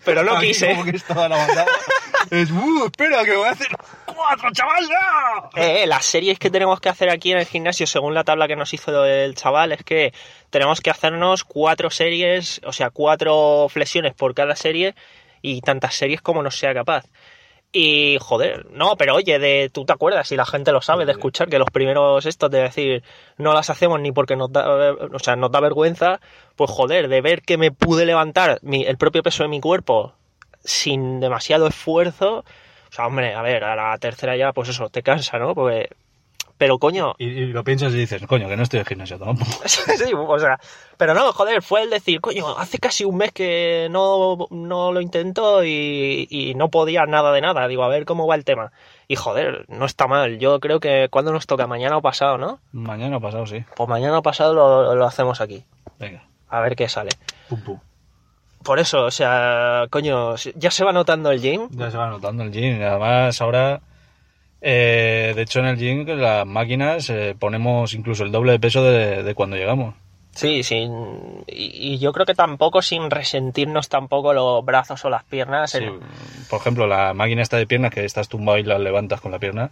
pero no Aquí quise. como que estaba la bandada. Es, uh, espera, que voy a hacer cuatro, chaval. ¡No! Eh, eh, las series que tenemos que hacer aquí en el gimnasio, según la tabla que nos hizo el chaval, es que tenemos que hacernos cuatro series, o sea, cuatro flexiones por cada serie y tantas series como nos sea capaz. Y, joder, no, pero oye, de, tú te acuerdas, y la gente lo sabe, de escuchar que los primeros estos de decir no las hacemos ni porque nos da, o sea, nos da vergüenza, pues joder, de ver que me pude levantar mi, el propio peso de mi cuerpo sin demasiado esfuerzo, o sea, hombre, a ver, a la tercera ya, pues eso, te cansa, ¿no? Porque, pero coño... Y, y lo piensas y dices, coño, que no estoy en gimnasio, ¿no? Sí, o sea, pero no, joder, fue el decir, coño, hace casi un mes que no, no lo intento y, y no podía nada de nada. Digo, a ver cómo va el tema. Y joder, no está mal. Yo creo que cuando nos toca, mañana o pasado, ¿no? Mañana o pasado, sí. Pues mañana o pasado lo, lo hacemos aquí. Venga. A ver qué sale. Pum, pum. Por eso, o sea, coño, ya se va notando el gym. Ya se va notando el gym. Además, ahora, eh, de hecho, en el gym, que las máquinas, eh, ponemos incluso el doble de peso de, de cuando llegamos. Sí, sin, y, y yo creo que tampoco sin resentirnos tampoco los brazos o las piernas. Sí, en... por ejemplo, la máquina esta de piernas, que estás tumbado y la levantas con la pierna.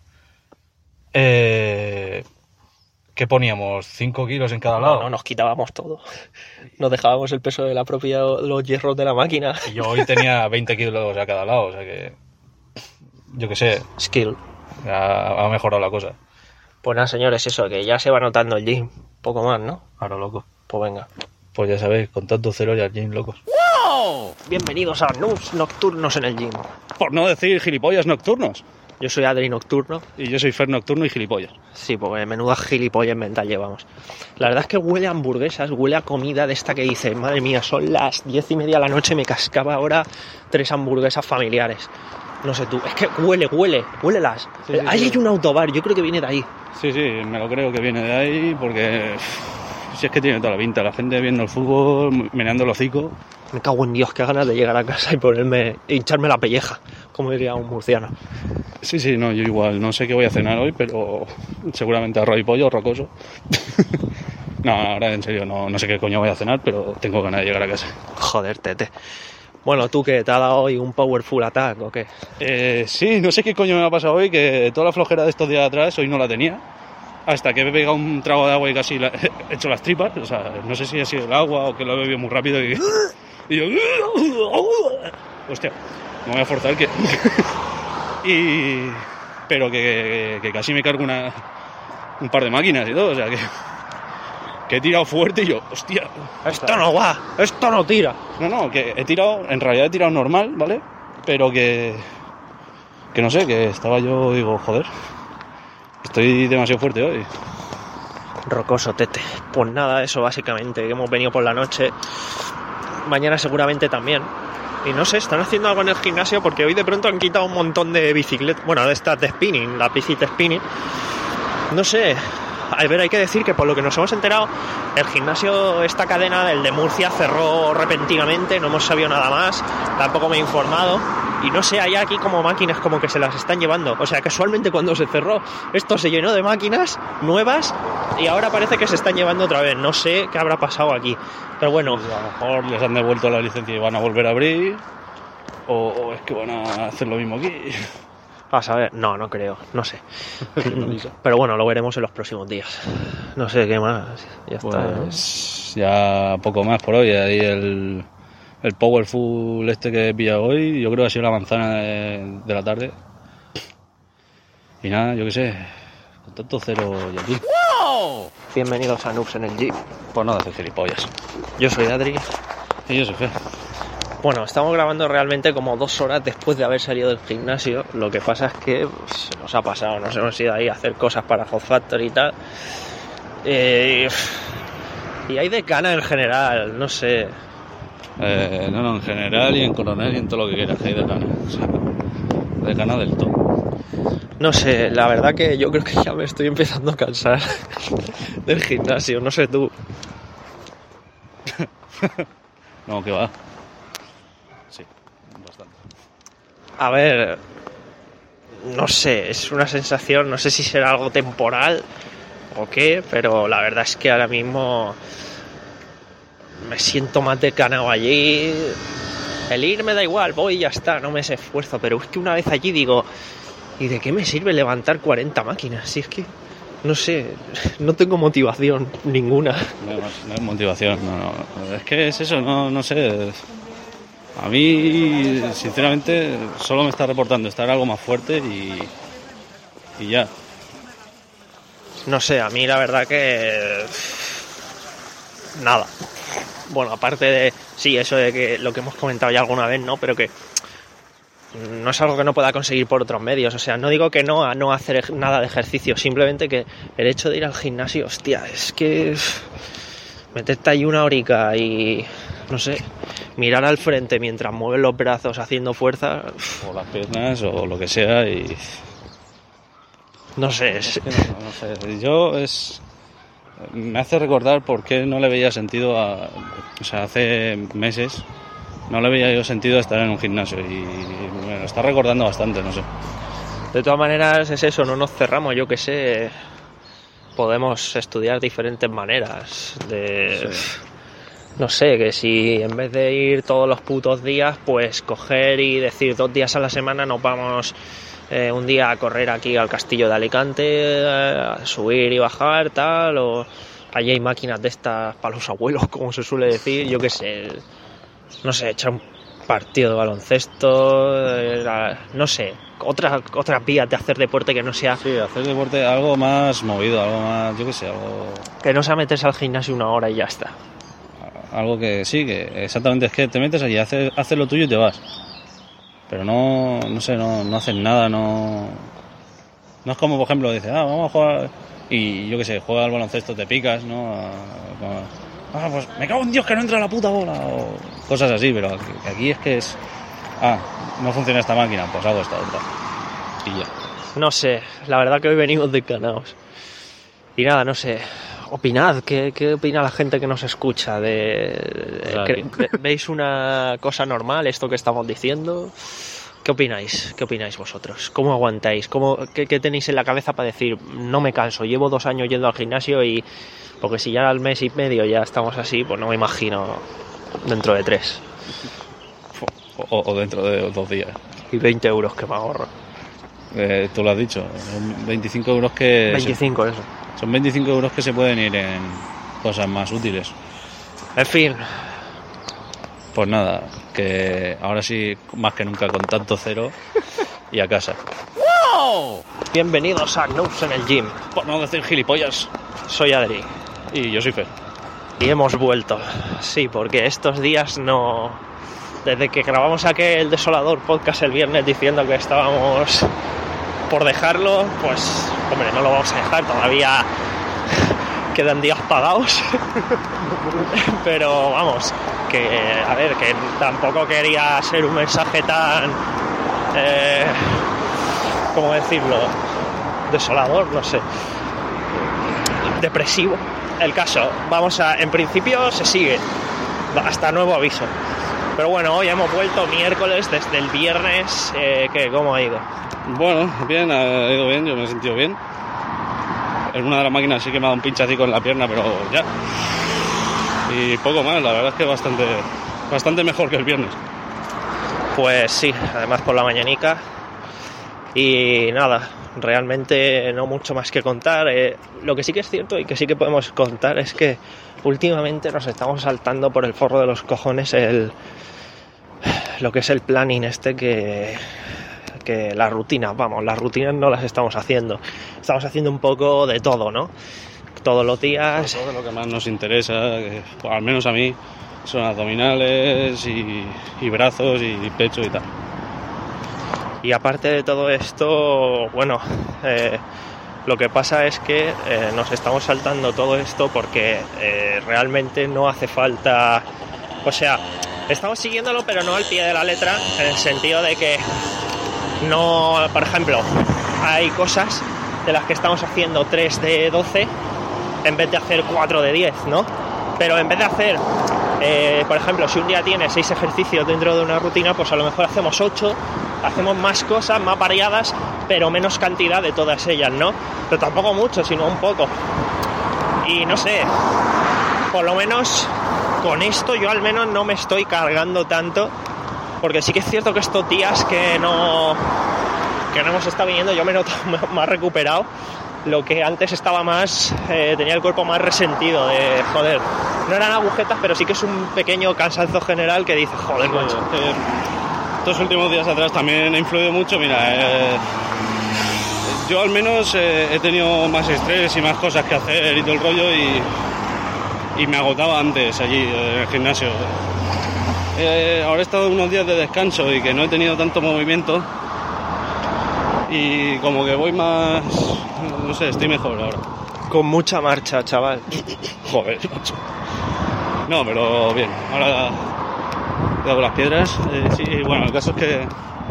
Eh, ¿Qué poníamos? ¿cinco kilos en cada lado? No, no, nos quitábamos todo. Nos dejábamos el peso de la propia, los hierros de la máquina. Y yo hoy tenía veinte kilos a cada lado, o sea que... Yo qué sé, Skill. ha, ha mejorado la cosa. Pues nada, señores, eso, que ya se va notando el gym. Poco más, ¿no? Ahora, loco. Pues venga. Pues ya sabéis, con tanto cero y al gym, locos. ¡Wow! Bienvenidos a Noobs Nocturnos en el gym. Por no decir gilipollas nocturnos. Yo soy Adri Nocturno. Y yo soy Fer Nocturno y gilipollas. Sí, porque menuda gilipollas mental llevamos. La verdad es que huele a hamburguesas, huele a comida de esta que dice, madre mía, son las diez y media de la noche, me cascaba ahora tres hamburguesas familiares. No sé tú, es que huele, huele, huélelas. Sí, sí, Ahí sí. hay un autobar, yo creo que viene de ahí. Sí, sí, me lo creo que viene de ahí porque... Si es que tiene toda la pinta, la gente viendo el fútbol, meneando el hocico. Me cago en Dios, qué ganas de llegar a casa y ponerme, hincharme la pelleja, como diría un murciano. Sí, sí, no, yo igual, no sé qué voy a cenar hoy, pero seguramente arroz y pollo, rocoso. No, ahora en serio, no, no sé qué coño voy a cenar, pero tengo ganas de llegar a casa. Joder, tete. Bueno, ¿tú qué? ¿Te ha dado hoy un powerful attack o qué? Eh, sí, no sé qué coño me ha pasado hoy, que toda la flojera de estos días atrás hoy no la tenía. Hasta que me he pegado un trago de agua y casi la, he hecho las tripas. O sea, no sé si ha sido el agua o que lo he bebido muy rápido y, y yo... Hostia, me voy a forzar que... y... Pero que, que casi me cargo una, un par de máquinas y todo, o sea que... Que he tirado fuerte y yo, hostia... Esto no va, esto no tira. No, no, que he tirado... En realidad he tirado normal, ¿vale? Pero que... Que no sé, que estaba yo, digo, joder... Estoy demasiado fuerte hoy. Rocoso, tete. Pues nada, eso básicamente, que hemos venido por la noche. Mañana seguramente también. Y no sé, están haciendo algo en el gimnasio porque hoy de pronto han quitado un montón de bicicletas. Bueno, de estas de spinning, la bici de spinning. No sé. A ver, hay que decir que por lo que nos hemos enterado, el gimnasio, esta cadena, el de Murcia, cerró repentinamente. No hemos sabido nada más. Tampoco me he informado. Y no sé, hay aquí como máquinas como que se las están llevando. O sea, casualmente cuando se cerró, esto se llenó de máquinas nuevas y ahora parece que se están llevando otra vez. No sé qué habrá pasado aquí. Pero bueno, Pues a lo mejor les han devuelto la licencia y van a volver a abrir. O, o es que van a hacer lo mismo aquí. a saber, no, no creo, no sé. Pero bueno, lo veremos en los próximos días. No sé qué más. Ya está. Pues ya poco más por hoy. Ahí el, el Powerful este que he pillado hoy, yo creo que ha sido la manzana de, de la tarde. Y nada, yo qué sé, con tanto cero y aquí. Bienvenidos a Noobs en el Gym. Pues nada, hacer gilipollas. Yo soy Adri. Y yo soy Fer. Bueno, estamos grabando realmente como dos horas después de haber salido del gimnasio. Lo que pasa es que pues, se nos ha pasado, nos hemos ido ahí a hacer cosas para Hot Factory y tal. Eh, y hay de cana en general, no sé. Eh, no, no, en general y en coronel y en todo lo que quieras, hay de cana. O sea, de cana del todo. No sé, la verdad que yo creo que ya me estoy empezando a cansar del gimnasio, no sé tú. No, que va. Sí, bastante. A ver, no sé, es una sensación, no sé si será algo temporal o qué, pero la verdad es que ahora mismo me siento más decanado allí. El ir me da igual, voy y ya está, no me es esfuerzo, pero es que una vez allí digo, ¿y de qué me sirve levantar cuarenta máquinas? Si es que, no sé, no tengo motivación ninguna. No, no es motivación, no, no, es que es eso, no, no sé. A mí, sinceramente, solo me está reportando estar algo más fuerte y, y ya. No sé, a mí la verdad que... nada. Bueno, aparte de... sí, eso de que lo que hemos comentado ya alguna vez, ¿no? Pero que no es algo que no pueda conseguir por otros medios. O sea, no digo que no a no hacer nada de ejercicio, simplemente que el hecho de ir al gimnasio, hostia, es que... meterte ahí una horica y... no sé, mirar al frente mientras mueves los brazos haciendo fuerza... o las piernas o lo que sea y... no sé, es... es que no, no sé. Yo es... me hace recordar por qué no le veía sentido a... o sea, hace meses no le veía yo sentido a estar en un gimnasio y me lo está recordando bastante, no sé. De todas maneras es eso, no nos cerramos, yo que sé, podemos estudiar diferentes maneras de... sí. No sé, que si en vez de ir todos los putos días, pues coger y decir dos días a la semana nos vamos eh, un día a correr aquí al castillo de Alicante, eh, a subir y bajar, tal, o allí hay máquinas de estas para los abuelos, como se suele decir, yo qué sé, no sé, echar un partido de baloncesto, eh, no sé, otras otras vías de hacer deporte que no sea... sí, hacer deporte algo más movido, algo más, yo qué sé, algo... que no sea meterse al gimnasio una hora y ya está. Algo que sí, que exactamente es que te metes allí, haces, haces lo tuyo y te vas. Pero no, no sé, no, no haces nada, no... no es como, por ejemplo, dices, ah, vamos a jugar... y yo qué sé, juegas al baloncesto, te picas, ¿no? Ah, pues me cago en Dios que no entra la puta bola, o cosas así, pero aquí es que es... ah, no funciona esta máquina, pues hago esta otra. Y ya. No sé, la verdad que hoy venimos descanados. Y nada, no sé... opinad, ¿qué, qué opina la gente que nos escucha? De, o sea, que, ¿Veis una cosa normal esto que estamos diciendo? ¿Qué opináis? ¿Qué opináis vosotros? ¿Cómo aguantáis? ¿Cómo, qué, ¿Qué tenéis en la cabeza para decir, no me canso, llevo dos años yendo al gimnasio y... porque si ya al mes y medio ya estamos así, pues no me imagino dentro de tres. O, o dentro de dos días. Y veinte euros que me ahorro. Eh, tú lo has dicho, son veinticinco euros que... veinticinco, se... eso. Son veinticinco euros que se pueden ir en cosas más útiles. En fin. Pues nada, que ahora sí, más que nunca, con tanto cero y a casa. ¡Wow! Bienvenidos a Noobs en el Gym. Por no decir gilipollas. Soy Adri. Y yo soy Fer. Y hemos vuelto. Sí, porque estos días no... desde que grabamos aquel desolador podcast el viernes diciendo que estábamos... por dejarlo, pues hombre, no lo vamos a dejar, todavía quedan días pagados. Pero vamos, que a ver, que tampoco quería ser un mensaje tan eh, ¿cómo decirlo? Desolador, no sé, depresivo. El caso, vamos a, en principio se sigue hasta nuevo aviso. Pero bueno, hoy hemos vuelto miércoles desde el viernes. eh, ¿qué? ¿Cómo ha ido? Bueno, bien, ha ido bien, yo me he sentido bien. En una de las máquinas sí que me ha dado un pinchacico en la pierna, pero ya. Y poco más, la verdad es que bastante, bastante mejor que el viernes. Pues sí, además por la mañanica. Y nada, realmente no mucho más que contar. Eh, lo que sí que es cierto y que sí que podemos contar es que últimamente nos estamos saltando por el forro de los cojones el lo que es el planning este que... que las rutinas, vamos, las rutinas no las estamos haciendo. Estamos haciendo un poco de todo, ¿no? Todos los días. Todo lo que más nos interesa, que, pues, al menos a mí, son abdominales y, y brazos y pecho y tal. Y aparte de todo esto, bueno, eh, lo que pasa es que eh, nos estamos saltando todo esto porque eh, realmente no hace falta... O sea, estamos siguiéndolo, pero no al pie de la letra, en el sentido de que no, por ejemplo, hay cosas de las que estamos haciendo tres de doce en vez de hacer cuatro de diez, ¿no? Pero en vez de hacer, eh, por ejemplo, si un día tienes seis ejercicios dentro de una rutina, pues a lo mejor hacemos ocho, hacemos más cosas, más variadas, pero menos cantidad de todas ellas, ¿no? Pero tampoco mucho, sino un poco. Y no sé, por lo menos con esto yo al menos no me estoy cargando tanto porque sí que es cierto que estos días que no que no hemos estado viniendo yo me noto más recuperado, lo que antes estaba más eh, tenía el cuerpo más resentido de joder, no eran agujetas, pero sí que es un pequeño cansancio general que dice joder, macho. Eh, estos últimos días atrás también ha influido mucho, mira, eh, yo al menos eh, he tenido más estrés y más cosas que hacer y todo el rollo y, y me agotaba antes allí en el gimnasio. Eh, ahora he estado unos días de descanso y que no he tenido tanto movimiento y como que voy más, no sé, estoy mejor ahora. Con mucha marcha, chaval. Joder, macho. No, pero bien, ahora cuidado con las piedras. Eh, sí, bueno, el caso es que,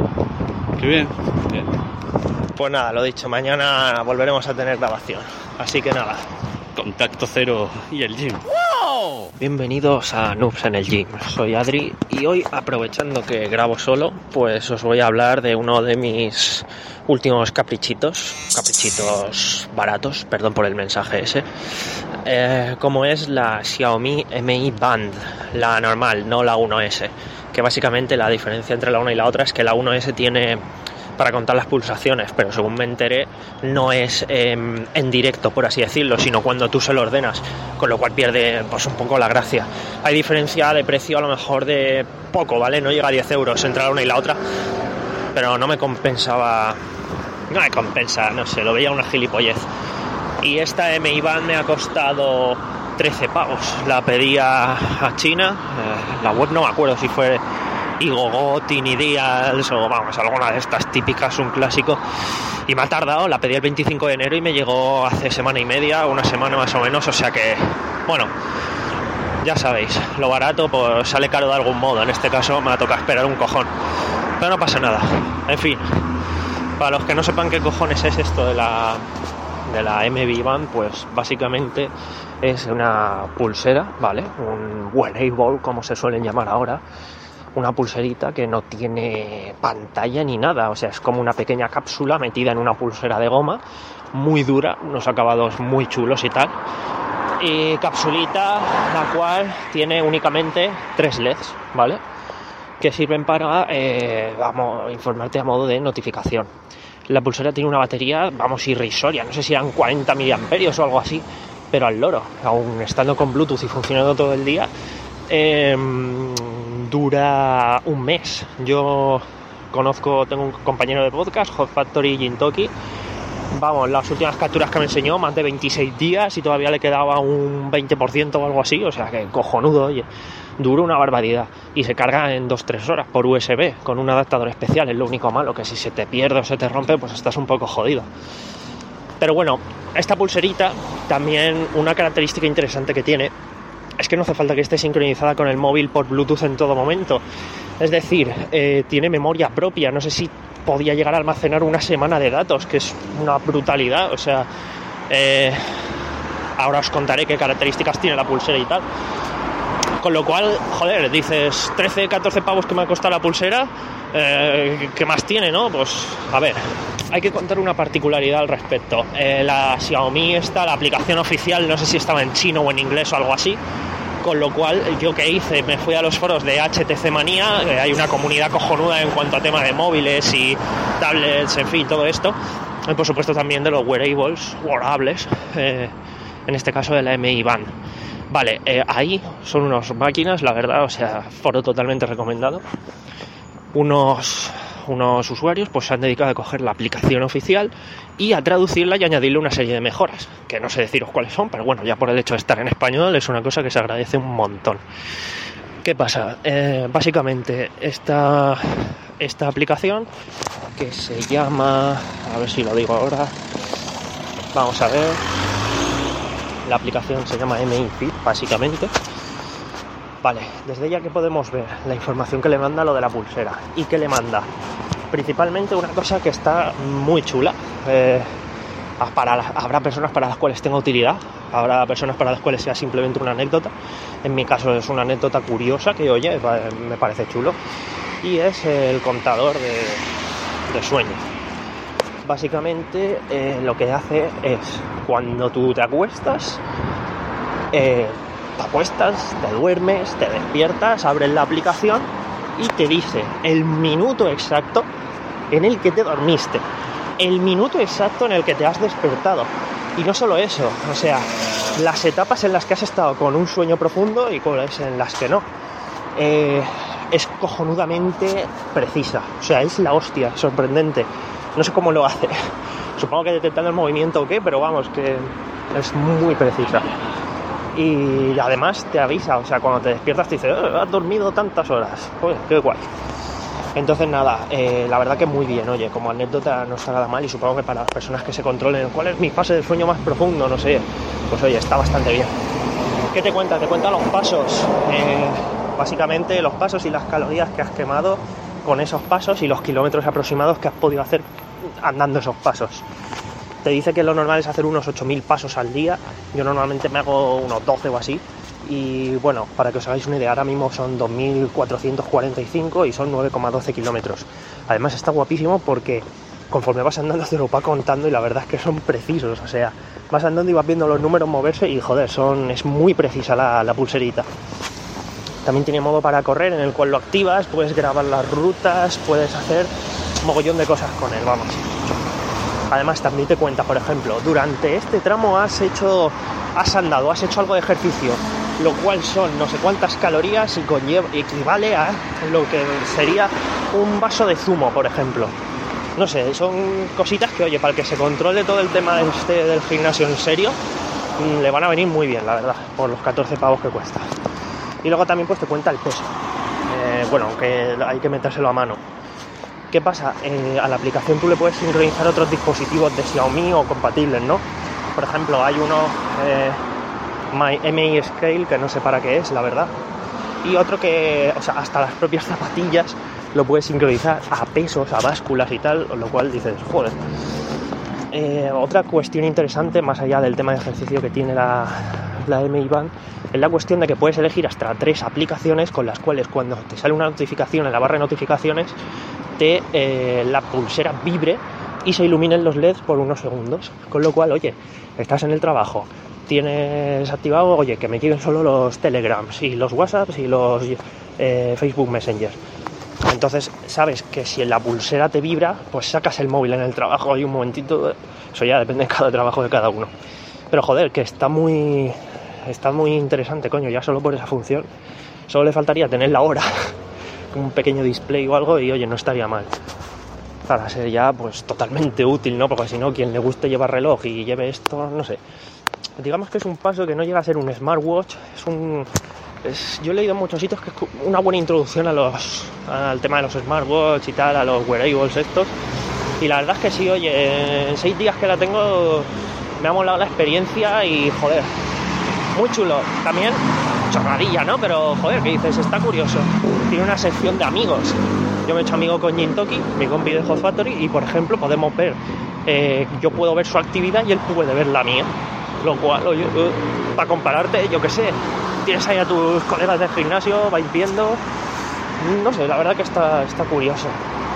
que bien, bien. Pues nada, lo dicho, mañana volveremos a tener grabación, así que nada. Contacto cero y el gym. ¡Wow! Bienvenidos a Noobs en el Gym. Soy Adri y hoy, aprovechando que grabo solo, pues os voy a hablar de uno de mis últimos caprichitos, caprichitos baratos, perdón por el mensaje ese, eh, como es la Xiaomi Mi I Band, la normal, no la uno ese, que básicamente la diferencia entre la una y la otra es que la uno ese tiene para contar las pulsaciones, pero según me enteré no es eh, en directo, por así decirlo, sino cuando tú se lo ordenas, con lo cual pierde pues un poco la gracia. Hay diferencia de precio a lo mejor de poco, ¿vale? No llega a diez euros entre la una y la otra, pero no me compensaba, no me compensa, no sé, lo veía una gilipollez. Y esta Mi I Band me ha costado trece pavos, la pedía a China, eh, la web no me acuerdo si fue Igogo, Tiny Deals o vamos, alguna de estas típicas, un clásico, y me ha tardado, la pedí el veinticinco de enero y me llegó hace semana y media, una semana más o menos, o sea que, bueno, ya sabéis, lo barato pues sale caro de algún modo, en este caso me ha tocado esperar un cojón, pero no pasa nada. En fin, para los que no sepan qué cojones es esto de la de la Mi I Band, pues básicamente es una pulsera, ¿vale? Un wearable, como se suelen llamar ahora, una pulserita que no tiene pantalla ni nada, o sea, es como una pequeña cápsula metida en una pulsera de goma, muy dura, unos acabados muy chulos y tal, y capsulita la cual tiene únicamente tres L E Ds, ¿vale? Que sirven para, eh, vamos, informarte a modo de notificación. La pulsera tiene una batería, vamos, irrisoria, no sé si eran cuarenta miliamperios o algo así, pero al loro, aún estando con Bluetooth y funcionando todo el día, eh, dura un mes. Yo conozco, tengo un compañero de podcast, Hot Factory Jintoki, vamos, las últimas capturas que me enseñó, más de veintiséis días y todavía le quedaba un veinte por ciento o algo así, o sea que cojonudo, oye, dura una barbaridad y se carga en dos a tres horas por U S B con un adaptador especial, es lo único malo, que si se te pierde o se te rompe pues estás un poco jodido. Pero bueno, esta pulserita también, una característica interesante que tiene es que no hace falta que esté sincronizada con el móvil por Bluetooth en todo momento. Es decir, eh, tiene memoria propia. No sé si podía llegar a almacenar una semana de datos, que es una brutalidad. O sea, eh, ahora os contaré qué características tiene la pulsera y tal. Con lo cual, joder, dices trece, catorce pavos que me ha costado la pulsera, eh, ¿qué más tiene, no? Pues, a ver, hay que contar una particularidad al respecto. Eh, la Xiaomi esta, la aplicación oficial, no sé si estaba en chino o en inglés o algo así, con lo cual, yo que hice, me fui a los foros de H T C Manía, eh, hay una comunidad cojonuda en cuanto a tema de móviles y tablets, en fin, todo esto, y por supuesto también de los wearables, wearables, eh, en este caso de la Mi I Band. Vale, eh, ahí son unas máquinas, la verdad, o sea, foro totalmente recomendado. Unos, unos usuarios pues se han dedicado a coger la aplicación oficial y a traducirla y añadirle una serie de mejoras, que no sé deciros cuáles son, pero bueno, ya por el hecho de estar en español es una cosa que se agradece un montón. ¿Qué pasa? Eh, básicamente esta, esta aplicación que se llama, a ver si lo digo ahora, vamos a ver. La aplicación se llama Mi Fit, básicamente. Vale, desde ella que podemos ver la información que le manda lo de la pulsera y que le manda principalmente una cosa que está muy chula. Eh, para la, habrá personas para las cuales tenga utilidad, habrá personas para las cuales sea simplemente una anécdota. En mi caso es una anécdota curiosa que, oye, me parece chulo, y es el contador de, de sueño. Básicamente eh, lo que hace es, cuando tú te acuestas, eh, te acuestas, te duermes, te despiertas, abres la aplicación y te dice el minuto exacto en el que te dormiste, el minuto exacto en el que te has despertado. Y no solo eso, o sea, las etapas en las que has estado con un sueño profundo y cuáles en las que no. Eh, es cojonudamente precisa, o sea, es la hostia, sorprendente. No sé cómo lo hace, supongo que detectando el movimiento o qué, pero vamos, que es muy precisa. Y además te avisa, o sea, cuando te despiertas te dice, oh, has dormido tantas horas, joder, qué guay. Entonces nada, eh, la verdad que muy bien, oye, como anécdota no está nada mal y supongo que para las personas que se controlen cuál es mi fase de sueño más profundo, no sé, pues oye, está bastante bien. ¿Qué te cuenta? Te cuenta los pasos, eh, básicamente los pasos y las calorías que has quemado con esos pasos y los kilómetros aproximados que has podido hacer andando esos pasos. Te dice que lo normal es hacer unos ocho mil pasos al día, yo normalmente me hago unos doce o así. Y bueno, para que os hagáis una idea, ahora mismo son dos mil cuatrocientos cuarenta y cinco y son nueve coma doce kilómetros. Además está guapísimo porque conforme vas andando te lo va contando y la verdad es que son precisos, o sea, vas andando y vas viendo los números moverse y joder, son es muy precisa la, la pulserita. También tiene modo para correr en el cual lo activas, puedes grabar las rutas, puedes hacer un mogollón de cosas con él, vamos. Además también te cuenta, por ejemplo, durante este tramo has hecho, has andado, has hecho algo de ejercicio, lo cual son no sé cuántas calorías y conlleva, equivale a lo que sería un vaso de zumo, por ejemplo. No sé, son cositas que, oye, para el que se controle todo el tema este del gimnasio en serio, le van a venir muy bien, la verdad, por los catorce pavos que cuesta. Y luego también pues te cuenta el peso. Eh, bueno, aunque hay que metérselo a mano. ¿Qué pasa? Eh, a la aplicación tú le puedes sincronizar otros dispositivos de Xiaomi o compatibles, ¿no? Por ejemplo, hay uno... Eh, My M I Scale, que no sé para qué es, la verdad, y otro que, o sea, hasta las propias zapatillas lo puedes sincronizar a pesos, a básculas y tal, lo cual dices, joder. Eh, otra cuestión interesante, más allá del tema de ejercicio que tiene la, la M I Band, es la cuestión de que puedes elegir hasta tres aplicaciones con las cuales cuando te sale una notificación en la barra de notificaciones, te eh, la pulsera vibre y se iluminen los L E Ds por unos segundos, con lo cual, oye, estás en el trabajo, tienes activado, oye, que me lleguen solo los Telegrams y los WhatsApps y los eh, Facebook Messenger. Entonces sabes que si en la pulsera te vibra, pues sacas el móvil en el trabajo y un momentito, eso ya depende de cada trabajo de cada uno. Pero joder, que está muy está muy interesante, coño, ya solo por esa función. Solo le faltaría tener la hora, un pequeño display o algo y oye, no estaría mal. Para ser ya pues totalmente útil, ¿no? Porque si no, quien le guste llevar reloj y lleve esto, no sé. Digamos que es un paso que no llega a ser un smartwatch, es un... Es, yo he leído en muchos sitios que es una buena introducción a los, al tema de los smartwatch y tal, a los wearables estos. Y la verdad es que sí, oye, en seis días que la tengo me ha molado la experiencia y joder, muy chulo. También chorradilla, ¿no? Pero joder, ¿qué dices? Está curioso. Tiene una sección de amigos. Yo me he hecho amigo con Jintoki, mi compi de Hot Factory, y por ejemplo podemos ver, eh, yo puedo ver su actividad y él puede ver la mía. Lo cual, oye, uh, para compararte, yo qué sé, tienes ahí a tus colegas del gimnasio, vais viendo, no sé, la verdad que está, está curioso.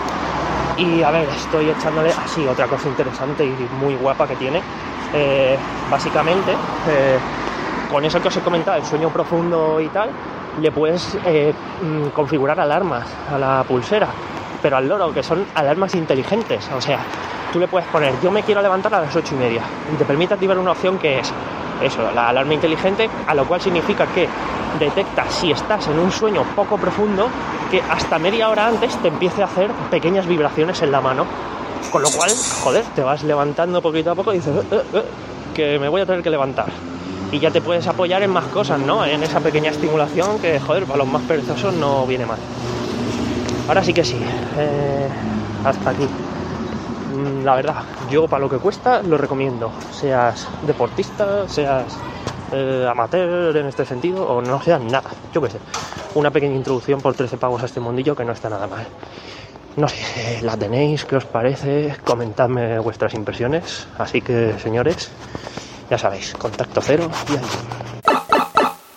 Y a ver, estoy echándole así otra cosa interesante y muy guapa que tiene, eh, básicamente, eh, con eso que os he comentado, el sueño profundo y tal, le puedes eh, configurar alarmas a la pulsera, pero al loro, que son alarmas inteligentes, o sea, tú le puedes poner, yo me quiero levantar a las ocho y media, y te permite activar una opción que es eso, la alarma inteligente, a lo cual significa que detecta si estás en un sueño poco profundo, que hasta media hora antes te empiece a hacer pequeñas vibraciones en la mano, con lo cual, joder, te vas levantando poquito a poco y dices, eh, eh, eh, que me voy a tener que levantar. Y ya te puedes apoyar en más cosas, ¿no? En esa pequeña estimulación que, joder, para los más perezosos no viene mal. Ahora sí que sí, eh, hasta aquí. La verdad, yo para lo que cuesta lo recomiendo, seas deportista, seas eh, amateur en este sentido o no seas nada, yo qué sé, una pequeña introducción por trece pavos a este mundillo que no está nada mal. No sé, la tenéis, ¿qué os parece? Comentadme vuestras impresiones, así que señores, ya sabéis, contacto cero y adiós.